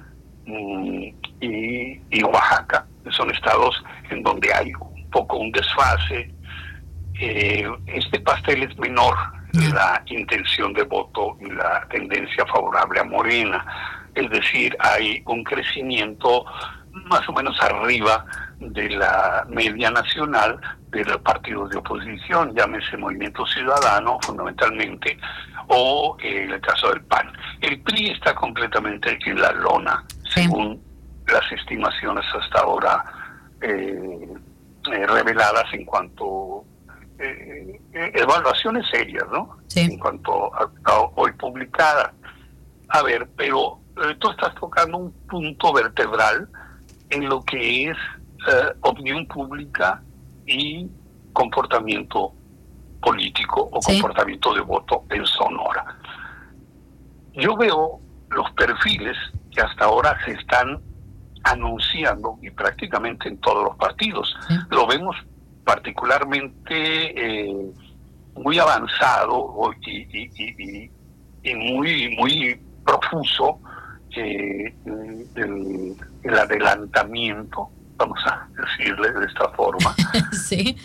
y, y Oaxaca, son estados en donde hay un poco un desfase. Eh, este pastel es menor, la intención de voto y la tendencia favorable a Morena, es decir, hay un crecimiento más o menos arriba de la media nacional de los partidos de oposición, llámese Movimiento Ciudadano fundamentalmente, o eh, el caso del P A N. El P R I está completamente en la lona, sí, según las estimaciones hasta ahora eh, eh, reveladas en cuanto eh, eh, evaluaciones serias, ¿no? Sí. En cuanto a, a hoy publicada. A ver, pero eh, tú estás tocando un punto vertebral en lo que es eh, opinión pública y comportamiento político o sí, comportamiento de voto en Sonora. Yo veo los perfiles que hasta ahora se están anunciando y prácticamente en todos los partidos. Sí. Lo vemos particularmente eh, muy avanzado y, y, y, y muy, muy profuso eh, el, el adelantamiento, vamos a decirle de esta forma, sí,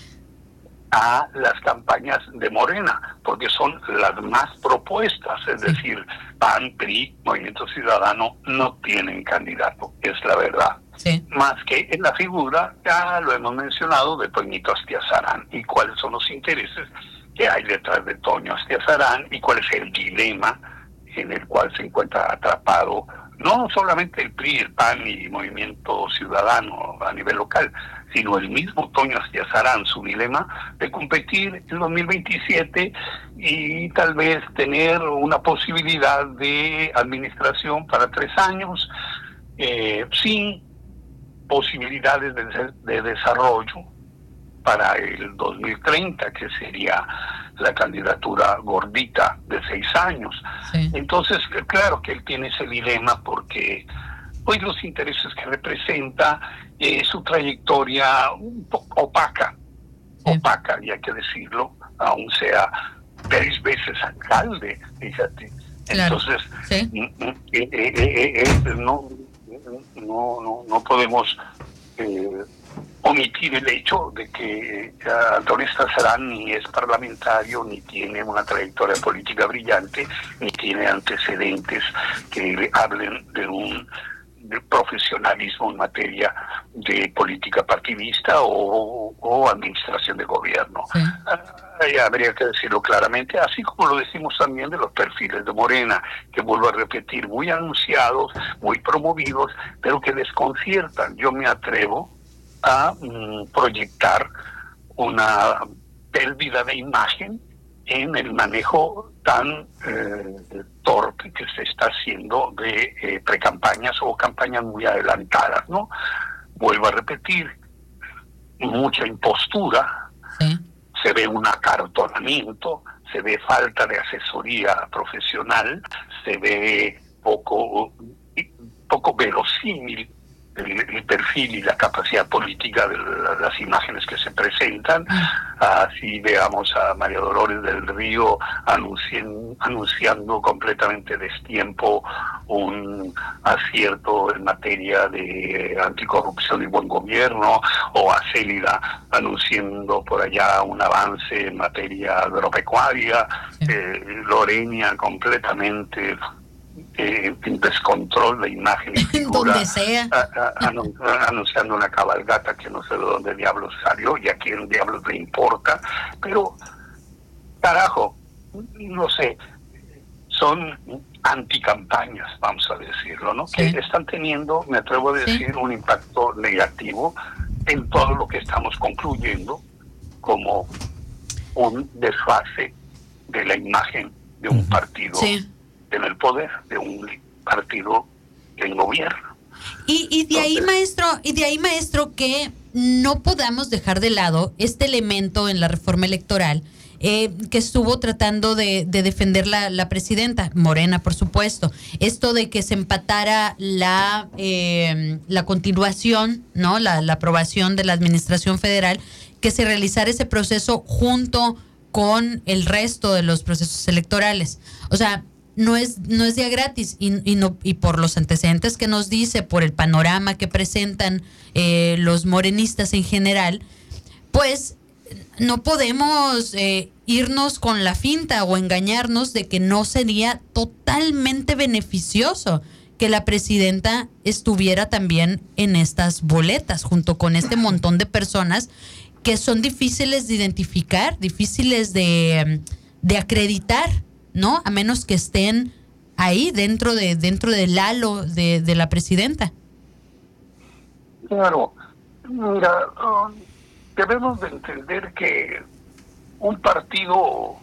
a las campañas de Morena, porque son las más propuestas, es sí, decir, P A N, P R I, Movimiento Ciudadano no tienen candidato, es la verdad. Sí. Más que en la figura, ya lo hemos mencionado, de Toñito Astiazarán, y cuáles son los intereses que hay detrás de Toño Astiazarán y cuál es el dilema en el cual se encuentra atrapado no solamente el P R I, el P A N y Movimiento Ciudadano a nivel local, sino el mismo Toño Astiazarán, su dilema de competir en dos mil veintisiete y tal vez tener una posibilidad de administración para tres años, eh, sin posibilidades de, de desarrollo para el dos mil treinta, que sería la candidatura gordita de seis años. Sí. Entonces, claro que él tiene ese dilema porque hoy los intereses que representa, eh, su trayectoria un poco opaca, sí, opaca, y hay que decirlo, aún sea seis veces alcalde, fíjate. Claro. Entonces, sí, eh, eh, eh, eh, no, no, no, no podemos eh, omitir el hecho de que uh, Antonio Astiazarán ni es parlamentario, ni tiene una trayectoria política brillante, ni tiene antecedentes que hablen de un de profesionalismo en materia de política partidista o, o administración de gobierno. Sí. Uh, habría que decirlo claramente, así como lo decimos también de los perfiles de Morena, que vuelvo a repetir, muy anunciados, muy promovidos, pero que desconciertan. Yo me atrevo a mm, proyectar una pérdida de imagen en el manejo tan eh, torpe que se está haciendo de eh, precampañas o campañas muy adelantadas, ¿no? Vuelvo a repetir, mucha impostura, sí, se ve un acartonamiento, se ve falta de asesoría profesional, se ve poco, poco verosímil El, el perfil y la capacidad política de la, las imágenes que se presentan. Así veamos a María Dolores del Río anunciando, anunciando completamente destiempo un acierto en materia de anticorrupción y buen gobierno, o a Célida anunciando por allá un avance en materia agropecuaria, eh, Lorena completamente Eh, en descontrol de imagen y figura, donde sea. A, a, anun, anunciando una cabalgata que no sé de dónde diablos salió y a quién diablos le importa, pero carajo, no sé, son anticampañas, vamos a decirlo, ¿no? Sí. Que están teniendo, me atrevo a decir, sí. un impacto negativo en todo lo que estamos concluyendo como un desfase de la imagen de un partido sí. en el poder, de un partido en gobierno. Y, y de ahí, maestro, y de ahí, maestro, que no podamos dejar de lado este elemento en la reforma electoral eh, que estuvo tratando de, de defender la, la presidenta, Morena, por supuesto. Esto de que se empatara la eh, la continuación, ¿no? La, la aprobación de la administración federal, que se realizara ese proceso junto con el resto de los procesos electorales. O sea, no es no es día gratis y, y no y por los antecedentes que nos dice, por el panorama que presentan eh, los morenistas en general, pues no podemos eh, irnos con la finta o engañarnos de que no sería totalmente beneficioso que la presidenta estuviera también en estas boletas junto con este montón de personas que son difíciles de identificar, difíciles de, de acreditar, ¿no? A menos que estén ahí dentro de dentro del halo de, de la presidenta. Claro, mira, uh, debemos de entender que un partido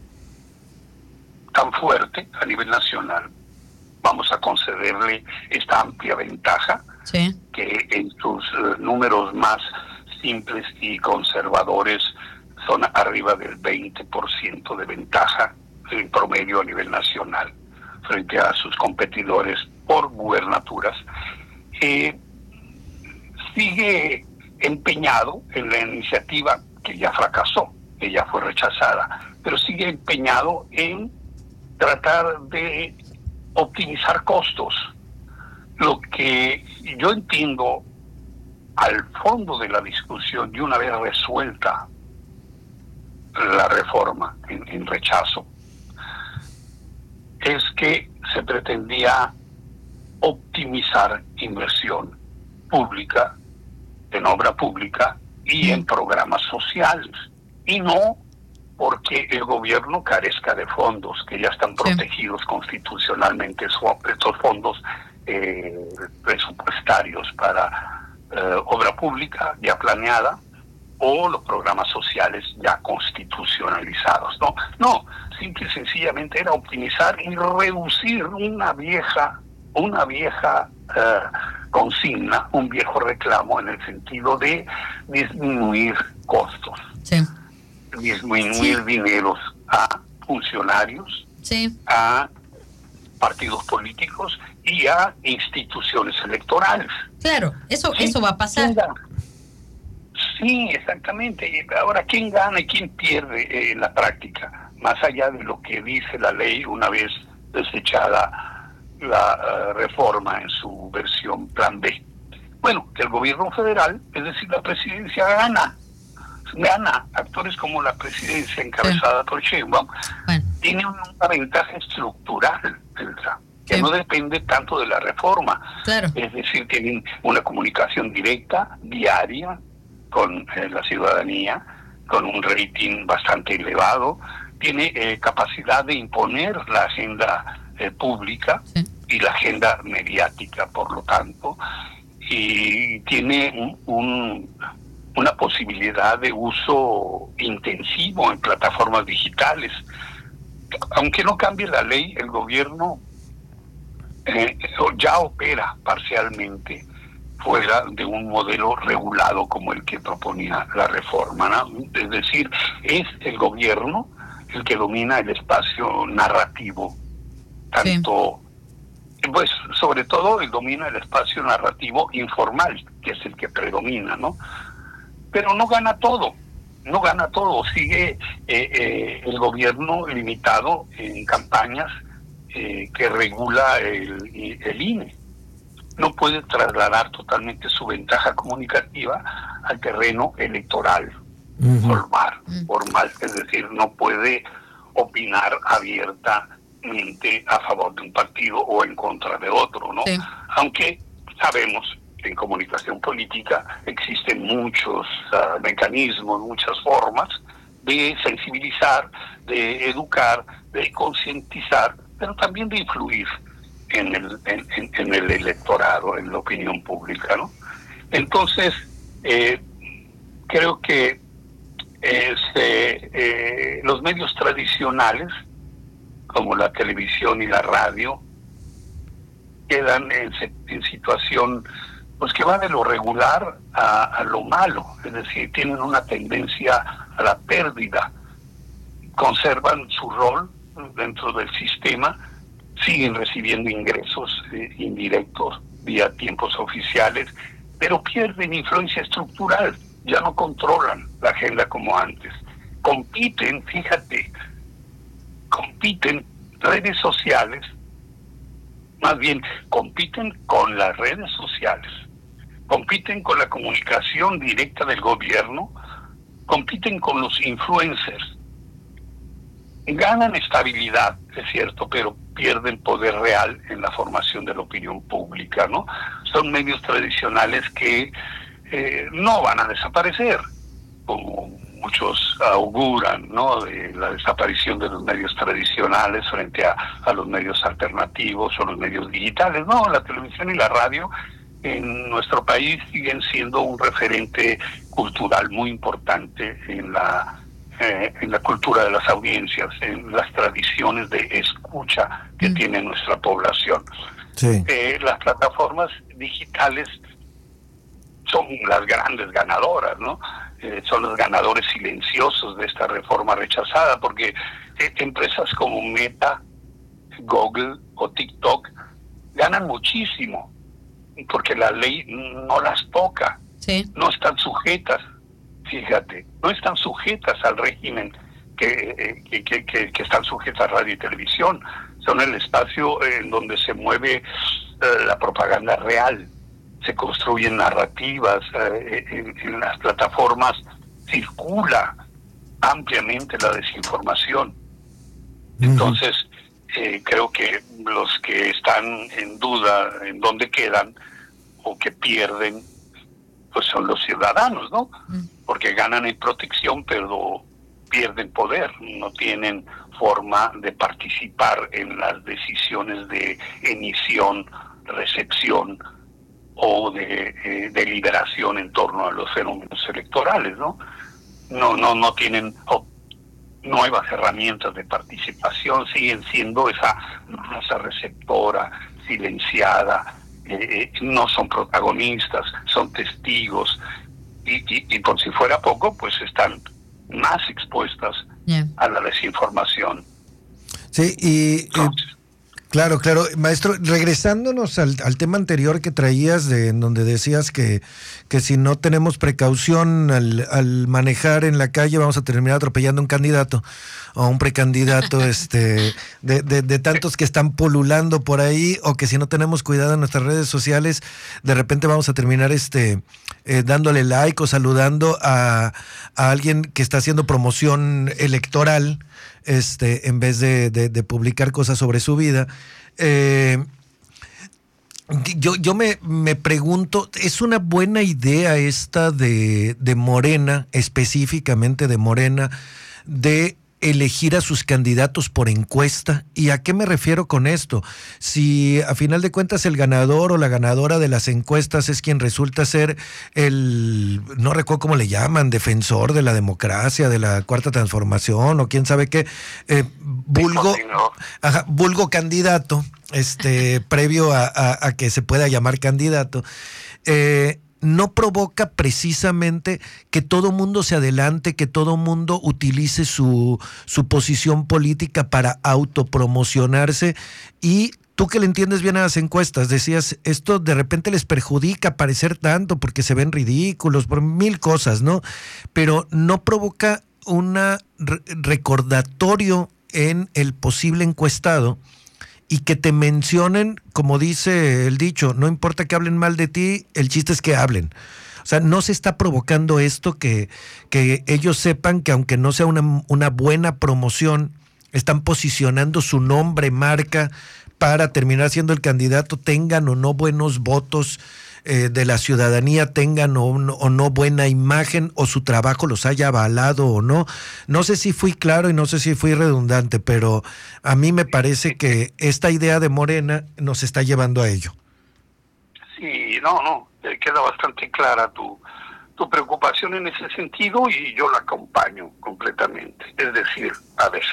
tan fuerte a nivel nacional, vamos a concederle esta amplia ventaja, sí. que en sus uh, números más simples y conservadores son arriba del veinte por ciento de ventaja en promedio a nivel nacional frente a sus competidores por gubernaturas, eh, sigue empeñado en la iniciativa que ya fracasó, que ya fue rechazada, pero sigue empeñado en tratar de optimizar costos. Lo que yo entiendo al fondo de la discusión, y una vez resuelta la reforma en, en rechazo, es que se pretendía optimizar inversión pública, en obra pública y en programas sociales, y no porque el gobierno carezca de fondos que ya están protegidos sí. constitucionalmente, estos fondos eh, presupuestarios para eh, obra pública ya planeada, o los programas sociales ya constitucionalizados. No, no, simple y sencillamente era optimizar y reducir una vieja, una vieja eh, consigna, un viejo reclamo en el sentido de disminuir costos, sí. disminuir sí. dineros a funcionarios, sí. a partidos políticos y a instituciones electorales. Claro, eso, ¿sí? eso va a pasar. Sí, exactamente. Ahora, ¿quién gana y quién pierde eh, en la práctica? Más allá de lo que dice la ley una vez desechada la uh, reforma en su versión plan B. Bueno, que el gobierno federal, es decir, la presidencia gana. Gana. Actores como la presidencia encabezada sí. por Sheinbaum bueno. tiene una ventaja estructural, que sí. no depende tanto de la reforma. Claro. Es decir, tienen una comunicación directa, diaria, con eh, la ciudadanía, con un rating bastante elevado, tiene eh, capacidad de imponer la agenda eh, pública sí. y la agenda mediática, por lo tanto, y tiene un, un, una posibilidad de uso intensivo en plataformas digitales. Aunque no cambie la ley, el gobierno eh, ya opera parcialmente fuera de un modelo regulado como el que proponía la reforma, ¿no? Es decir, es el gobierno el que domina el espacio narrativo, tanto, sí. pues sobre todo él domina el espacio narrativo informal, que es el que predomina, ¿no? Pero no gana todo, no gana todo, sigue eh, eh, el gobierno limitado en campañas eh, que regula el, el I N E. No puede trasladar totalmente su ventaja comunicativa al terreno electoral, uh-huh. formal, uh-huh. formal, es decir, no puede opinar abiertamente a favor de un partido o en contra de otro, ¿no? Sí. Aunque sabemos que en comunicación política existen muchos uh, mecanismos, muchas formas de sensibilizar, de educar, de concientizar pero también de influir en el, en, en, en el electorado, en la opinión pública, ¿no? Entonces, eh, creo que este, eh, los medios tradicionales, como la televisión y la radio, quedan en, en situación pues que va de lo regular a, a lo malo, es decir, tienen una tendencia a la pérdida, conservan su rol dentro del sistema, siguen recibiendo ingresos eh, indirectos vía tiempos oficiales, pero pierden influencia estructural, ya no controlan la agenda como antes. Compiten, fíjate, compiten redes sociales, más bien compiten con las redes sociales, compiten con la comunicación directa del gobierno, compiten con los influencers. Ganan estabilidad, es cierto, pero pierden poder real en la formación de la opinión pública, ¿no? Son medios tradicionales que eh, no van a desaparecer, como muchos auguran, ¿no? De la desaparición de los medios tradicionales frente a, a los medios alternativos o los medios digitales. No, la televisión y la radio en nuestro país siguen siendo un referente cultural muy importante en la eh, en la cultura de las audiencias, en las tradiciones de escucha que mm. tiene nuestra población. Sí. Eh, las plataformas digitales son las grandes ganadoras, ¿no? Eh, son los ganadores silenciosos de esta reforma rechazada, porque eh, empresas como Meta, Google o TikTok ganan muchísimo, porque la ley no las toca, sí. no están sujetas, fíjate, no están sujetas al régimen que, eh, que, que, que, que están sujetas a radio y televisión, son el espacio en donde se mueve eh, la propaganda real, se construyen narrativas, eh, en, en las plataformas circula ampliamente la desinformación. Entonces, eh, creo que los que están en duda en dónde quedan o que pierden, pues son los ciudadanos, ¿no? Porque ganan en protección, pero pierden poder, no tienen forma de participar en las decisiones de emisión, recepción o de eh, deliberación en torno a los fenómenos electorales, ¿no? No, no, no tienen oh, nuevas herramientas de participación, siguen siendo esa masa receptora, silenciada, eh, no son protagonistas, son testigos, y, y, y por si fuera poco, pues están más expuestas yeah. a la desinformación. Sí, y Entonces, eh, claro, claro, maestro, regresándonos al, al tema anterior que traías, de en donde decías que, que si no tenemos precaución al, al manejar en la calle vamos a terminar atropellando a un candidato o a un precandidato este de, de, de tantos que están pululando por ahí, o que si no tenemos cuidado en nuestras redes sociales, de repente vamos a terminar este eh, dándole like o saludando a, a alguien que está haciendo promoción electoral, este en vez de, de, de publicar cosas sobre su vida. Eh, yo yo me, me pregunto, ¿es una buena idea esta de, de Morena, específicamente de Morena, de elegir a sus candidatos por encuesta? ¿Y a qué me refiero con esto? Si a final de cuentas el ganador o la ganadora de las encuestas es quien resulta ser el, no recuerdo cómo le llaman, defensor de la democracia, de la cuarta transformación o quién sabe qué, eh, vulgo, ajá, vulgo candidato, este, previo a, a, a que se pueda llamar candidato, eh, no provoca precisamente que todo mundo se adelante, que todo mundo utilice su, su posición política para autopromocionarse. Y tú, que le entiendes bien a las encuestas, decías, esto de repente les perjudica parecer tanto porque se ven ridículos por mil cosas, ¿no? Pero no provoca un re- recordatorio en el posible encuestado, y que te mencionen, como dice el dicho, no importa que hablen mal de ti, el chiste es que hablen. O sea, no se está provocando esto, que, que ellos sepan que aunque no sea una, una buena promoción, están posicionando su nombre, marca, para terminar siendo el candidato, tengan o no buenos votos eh, de la ciudadanía tengan o no, o no buena imagen, o su trabajo los haya avalado o no. No sé si fui claro y no sé si fui redundante, pero a mí me parece que esta idea de Morena nos está llevando a ello. Sí, no, no, eh, queda bastante clara tu, tu preocupación en ese sentido y yo la acompaño completamente. Es decir, a ver,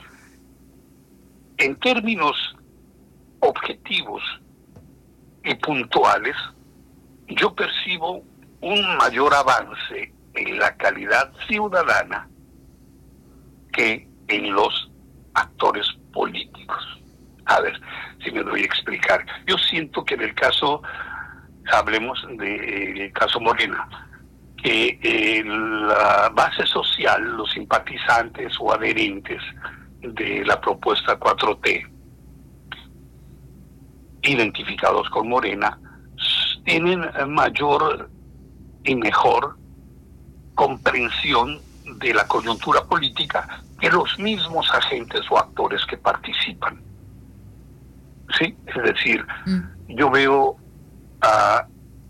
en términos objetivos y puntuales, yo percibo un mayor avance en la calidad ciudadana que en los actores políticos. A ver, si me doy a explicar. Yo siento que en el caso, hablemos del de, caso Morena, que eh, la base social, los simpatizantes o adherentes de la propuesta cuatro T, identificados con Morena, tienen mayor y mejor comprensión de la coyuntura política que los mismos agentes o actores que participan. Sí, es decir, mm. yo veo a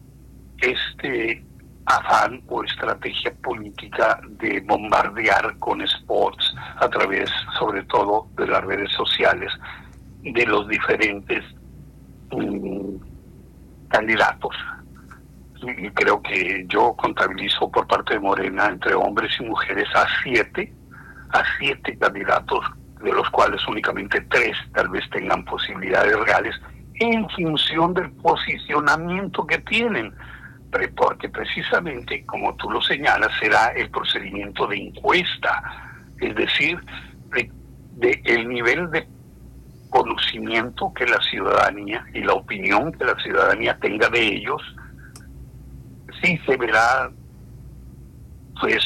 este afán o estrategia política de bombardear con spots a través, sobre todo, de las redes sociales, de los diferentes um, candidatos. Y creo que yo contabilizo por parte de Morena entre hombres y mujeres a siete, a siete candidatos, de los cuales únicamente tres tal vez tengan posibilidades reales en función del posicionamiento que tienen, porque precisamente, como tú lo señalas, será el procedimiento de encuesta, es decir, de, de el nivel de conocimiento que la ciudadanía y la opinión que la ciudadanía tenga de ellos, sí se verá pues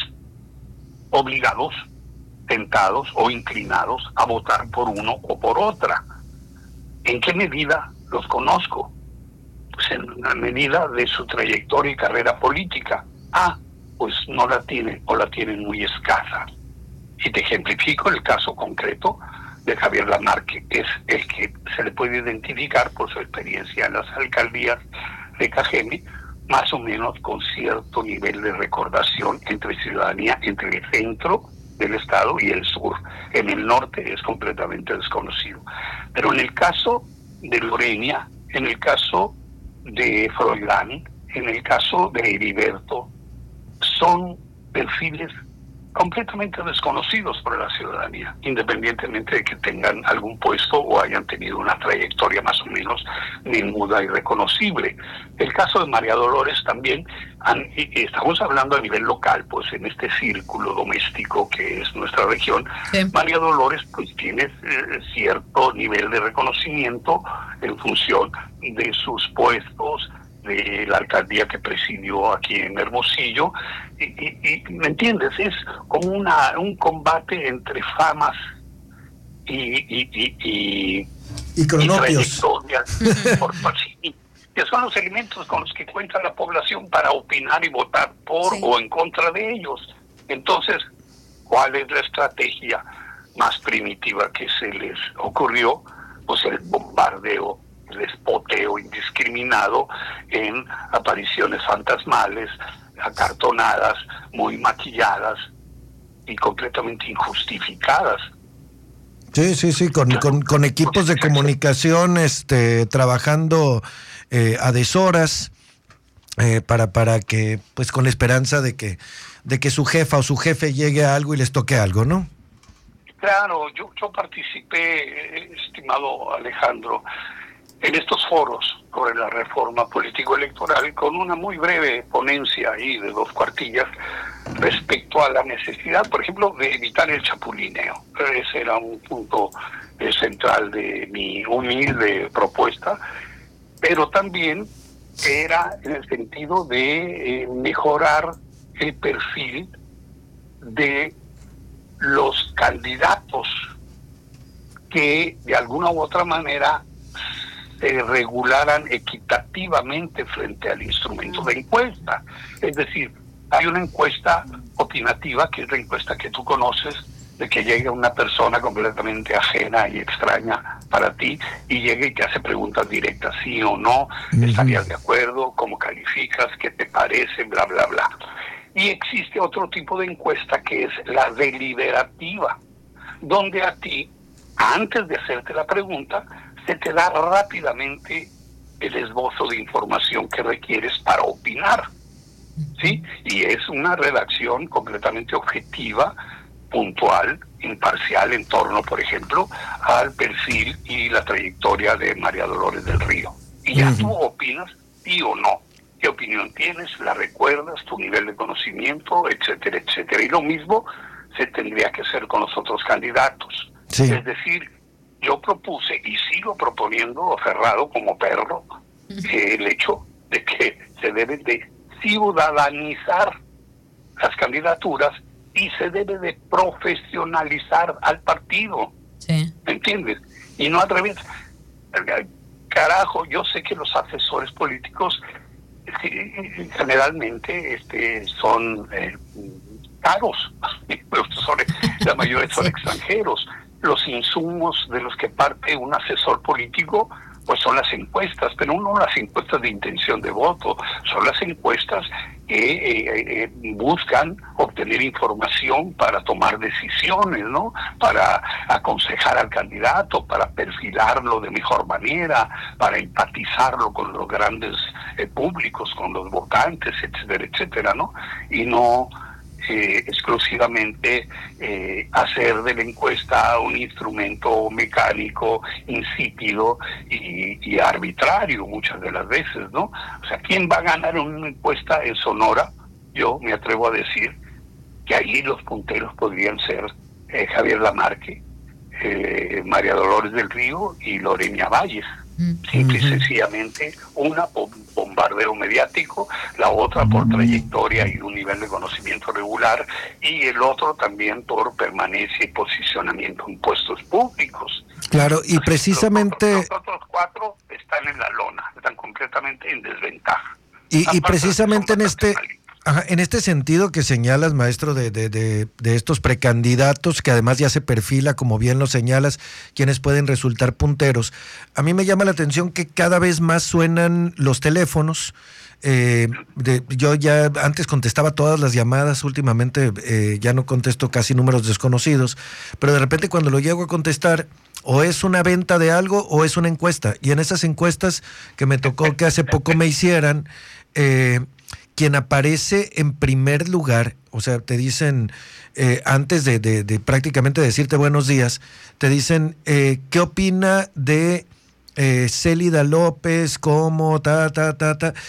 obligados, tentados o inclinados a votar por uno o por otra. ¿En qué medida los conozco? Pues en la medida de su trayectoria y carrera política. Ah, pues no la tienen o la tienen muy escasa. Y te ejemplifico el caso concreto de Javier Lamarque, que es el que se le puede identificar por su experiencia en las alcaldías de Cajeme, más o menos con cierto nivel de recordación entre ciudadanía, entre el centro del estado y el sur. En el norte es completamente desconocido. Pero en el caso de Lorena, en el caso de Froilán, en el caso de Heriberto, son perfiles completamente desconocidos por la ciudadanía, independientemente de que tengan algún puesto o hayan tenido una trayectoria más o menos menuda y reconocible. El caso de María Dolores también, han, estamos hablando a nivel local, pues en este círculo doméstico que es nuestra región, sí. María Dolores pues tiene eh, cierto nivel de reconocimiento en función de sus puestos, de la alcaldía que presidió aquí en Hermosillo, y, y, y ¿me entiendes? Es como una un combate entre famas y y y, y, y cronopios, y por, sí, que son los elementos con los que cuenta la población para opinar y votar por sí. o en contra de ellos. Entonces, ¿cuál es la estrategia más primitiva que se les ocurrió? Pues el bombardeo, el espoteo indiscriminado en apariciones fantasmales, acartonadas, muy maquilladas y completamente injustificadas. Sí, sí, sí, con, con, con equipos de comunicación este, trabajando eh, a deshoras eh, para, para que, pues con la esperanza de que, de que su jefa o su jefe llegue a algo y les toque algo, ¿no? Claro, yo, yo participé, estimado Alejandro, en estos foros sobre la reforma político-electoral con una muy breve ponencia ahí de dos cuartillas respecto a la necesidad, por ejemplo, de evitar el chapulineo. Ese era un punto eh, central de mi humilde propuesta, pero también era en el sentido de eh, mejorar el perfil de los candidatos que de alguna u otra manera se regularan equitativamente frente al instrumento de encuesta. Es decir, hay una encuesta opinativa, que es la encuesta que tú conoces, de que llegue una persona completamente ajena y extraña para ti, y llega y te hace preguntas directas, sí o no, ¿estarías de acuerdo? ¿Cómo calificas? ¿Qué te parece? Bla, bla, bla. Y existe otro tipo de encuesta que es la deliberativa, donde a ti, antes de hacerte la pregunta, se te da rápidamente el esbozo de información que requieres para opinar, ¿sí? Y es una redacción completamente objetiva, puntual, imparcial en torno, por ejemplo, al perfil y la trayectoria de María Dolores del Río. Y ya tú opinas sí o no. ¿Qué opinión tienes? ¿La recuerdas? ¿Tu nivel de conocimiento? Etcétera, etcétera. Y lo mismo se tendría que hacer con los otros candidatos. Sí. Es decir, yo propuse y sigo proponiendo, aferrado como perro, eh, el hecho de que se deben de ciudadanizar las candidaturas y se debe de profesionalizar al partido. Sí. ¿Me entiendes? Y no al revés. Carajo, yo sé que los asesores políticos sí, generalmente este, son eh, caros. son, la mayoría son extranjeros. Los insumos de los que parte un asesor político pues son las encuestas, pero no las encuestas de intención de voto, son las encuestas que eh, eh, buscan obtener información para tomar decisiones, ¿no? Para aconsejar al candidato, para perfilarlo de mejor manera, para empatizarlo con los grandes eh, públicos, con los votantes, etcétera, etcétera, ¿no? Y no Eh, exclusivamente eh, hacer de la encuesta un instrumento mecánico, insípido y, y arbitrario muchas de las veces, ¿no? O sea, ¿quién va a ganar una encuesta en Sonora? Yo me atrevo a decir que ahí los punteros podrían ser eh, Javier Lamarque, eh, María Dolores del Río y Lorena Valles. Simple y sencillamente, una por bombardeo mediático, la otra por trayectoria y un nivel de conocimiento regular, y el otro también por permanencia y posicionamiento en puestos públicos. Claro, y precisamente... Los, los otros cuatro están en la lona, están completamente en desventaja. Y, y precisamente en este... Ajá, en este sentido que señalas, maestro, de, de, de, de estos precandidatos, que además ya se perfila, como bien lo señalas, quienes pueden resultar punteros, a mí me llama la atención que cada vez más suenan los teléfonos. Eh, de, yo ya antes contestaba todas las llamadas, últimamente eh, ya no contesto casi números desconocidos, pero de repente cuando lo llego a contestar, o es una venta de algo o es una encuesta. Y en esas encuestas que me tocó que hace poco me hicieran... Eh, quien aparece en primer lugar, o sea, te dicen, eh, antes de, de, de prácticamente decirte buenos días, te dicen, eh, ¿qué opina de eh, Célida López, cómo, ta, ta, ta, ta?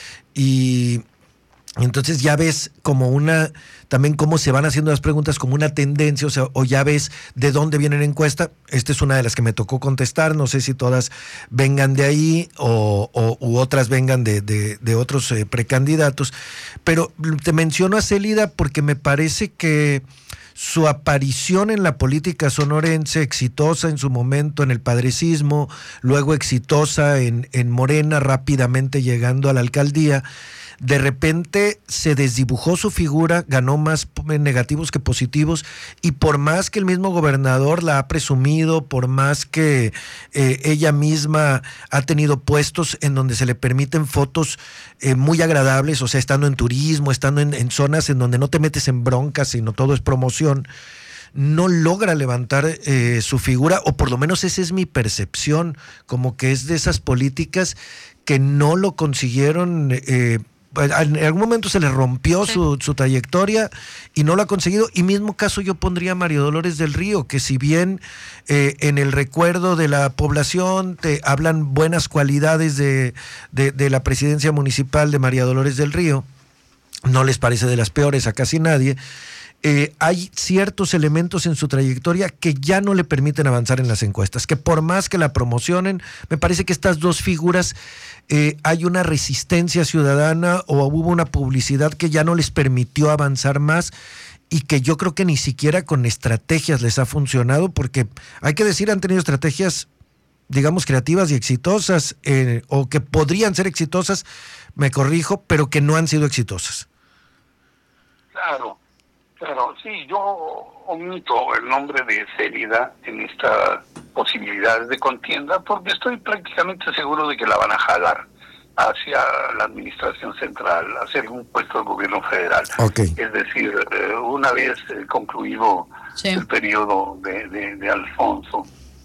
Y entonces ya ves como una, también cómo se van haciendo las preguntas, como una tendencia, o sea, o ya ves de dónde viene la encuesta. Esta es una de las que me tocó contestar, no sé si todas vengan de ahí o, o u otras vengan de, de, de otros eh, precandidatos, pero te menciono a Célida porque me parece que su aparición en la política sonorense, exitosa en su momento en el padrecismo, luego exitosa en, en Morena, rápidamente llegando a la alcaldía, de repente se desdibujó su figura, ganó más negativos que positivos, y por más que el mismo gobernador la ha presumido, por más que eh, ella misma ha tenido puestos en donde se le permiten fotos eh, muy agradables, o sea, estando en turismo, estando en, en zonas en donde no te metes en broncas, sino todo es promoción, no logra levantar eh, su figura, o por lo menos esa es mi percepción, como que es de esas políticas que no lo consiguieron. eh, En algún momento se le rompió sí. su, su trayectoria y no lo ha conseguido. Y mismo caso yo pondría a María Dolores del Río, que si bien eh, en el recuerdo de la población te hablan buenas cualidades de, de, de la presidencia municipal de María Dolores del Río, no les parece de las peores a casi nadie. Eh, hay ciertos elementos en su trayectoria que ya no le permiten avanzar en las encuestas, que por más que la promocionen, me parece que estas dos figuras eh, hay una resistencia ciudadana o hubo una publicidad que ya no les permitió avanzar más, y que yo creo que ni siquiera con estrategias les ha funcionado, porque hay que decir, han tenido estrategias, digamos, creativas y exitosas, eh, o que podrían ser exitosas, me corrijo, pero que no han sido exitosas. Claro. Claro, sí, yo omito el nombre de Célida en esta posibilidades de contienda, porque estoy prácticamente seguro de que la van a jalar hacia la administración central, hacia algún puesto del gobierno federal. Okay. Es decir, eh, una vez eh, concluido sí. el periodo de, de, de Alfonso,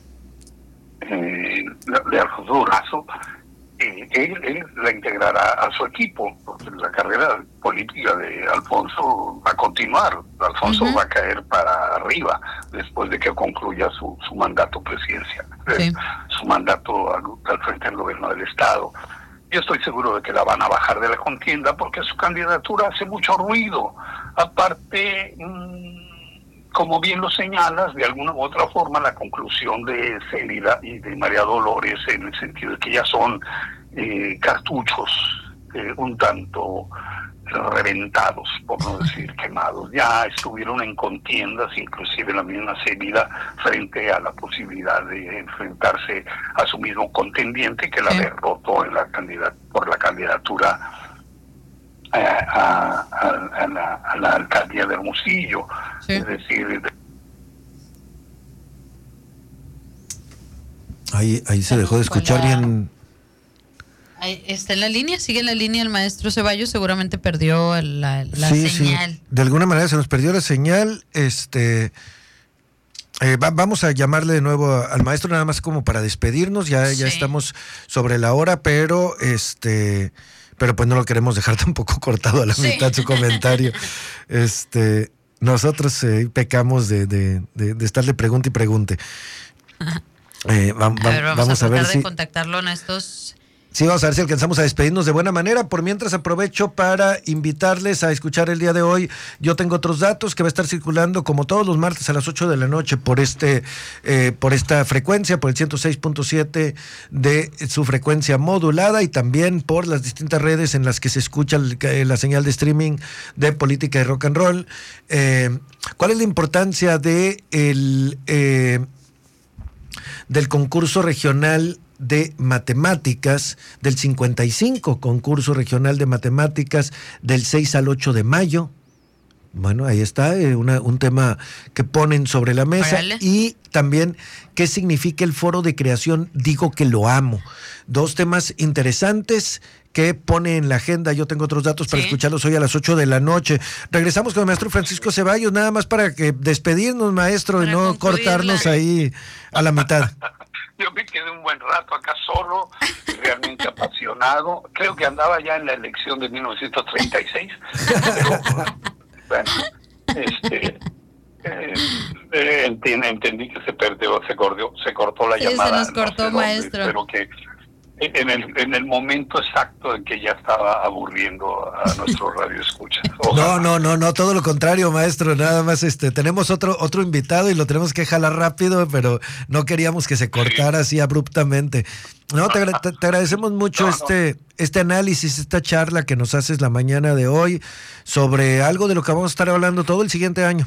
eh, de Alfonso Durazo, eh, él, él la integrará a su equipo, porque la carrera política de Alfonso va a continuar. Alfonso uh-huh. va a caer para arriba después de que concluya su, su mandato presidencial, sí. su mandato al, al frente del gobierno del Estado. Yo estoy seguro de que la van a bajar de la contienda porque su candidatura hace mucho ruido. Aparte, mmm, como bien lo señalas, de alguna u otra forma la conclusión de Célida y de María Dolores, en el sentido de que ya son eh, cartuchos eh, un tanto reventados, por no decir quemados. Ya estuvieron en contiendas, inclusive la misma Célida, frente a la posibilidad de enfrentarse a su mismo contendiente que la sí. derrotó en la candidat por la candidatura a, a, a, a, la, a la alcaldía de Hermosillo. Sí. Es decir, ahí, ahí se dejó de escuchar Hola. bien. ¿Está en la línea? ¿Sigue en la línea el maestro Ceballos? Seguramente perdió la, la sí, señal. Sí. De alguna manera se nos perdió la señal. Este, eh, va, vamos a llamarle de nuevo al maestro nada más como para despedirnos. Ya, sí. ya estamos sobre la hora, pero este, pero pues no lo queremos dejar tampoco cortado a la sí. mitad su comentario. Este, nosotros eh, pecamos de, de, de, de estarle pregunte y pregunte. Eh, va, va, a ver, vamos, vamos a, a ver de si contactarlo en estos. Sí, vamos a ver si alcanzamos a despedirnos de buena manera. Por mientras aprovecho para invitarles a escuchar el día de hoy. Yo tengo otros datos que va a estar circulando como todos los martes a las ocho de la noche por este, eh, por esta frecuencia, por el ciento seis punto siete de su frecuencia modulada y también por las distintas redes en las que se escucha la señal de streaming de Política y Rock and Roll. Eh, ¿Cuál es la importancia de el, eh, del concurso regional de matemáticas del cincuenta y cinco, concurso regional de matemáticas del seis al ocho de mayo? Bueno, ahí está, eh, una, un tema que ponen sobre la mesa. Órale. Y también qué significa el foro de creación Digo que lo amo. Dos temas interesantes que pone en la agenda. Yo tengo otros datos para ¿Sí? escucharlos hoy a las ocho de la noche. Regresamos con el maestro Francisco Ceballos, nada más para que despedirnos, maestro, para y no cortarnos ahí a la mitad. Yo me quedé un buen rato acá solo, realmente apasionado. Creo que andaba ya en la elección de mil novecientos treinta y seis. Pero, bueno, este, eh, eh, entendí, entendí que se perdió, se cortó, se cortó la sí, llamada. Se nos cortó, no sé maestro. Dónde, pero que en el, en el momento exacto en que ya estaba aburriendo a nuestro radio escucha. No, no, no, no, todo lo contrario, maestro, nada más este, tenemos otro, otro invitado y lo tenemos que jalar rápido, pero no queríamos que se cortara sí. así abruptamente. No, te, te, te agradecemos mucho no, este, no. este análisis, esta charla que nos haces la mañana de hoy sobre algo de lo que vamos a estar hablando todo el siguiente año.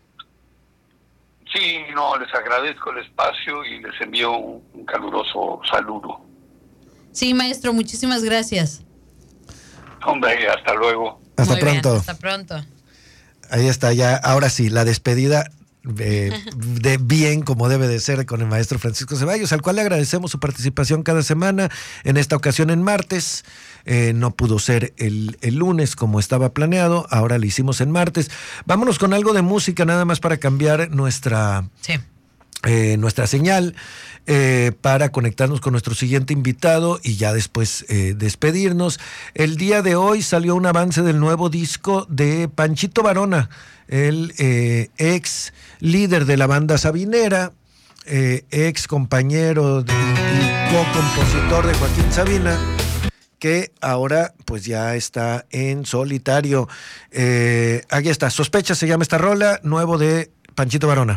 Sí, no, les agradezco el espacio y les envío un, un caluroso saludo. Sí, maestro, muchísimas gracias. Hombre, hasta luego. Hasta Muy pronto. Bien, hasta pronto. Ahí está, ya, ahora sí, la despedida eh, de bien como debe de ser con el maestro Francisco Ceballos, al cual le agradecemos su participación cada semana, en esta ocasión en martes. Eh, no pudo ser el, el lunes como estaba planeado, ahora lo hicimos en martes. Vámonos con algo de música nada más para cambiar nuestra... Sí. Eh, nuestra señal eh, para conectarnos con nuestro siguiente invitado y ya después eh, despedirnos. El día de hoy salió un avance del nuevo disco de Panchito Varona, el eh, ex líder de la banda Sabinera, eh, ex compañero de, y co-compositor de Joaquín Sabina, que ahora pues ya está en solitario. Eh, aquí está, Sospecha se llama esta rola, nuevo de Panchito Varona.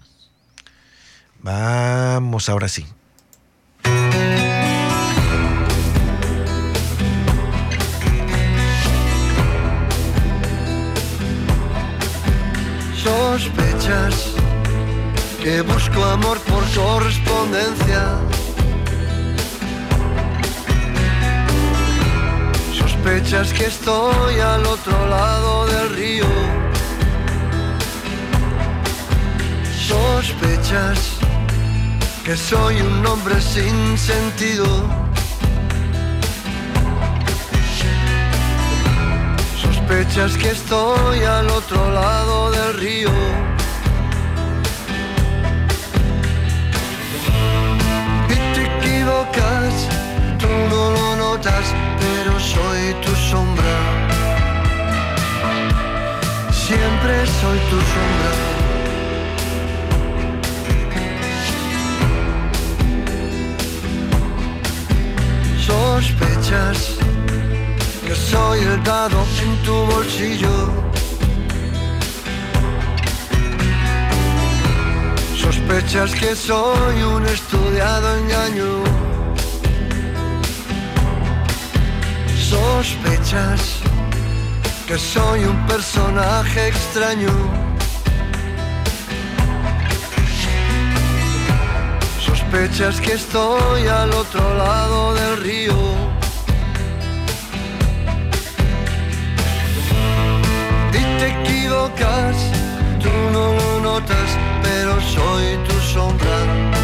Vamos, ahora sí. Sospechas que busco amor por correspondencia. Sospechas que estoy al otro lado del río. Sospechas que soy un hombre sin sentido. Sospechas que estoy al otro lado del río. Y te equivocas, tú no lo notas, pero soy tu sombra. Siempre soy tu sombra. Sospechas que soy el dado en tu bolsillo. Sospechas que soy un estudiado engaño. Sospechas que soy un personaje extraño. Sospechas que estoy al otro lado del río. Y te equivocas, tú no lo notas, pero soy tu sombra.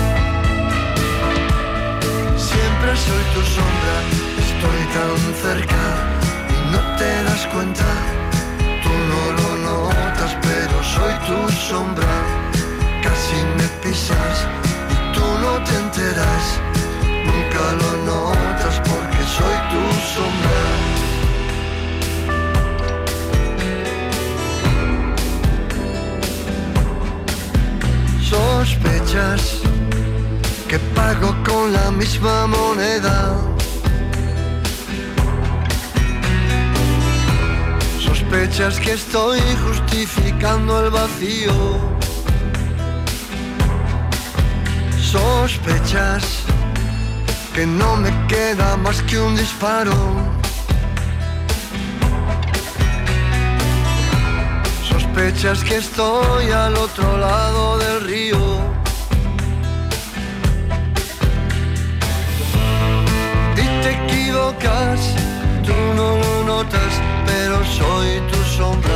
Siempre soy tu sombra, estoy tan cerca y no te das cuenta. Tú no lo notas, pero soy tu sombra. Casi me pisas y tú no te enteras. Nunca lo notas porque soy tu sombra. Sospechas que pago con la misma moneda. Sospechas que estoy justificando el vacío. Sospechas que no me queda más que un disparo. Sospechas que estoy al otro lado del río. Y te equivocas, tú no lo notas, pero soy tu sombra.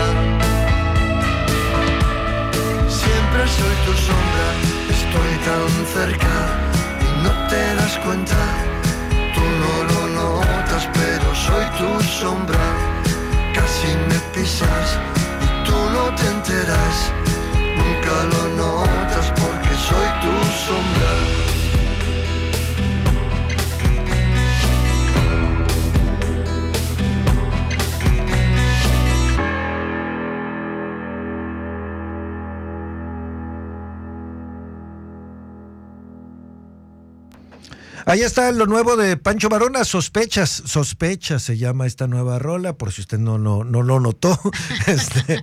Siempre soy tu sombra, estoy tan cerca y no te das cuenta. Tú no lo notas, pero soy tu sombra. Casi me pisas y tú no te enteras. Nunca lo notas porque soy tu sombra. Ahí está lo nuevo de Pancho Varona, Sospechas, Sospechas se llama esta nueva rola, por si usted no, no, no lo notó. Este,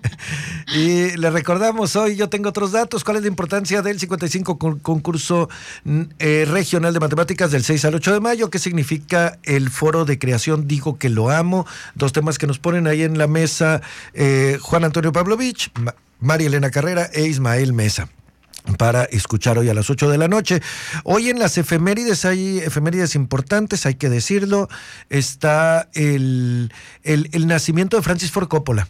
y le recordamos hoy, yo tengo otros datos, cuál es la importancia del cincuenta y cinco con, concurso eh, regional de matemáticas del seis al ocho de mayo, qué significa el foro de creación Digo que lo amo, dos temas que nos ponen ahí en la mesa eh, Juan Antonio Pavlovich, Ma- María Elena Carrera e Ismael Mesa, para escuchar hoy a las ocho de la noche. Hoy en las efemérides hay efemérides importantes, hay que decirlo. Está el, el, el nacimiento de Francis Ford Coppola.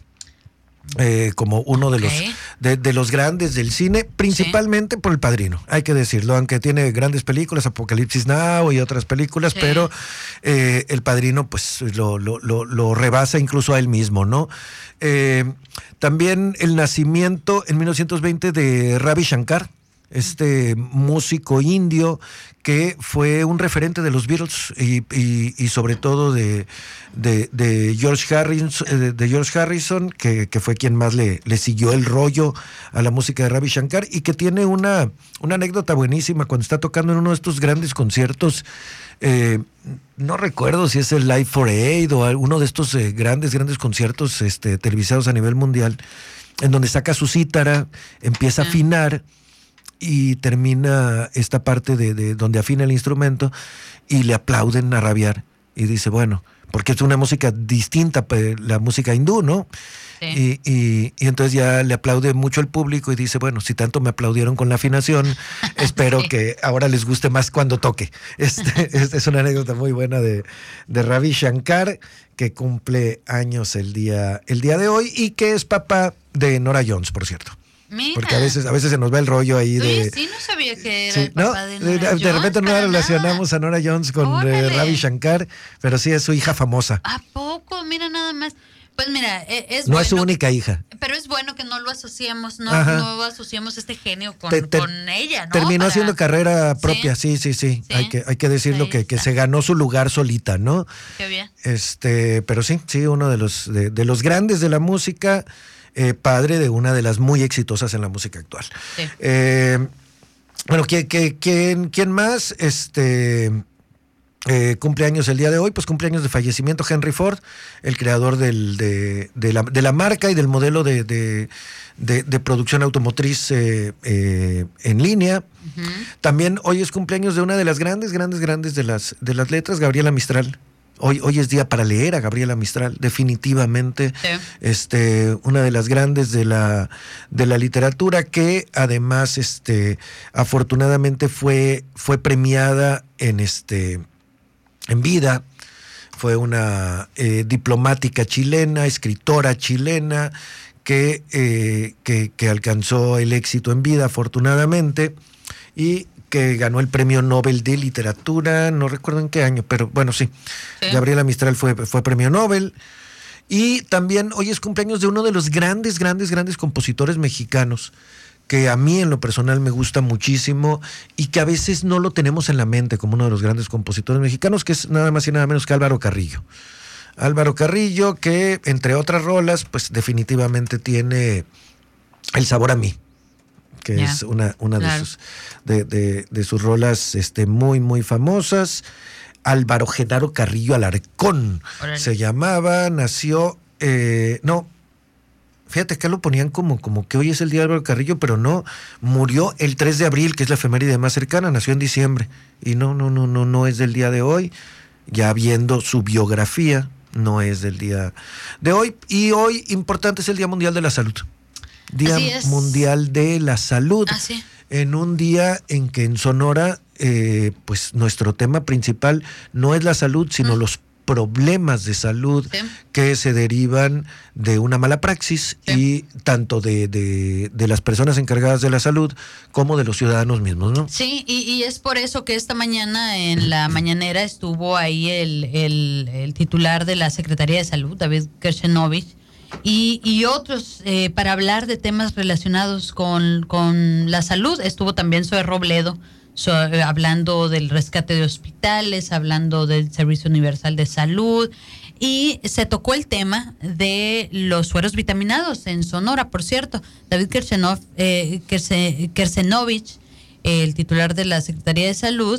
Eh, como uno de, okay. los, de, de los grandes del cine, principalmente sí. por El Padrino, hay que decirlo, aunque tiene grandes películas, Apocalipsis Now y otras películas, sí. pero eh, El Padrino pues lo, lo, lo, lo rebasa incluso a él mismo, ¿no? Eh, también el nacimiento en mil novecientos veinte de Ravi Shankar, este músico indio que fue un referente de los Beatles y, y, y sobre todo de, de, de, George Harrison, de George Harrison, que, que fue quien más le, le siguió el rollo a la música de Ravi Shankar, y que tiene una, una anécdota buenísima cuando está tocando en uno de estos grandes conciertos. Eh, no recuerdo si es el Live for Aid o uno de estos eh, grandes, grandes conciertos este, televisados a nivel mundial, en donde saca su cítara, empieza a afinar y termina esta parte de, de donde afina el instrumento y le aplauden a rabiar y dice, bueno, porque es una música distinta, la música hindú, ¿no? Sí. Y, y, y entonces ya le aplaude mucho el público y dice, bueno, si tanto me aplaudieron con la afinación, espero sí. que ahora les guste más cuando toque. Este, este es una anécdota muy buena de, de Ravi Shankar, que cumple años el día, el día de hoy y que es papá de Nora Jones, por cierto. Mira. Porque a veces, a veces se nos va el rollo ahí de... Oye, sí, no sabía que era sí, el papá ¿no? de de, Nora de Jones, repente no la para relacionamos nada. a Nora Jones con eh, Ravi Shankar, pero sí es su hija famosa. ¿A poco? Mira nada más. Pues mira, e- es No bueno, es su única hija. pero es bueno que no lo asociemos, no, Ajá. no asociemos este genio con, Te- te- con ella, ¿no? Terminó Para- haciendo carrera propia, sí, sí, sí. Sí. Hay que, hay que decirlo que, que se ganó su lugar solita, ¿no? Qué bien. Este, pero sí, sí, uno de los, de, de los grandes de la música, eh, padre de una de las muy exitosas en la música actual. Sí. Eh, bueno, ¿quién, quién, quién, quién más? Este. Eh, cumpleaños el día de hoy, pues cumpleaños de fallecimiento Henry Ford, el creador del, de, de, la, de la marca y del modelo de, de, de, de producción automotriz eh, eh, en línea. Uh-huh. También hoy es cumpleaños de una de las grandes, grandes, grandes de las, de las letras, Gabriela Mistral. Hoy, hoy es día para leer a Gabriela Mistral, definitivamente. Sí. Este, una de las grandes de la, de la literatura, que además, este, afortunadamente fue, fue premiada en este. en vida. Fue una eh, diplomática chilena, escritora chilena, que, eh, que, que alcanzó el éxito en vida, afortunadamente, y que ganó el Premio Nobel de Literatura, no recuerdo en qué año, pero bueno, sí. Sí. Gabriela Mistral fue, fue Premio Nobel. Y también hoy es cumpleaños de uno de los grandes, grandes, grandes compositores mexicanos, que a mí en lo personal me gusta muchísimo y que a veces no lo tenemos en la mente como uno de los grandes compositores mexicanos, que es nada más y nada menos que Álvaro Carrillo. Álvaro Carrillo, que entre otras rolas, pues definitivamente tiene El sabor a mí, que Ya, es una, una claro. de, sus, de, de, de sus rolas este, muy, muy famosas. Álvaro Genaro Carrillo Alarcón Órale. se llamaba, nació, eh, no, fíjate que lo ponían como, como que hoy es el día de Álvaro Carrillo, pero no, murió el tres de abril, que es la efeméride más cercana, nació en diciembre, y no, no, no, no, no es del día de hoy, ya viendo su biografía, no es del día de hoy, y hoy importante es el Día Mundial de la Salud, Día Así es. Mundial de la Salud, Ah, sí. en un día en que en Sonora, eh, pues nuestro tema principal no es la salud, sino Mm. los problemas de salud Sí. que se derivan de una mala praxis Sí. y tanto de, de, de las personas encargadas de la salud como de los ciudadanos mismos, ¿no? Sí, y, y es por eso que esta mañana en la mañanera estuvo ahí el, el, el titular de la Secretaría de Salud, David Kershenovich, y, y otros eh, para hablar de temas relacionados con, con la salud. Estuvo también Zoe Robledo, so, eh, hablando del rescate de hospitales, hablando del Servicio Universal de Salud, y se tocó el tema de los sueros vitaminados en Sonora, por cierto. David Kershenov, eh, Kerse- Kersenovich, el titular de la Secretaría de Salud,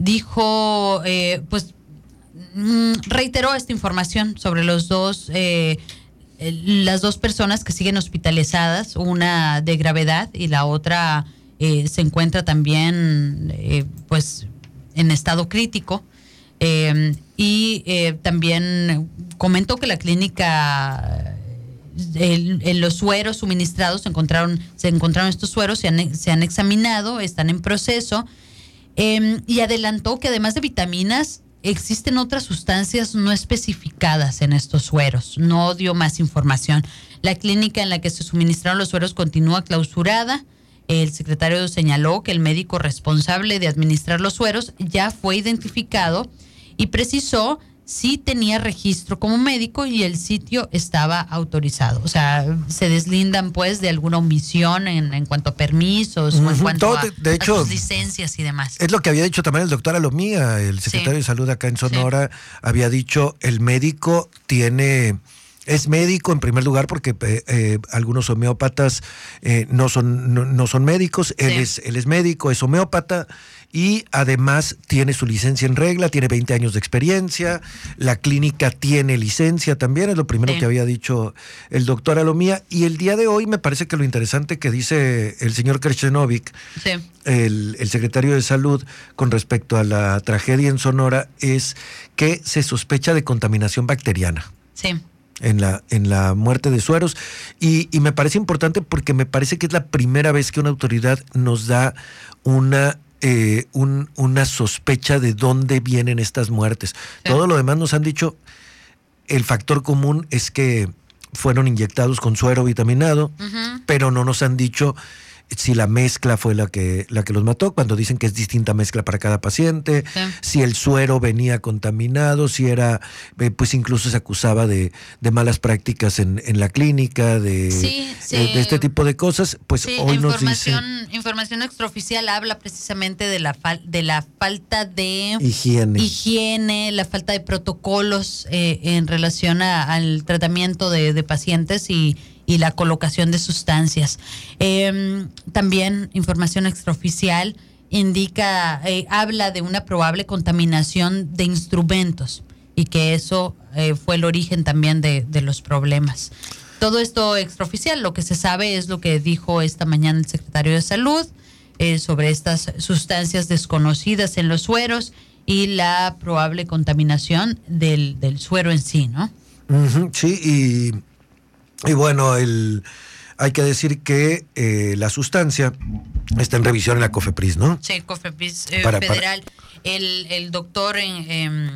dijo, eh, pues, mm, reiteró esta información sobre los dos, eh, eh, las dos personas que siguen hospitalizadas, una de gravedad y la otra eh, se encuentra también, eh, pues, en estado crítico. Eh, y eh, también comentó que la clínica, el- en los sueros suministrados se encontraron, se encontraron estos sueros, se han, se han examinado, están en proceso, eh, y adelantó que además de vitaminas existen otras sustancias no especificadas en estos sueros. No dio más información. La clínica en la que se suministraron los sueros continúa clausurada. El secretario señaló que el médico responsable de administrar los sueros ya fue identificado y precisó si tenía registro como médico y el sitio estaba autorizado. O sea, se deslindan pues de alguna omisión en, en cuanto a permisos o en Ujú, cuanto todo, a, de- de a hecho, sus licencias y demás. Es lo que había dicho también el doctor Alomía, el secretario Sí. de Salud acá en Sonora, había dicho, el médico tiene, es médico en primer lugar porque eh, eh, algunos homeópatas eh, no son no, no son médicos, él Sí. es él es médico, es homeópata y además tiene su licencia en regla, tiene veinte años de experiencia, la clínica tiene licencia también, es lo primero Sí. que había dicho el doctor Alomía, y el día de hoy me parece que lo interesante que dice el señor Kershenovich, Sí. el, el secretario de Salud, con respecto a la tragedia en Sonora, es que se sospecha de contaminación bacteriana Sí. en la, en la muerte de sueros. Y, y me parece importante porque me parece que es la primera vez que una autoridad nos da una, eh, un- una sospecha de dónde vienen estas muertes. Sí. Todo lo demás nos han dicho, el factor común es que fueron inyectados con suero vitaminado, uh-huh. pero no nos han dicho si la mezcla fue la que, la que los mató, cuando dicen que es distinta mezcla para cada paciente, sí. si el suero venía contaminado, si era, eh, pues incluso se acusaba de, de malas prácticas en, en la clínica, de, sí, sí. Eh, de este tipo de cosas, pues sí, hoy nos dicen... Información extraoficial habla precisamente de la, fal, de la falta de higiene, higiene la falta de protocolos eh, en relación a, al tratamiento de, de pacientes y y la colocación de sustancias. Eh, también información extraoficial indica, eh, habla de una probable contaminación de instrumentos y que eso eh, fue el origen también de, de los problemas. Todo esto extraoficial, lo que se sabe es lo que dijo esta mañana el secretario de Salud eh, sobre estas sustancias desconocidas en los sueros y la probable contaminación del, del suero en sí, ¿no? Uh-huh, sí, y... Y bueno, el, hay que decir que eh, la sustancia está en revisión en la COFEPRIS, ¿no? Sí, COFEPRIS eh, para, federal. Para... El, el doctor en, eh,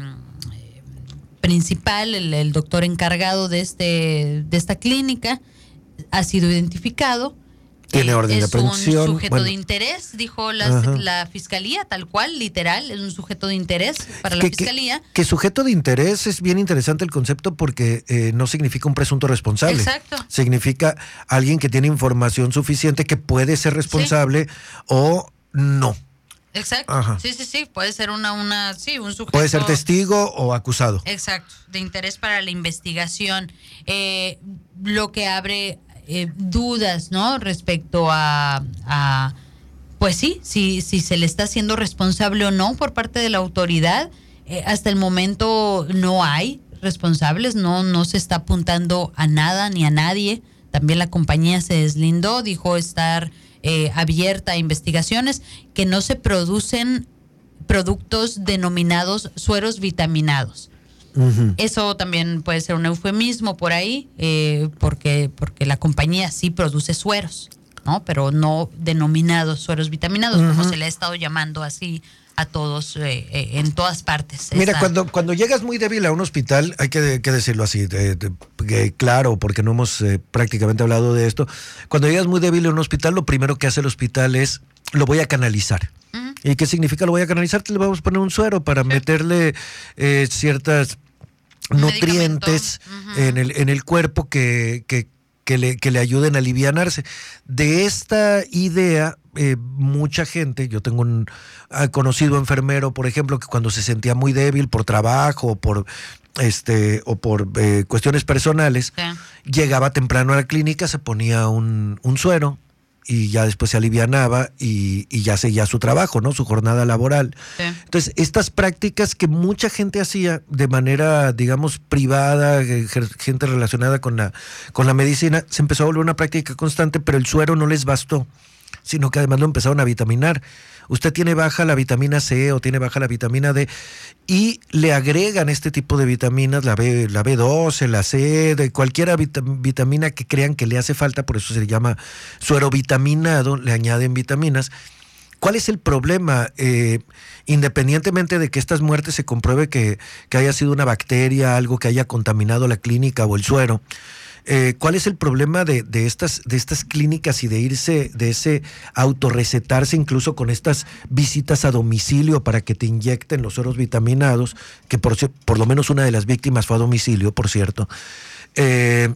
principal, el, el doctor encargado de este de esta clínica ha sido identificado. Tiene orden de aprehensión. Es un sujeto bueno. de interés, dijo la, la fiscalía, tal cual, literal, es un sujeto de interés para la que, fiscalía. Que, que sujeto de interés es bien interesante el concepto porque eh, no significa un presunto responsable. Exacto. Significa alguien que tiene información suficiente que puede ser responsable sí. o no. Exacto. Ajá. Sí, sí, sí, puede ser una, una, sí, un sujeto. Puede ser testigo o acusado. Exacto, de interés para la investigación. Eh, lo que abre Eh, dudas, ¿no? Respecto a, a pues sí, si, si se le está haciendo responsable o no por parte de la autoridad. Eh, hasta el momento no hay responsables, no, no se está apuntando a nada ni a nadie. También la compañía se deslindó, dijo estar eh, abierta a investigaciones, que no se producen productos denominados sueros vitaminados. Uh-huh. Eso también puede ser un eufemismo por ahí, eh, porque porque la compañía sí produce sueros, ¿no? Pero no denominados sueros vitaminados, uh-huh. como se le ha estado llamando así a todos eh, eh, en todas partes. Mira, esta... cuando cuando llegas muy débil a un hospital, hay que, que decirlo así, de, de, de, claro, porque no hemos eh, prácticamente hablado de esto. Cuando llegas muy débil a un hospital, lo primero que hace el hospital es, lo voy a canalizar. Uh-huh. ¿Y qué significa lo voy a canalizar? Te le vamos a poner un suero para sí. meterle eh, ciertas nutrientes uh-huh. en el en el cuerpo que, que, que, le, que le ayuden a alivianarse. De esta idea, eh, mucha gente, yo tengo un conocido enfermero, por ejemplo, que cuando se sentía muy débil por trabajo o por este o por eh, cuestiones personales, sí. llegaba temprano a la clínica, se ponía un, un suero y ya después se alivianaba y, y ya seguía su trabajo, ¿no? Su jornada laboral. Sí. Entonces, estas prácticas que mucha gente hacía de manera, digamos, privada, gente relacionada con la, con la medicina, se empezó a volver una práctica constante, pero el suero no les bastó, sino que además lo empezaron a vitaminar. Usted tiene baja la vitamina C o tiene baja la vitamina D y le agregan este tipo de vitaminas, la B, la B doce, la C, de cualquier vit- vitamina que crean que le hace falta, por eso se le llama suero vitaminado, le añaden vitaminas. ¿Cuál es el problema? Eh, independientemente de que estas muertes se compruebe que, que haya sido una bacteria, algo que haya contaminado la clínica o el suero, Eh, ¿cuál es el problema de, de, estas, de estas clínicas y de irse, de ese autorrecetarse incluso con estas visitas a domicilio para que te inyecten los sueros vitaminados, que por, por lo menos una de las víctimas fue a domicilio, por cierto, eh,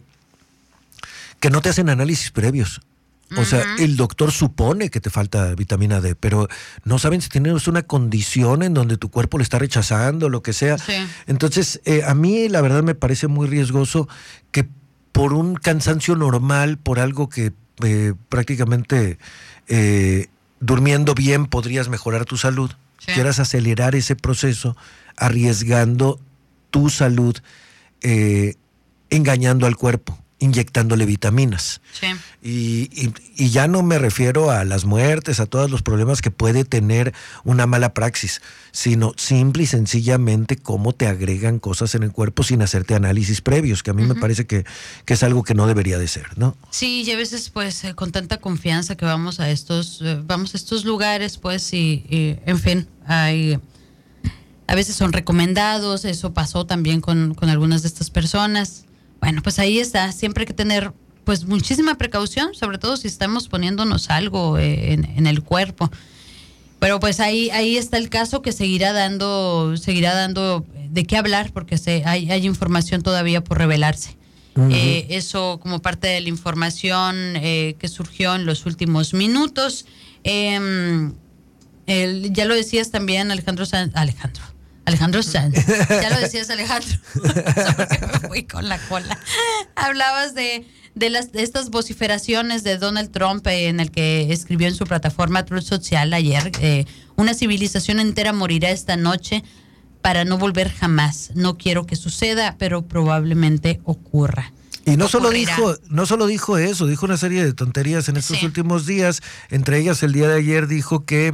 que no te hacen análisis previos? O uh-huh. sea, el doctor supone que te falta vitamina D, pero no saben si tienes una condición en donde tu cuerpo le está rechazando, lo que sea. Sí. Entonces, eh, a mí la verdad me parece muy riesgoso que por un cansancio normal, por algo que eh, prácticamente eh, durmiendo bien podrías mejorar tu salud, sí. quieras acelerar ese proceso arriesgando tu salud, eh, engañando al cuerpo, inyectándole vitaminas. Sí. Y, y, y ya no me refiero a las muertes, a todos los problemas que puede tener una mala praxis, sino simple y sencillamente cómo te agregan cosas en el cuerpo sin hacerte análisis previos, que a mí uh-huh. me parece que, que es algo que no debería de ser, ¿no? Sí, y a veces pues eh, con tanta confianza que vamos a estos, eh, vamos a estos lugares, pues, y, y en fin, hay... A veces son recomendados, eso pasó también con, con algunas de estas personas. Bueno, pues ahí está, siempre hay que tener pues muchísima precaución, sobre todo si estamos poniéndonos algo eh, en, en el cuerpo. Pero pues ahí ahí está el caso que seguirá dando seguirá dando de qué hablar, porque se, hay, hay información todavía por revelarse. Uh-huh. Eh, eso como parte de la información eh, que surgió en los últimos minutos. Eh, el, ya lo decías también, Alejandro Sanz, Alejandro, Alejandro Sanz, ya lo decías, Alejandro, porque me fui con la cola. Hablabas de, de, las, de estas vociferaciones de Donald Trump eh, en el que escribió en su plataforma Truth Social ayer, eh, una civilización entera morirá esta noche para no volver jamás. No quiero que suceda, pero probablemente ocurra. Y no solo Ocurrirá. dijo, no solo dijo eso, dijo una serie de tonterías en estos Sí. últimos días. Entre ellas, el día de ayer dijo que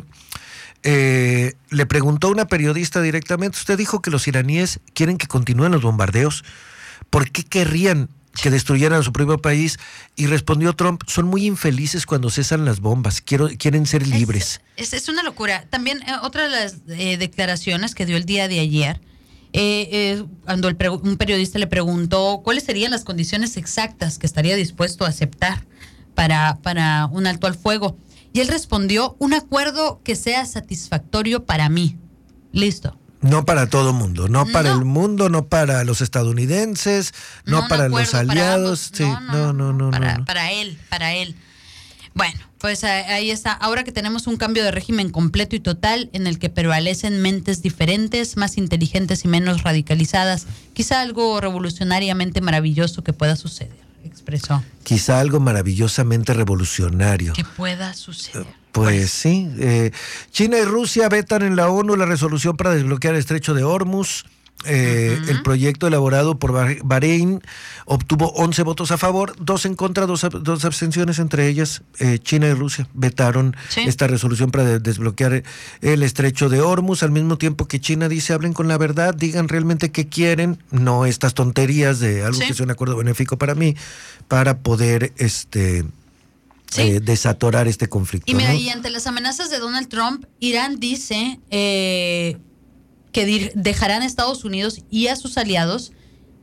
eh, le preguntó a una periodista directamente, usted dijo que los iraníes quieren que continúen los bombardeos. ¿Por qué querrían que destruyeran a su propio país? Y respondió Trump, son muy infelices cuando cesan las bombas, quiero, quieren ser libres. Es, es una locura. También eh, otra de las eh, declaraciones que dio el día de ayer, eh, eh, cuando el pre- un periodista le preguntó cuáles serían las condiciones exactas que estaría dispuesto a aceptar para, para un alto al fuego. Y él respondió, un acuerdo que sea satisfactorio para mí. Listo. No para todo mundo, no para No. el mundo, no para los estadounidenses, no, No un para los acuerdo para aliados. ambos. Sí, No, no, no, no, para, no, no. para él, para él. Bueno, pues eh, ahí está. Ahora que tenemos un cambio de régimen completo y total en el que prevalecen mentes diferentes, más inteligentes y menos radicalizadas, quizá algo revolucionariamente maravilloso que pueda suceder, expresó. Quizá algo maravillosamente revolucionario. Que pueda suceder. Pues sí, eh, China y Rusia vetan en la ONU la resolución para desbloquear el estrecho de Hormuz. Eh, uh-huh. El proyecto elaborado por Bahrein obtuvo once votos a favor, dos en contra, dos, dos abstenciones, entre ellas eh, China y Rusia vetaron ¿Sí? esta resolución para de, desbloquear el estrecho de Hormuz, al mismo tiempo que China dice, hablen con la verdad, digan realmente qué quieren, no estas tonterías de algo ¿Sí? que sea un acuerdo benéfico para mí, para poder este sí. eh, desatorar este conflicto. Y mira, ¿no? y ante las amenazas de Donald Trump, Irán dice eh, que dejarán a Estados Unidos y a sus aliados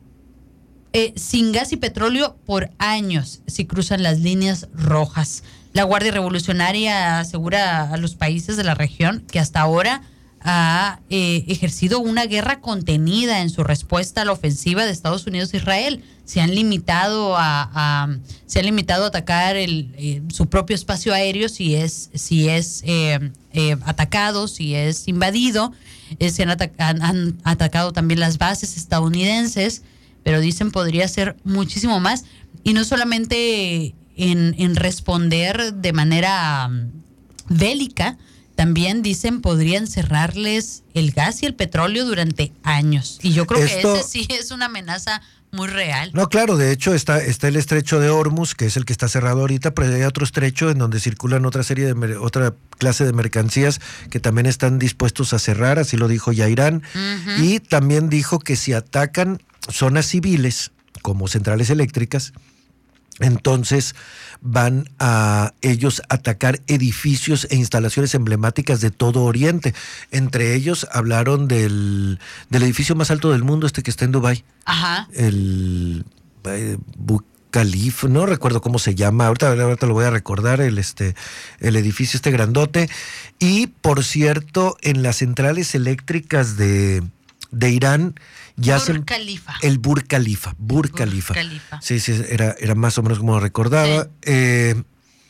eh, sin gas y petróleo por años si cruzan las líneas rojas. La Guardia Revolucionaria asegura a los países de la región que hasta ahora ha eh, ejercido una guerra contenida en su respuesta a la ofensiva de Estados Unidos e Israel. Se han limitado a, a se han limitado a atacar el, eh, su propio espacio aéreo si es si es eh, eh, atacado, si es invadido. Eh, se han, atac- han, han atacado también las bases estadounidenses, pero dicen podría ser muchísimo más, y no solamente en, en responder de manera um, bélica, también dicen podrían cerrarles el gas y el petróleo durante años. Y yo creo Esto, que ese sí es una amenaza muy real. No, claro, de hecho está, está el estrecho de Hormuz, que es el que está cerrado ahorita, pero hay otro estrecho en donde circulan otra serie de mer- otra clase de mercancías que también están dispuestos a cerrar, así lo dijo ya Irán. Uh-huh. Y también dijo que si atacan zonas civiles, como centrales eléctricas, entonces van a ellos atacar edificios e instalaciones emblemáticas de todo Oriente. Entre ellos hablaron del, del edificio más alto del mundo, este que está en Dubái. Ajá. El eh, Burj Khalifa, no recuerdo cómo se llama, ahorita, ahorita lo voy a recordar, el, este, el edificio este grandote. Y, por cierto, en las centrales eléctricas de, de Irán, ya Burj se, Khalifa. El Burj Khalifa, Burj Khalifa. Khalifa. Sí, sí, era, era más o menos como lo recordaba. Sí. Eh,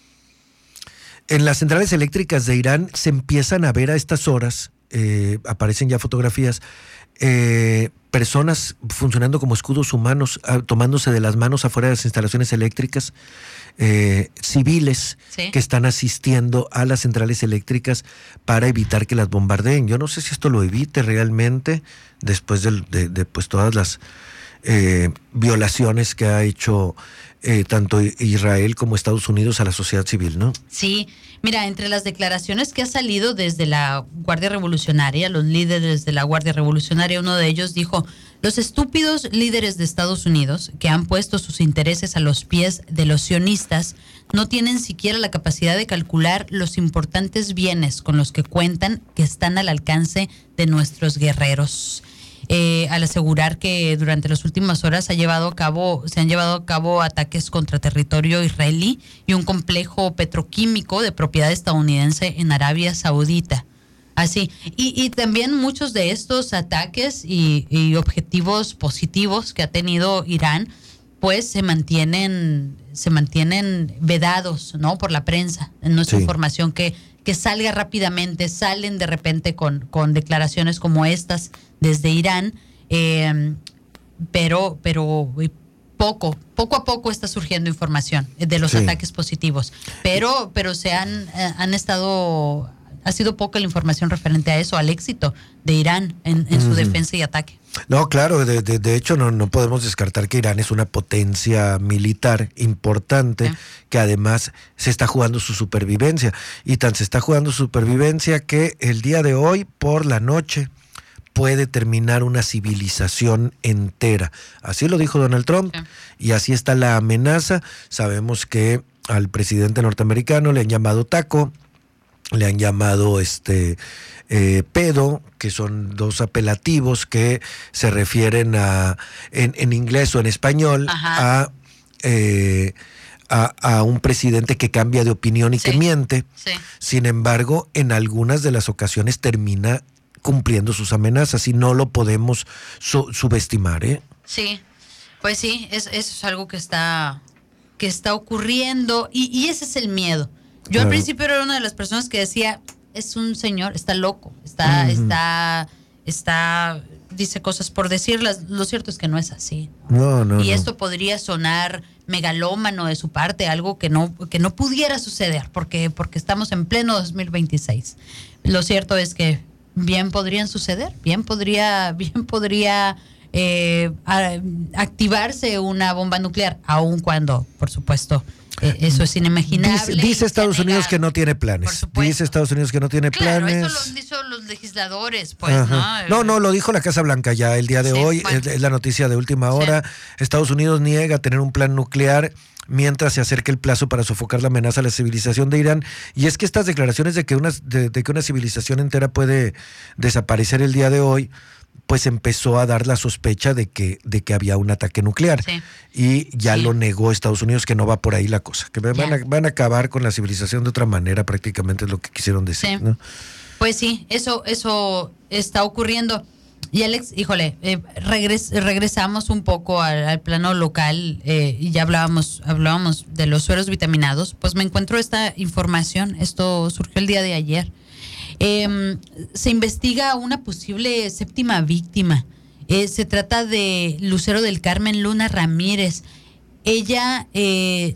en las centrales eléctricas de Irán se empiezan a ver a estas horas, eh, aparecen ya fotografías, eh, personas funcionando como escudos humanos, a, tomándose de las manos afuera de las instalaciones eléctricas, eh, civiles ¿Sí? que están asistiendo a las centrales eléctricas para evitar que las bombardeen. Yo no sé si esto lo evite realmente después de, de, de pues todas las eh, violaciones que ha hecho eh, tanto Israel como Estados Unidos a la sociedad civil, ¿no? Sí, mira, entre las declaraciones que ha salido desde la Guardia Revolucionaria, los líderes de la Guardia Revolucionaria, uno de ellos dijo, los estúpidos líderes de Estados Unidos que han puesto sus intereses a los pies de los sionistas no tienen siquiera la capacidad de calcular los importantes bienes con los que cuentan que están al alcance de nuestros guerreros. eh, al asegurar que durante las últimas horas ha llevado a cabo, se han llevado a cabo ataques contra territorio israelí y un complejo petroquímico de propiedad estadounidense en Arabia Saudita. Así, y, y también muchos de estos ataques y, y objetivos positivos que ha tenido Irán, pues se mantienen, se mantienen vedados, ¿no? Por la prensa. No es sí. información que, que salga rápidamente, salen de repente con, con declaraciones como estas desde Irán, eh, pero, pero poco, poco a poco está surgiendo información de los sí. ataques positivos, pero, pero se han, han estado... Ha sido poca la información referente a eso, al éxito de Irán en, en su mm. defensa y ataque. No, claro, de, de, de hecho no, no podemos descartar que Irán es una potencia militar importante sí. que además se está jugando su supervivencia. Y tan se está jugando su supervivencia que el día de hoy, por la noche, puede terminar una civilización entera. Así lo dijo Donald Trump sí. y así está la amenaza. Sabemos que al presidente norteamericano le han llamado taco, le han llamado este eh, pedo, que son dos apelativos que se refieren a en, en inglés o en español a, eh, a a un presidente que cambia de opinión y sí. que miente. Sí. Sin embargo, en algunas de las ocasiones termina cumpliendo sus amenazas y no lo podemos su, subestimar, ¿eh? Sí, pues sí, es, eso es algo que está que está ocurriendo y, y ese es el miedo. Yo claro. al principio era una de las personas que decía, es un señor, está loco, está, uh-huh. está, está, dice cosas por decirlas. Lo cierto es que no es así. No, no, y no. esto podría sonar megalómano de su parte, algo que no, que no pudiera suceder, porque, porque estamos en pleno dos mil veintiséis. Lo cierto es que bien podrían suceder, bien podría, bien podría eh, a, activarse una bomba nuclear, aun cuando, por supuesto, Eh, eso es inimaginable. Dice, dice Estados Unidos que no tiene planes. Dice Estados Unidos que no tiene claro, planes. Eso lo dicen los legisladores, pues, ¿no? No, no, lo dijo la Casa Blanca ya el día de sí, hoy. Bueno. Es, es la noticia de última hora. Sí. Estados Unidos niega tener un plan nuclear mientras se acerca el plazo para sofocar la amenaza a la civilización de Irán. Y es que estas declaraciones de que una, de, de que una civilización entera puede desaparecer el día de hoy, pues empezó a dar la sospecha de que, de que había un ataque nuclear. Sí. Y ya sí. lo negó Estados Unidos, que no va por ahí la cosa. Que van a, van a acabar con la civilización de otra manera, prácticamente es lo que quisieron decir, sí. ¿no? Pues sí, eso, eso está ocurriendo. Y Alex, híjole, eh, regres, regresamos un poco al, al plano local eh, y ya hablábamos, hablábamos de los sueros vitaminados. Pues me encuentro esta información, esto surgió el día de ayer. Eh, se investiga una posible séptima víctima. Eh, se trata de Lucero del Carmen Luna Ramírez. Ella eh,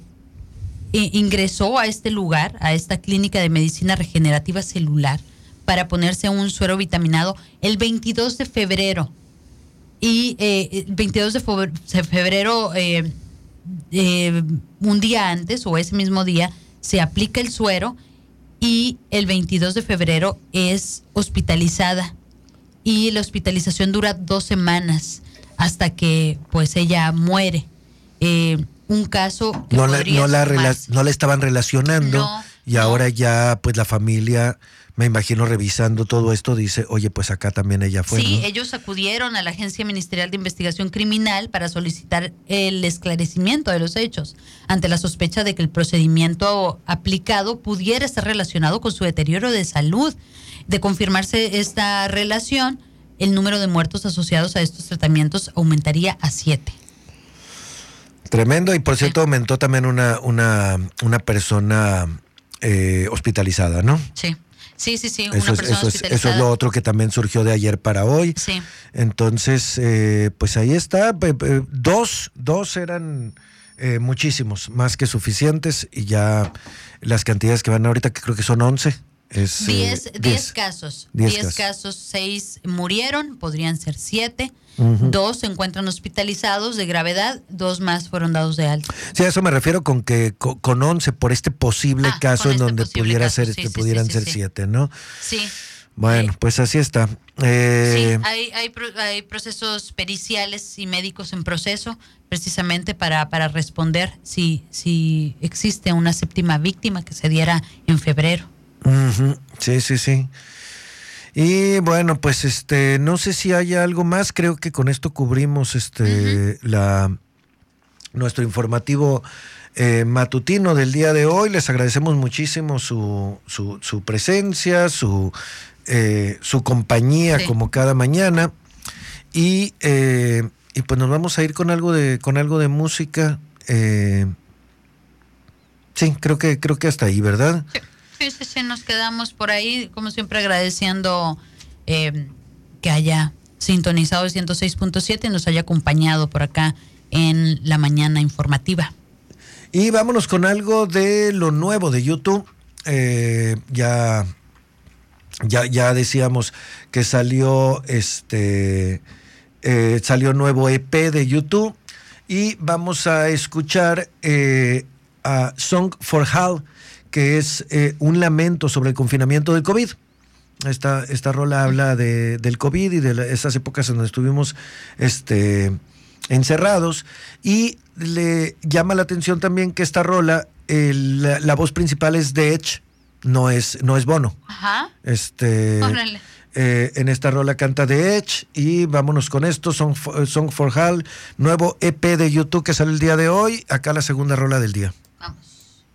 eh, ingresó a este lugar, a esta clínica de medicina regenerativa celular, para ponerse un suero vitaminado el veintidós de febrero. Y eh, el veintidós de febrero, eh, eh, un día antes o ese mismo día, se aplica el suero. Y el veintidós de febrero es hospitalizada y la hospitalización dura dos semanas hasta que pues ella muere. Eh, un caso que no la, no, la rela- no la estaban relacionando no, y no. ahora ya pues la familia, me imagino revisando todo esto, dice, oye, pues acá también ella fue. Sí, ¿no? ellos acudieron a la Agencia Ministerial de Investigación Criminal para solicitar el esclarecimiento de los hechos, ante la sospecha de que el procedimiento aplicado pudiera estar relacionado con su deterioro de salud. De confirmarse esta relación, el número de muertos asociados a estos tratamientos aumentaría a siete. Tremendo, y por cierto, sí. aumentó también una, una, una persona eh, hospitalizada, ¿no? Sí. Sí, sí, sí, eso una es, persona eso, es, hospitalizada. eso es lo otro que también surgió de ayer para hoy. Sí. Entonces, eh, pues ahí está. Dos, dos eran eh, muchísimos, más que suficientes, y ya las cantidades que van ahorita, que creo que son once. Es, diez, eh, diez, diez casos. Diez, diez casos. casos, seis murieron, podrían ser siete. Uh-huh. Dos se encuentran hospitalizados de gravedad, dos más fueron dados de alta. Sí, a eso me refiero con que con, con once por este posible ah, caso en este donde pudiera caso. ser, sí, que sí, pudieran sí, ser sí, siete, ¿no? Sí. Bueno, sí. pues así está. Eh, sí, hay, hay, hay procesos periciales y médicos en proceso precisamente para, para responder si, si existe una séptima víctima que se diera en febrero. Uh-huh. Sí, sí, sí. Y bueno, pues este, no sé si hay algo más, creo que con esto cubrimos este uh-huh. la nuestro informativo eh, matutino del día de hoy. Les agradecemos muchísimo su, su, su presencia, su, eh, su compañía sí. como cada mañana. Y, eh, y pues nos vamos a ir con algo de, con algo de música. Eh, sí, creo que, creo que hasta ahí, ¿verdad? Sí. Sí, sí, sí, nos quedamos por ahí, como siempre agradeciendo eh, que haya sintonizado el ciento seis punto siete y nos haya acompañado por acá en la mañana informativa. Y vámonos con algo de lo nuevo de YouTube. Eh, ya, ya, ya decíamos que salió este eh, salió nuevo E P de YouTube y vamos a escuchar eh, a Song for Hal, que es eh, un lamento sobre el confinamiento del COVID. Esta, esta rola habla de, del COVID y de la, esas épocas en donde estuvimos este, encerrados, y le llama la atención también que esta rola, el, la, la voz principal es de Edge, no es, no es Bono. Ajá. Este, eh, en esta rola canta de Edge, y vámonos con esto, Song for, Song for Hal, nuevo E P de YouTube que sale el día de hoy, acá la segunda rola del día. Vamos.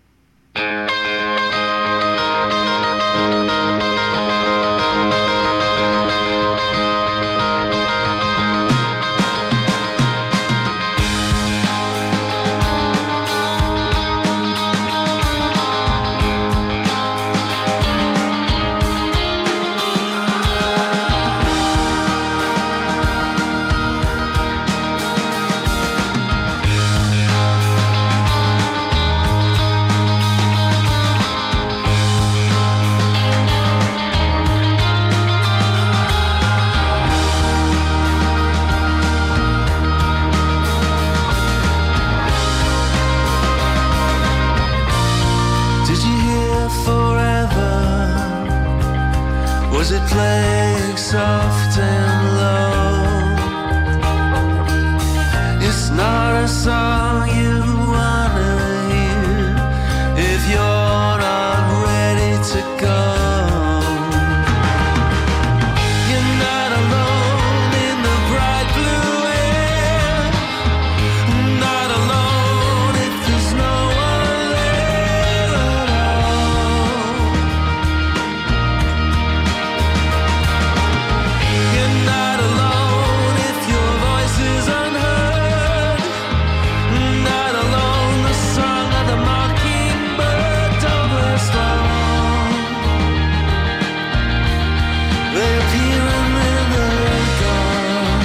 Was it playing soft and low? It's not a song you wanna hear if you're not ready to go. You're not alone in the bright blue air, not alone if there's no one there at all. You're not alone if your voice is unheard, not alone, the song of the mockingbird don't last long. They appear and then they're gone.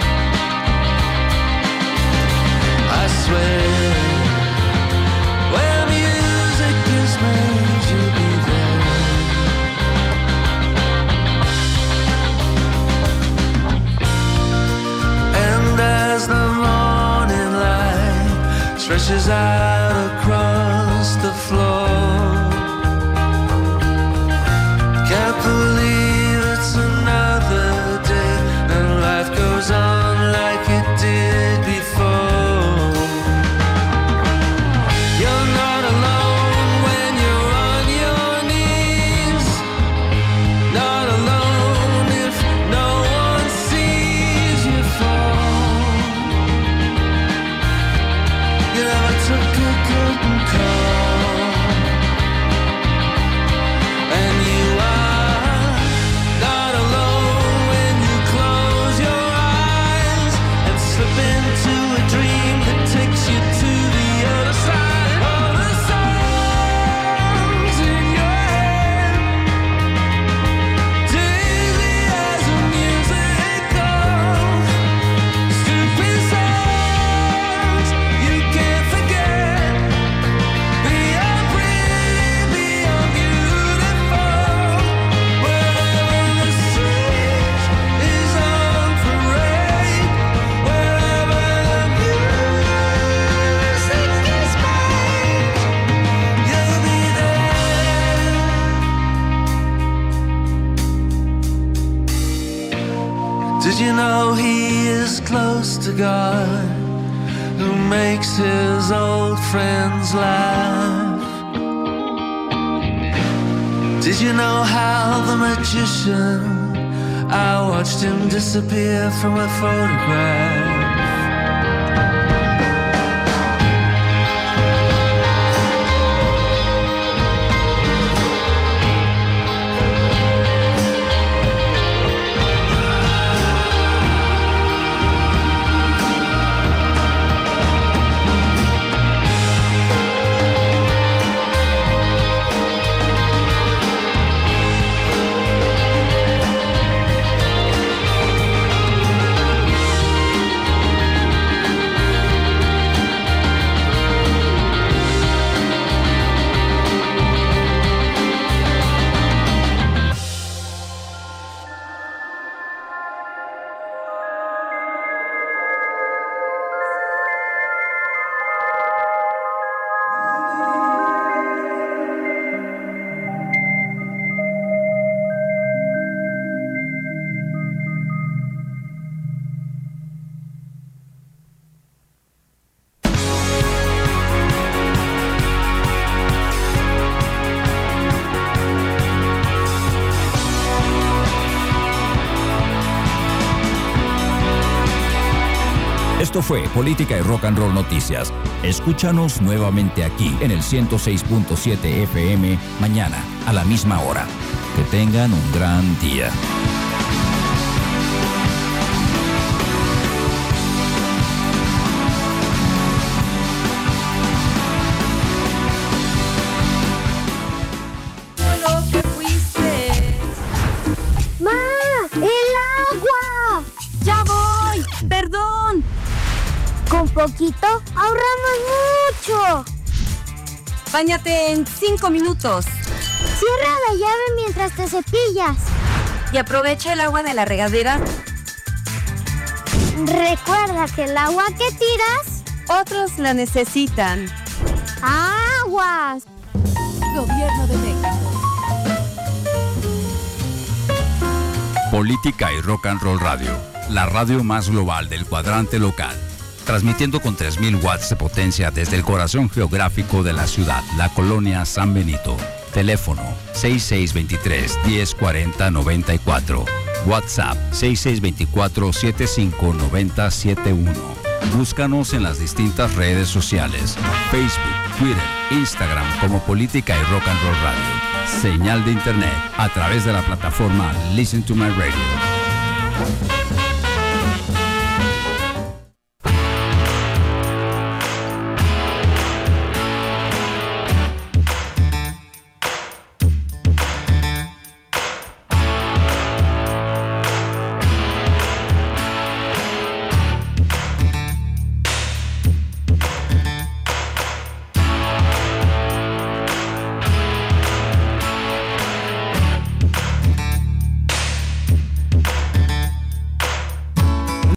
I swear, where music is made, you'll be there. And as the morning light stretches out across the floor, can't believe it's another day and life goes on like it did before. You're not alone when you're on your knees, not alone if no one sees you fall. You never took a curtain call, and you are not alone when you close your eyes and slip into a dream that takes you to the other side. All the songs in your head, dizzy as the music goes, stupid songs you can't forget, beyond pretty, beyond beautiful. Wherever the stage is on parade, wherever the music is made, you'll be there. Did you know he is close to God, who makes his old friends laugh? Did you know how the magician I watched him disappear from a photograph. Esto fue Política y Rock and Roll Noticias. Escúchanos nuevamente aquí en el ciento seis punto siete F M mañana a la misma hora. Que tengan un gran día. Con poquito ahorramos mucho. Báñate en cinco minutos. Cierra la llave mientras te cepillas. Y aprovecha el agua de la regadera. Recuerda que el agua que tiras, otros la necesitan. ¡Aguas! Gobierno de México. Política y Rock and Roll Radio, la radio más global del cuadrante local. Transmitiendo con tres mil watts de potencia desde el corazón geográfico de la ciudad, la colonia San Benito. Teléfono seis seis dos tres, uno cero cuatro cero, nueve cuatro. WhatsApp seis seis dos cuatro, siete cinco nueve cero siete uno. Búscanos en las distintas redes sociales, Facebook, Twitter, Instagram como Política y Rock and Roll Radio. Señal de internet a través de la plataforma Listen to My Radio.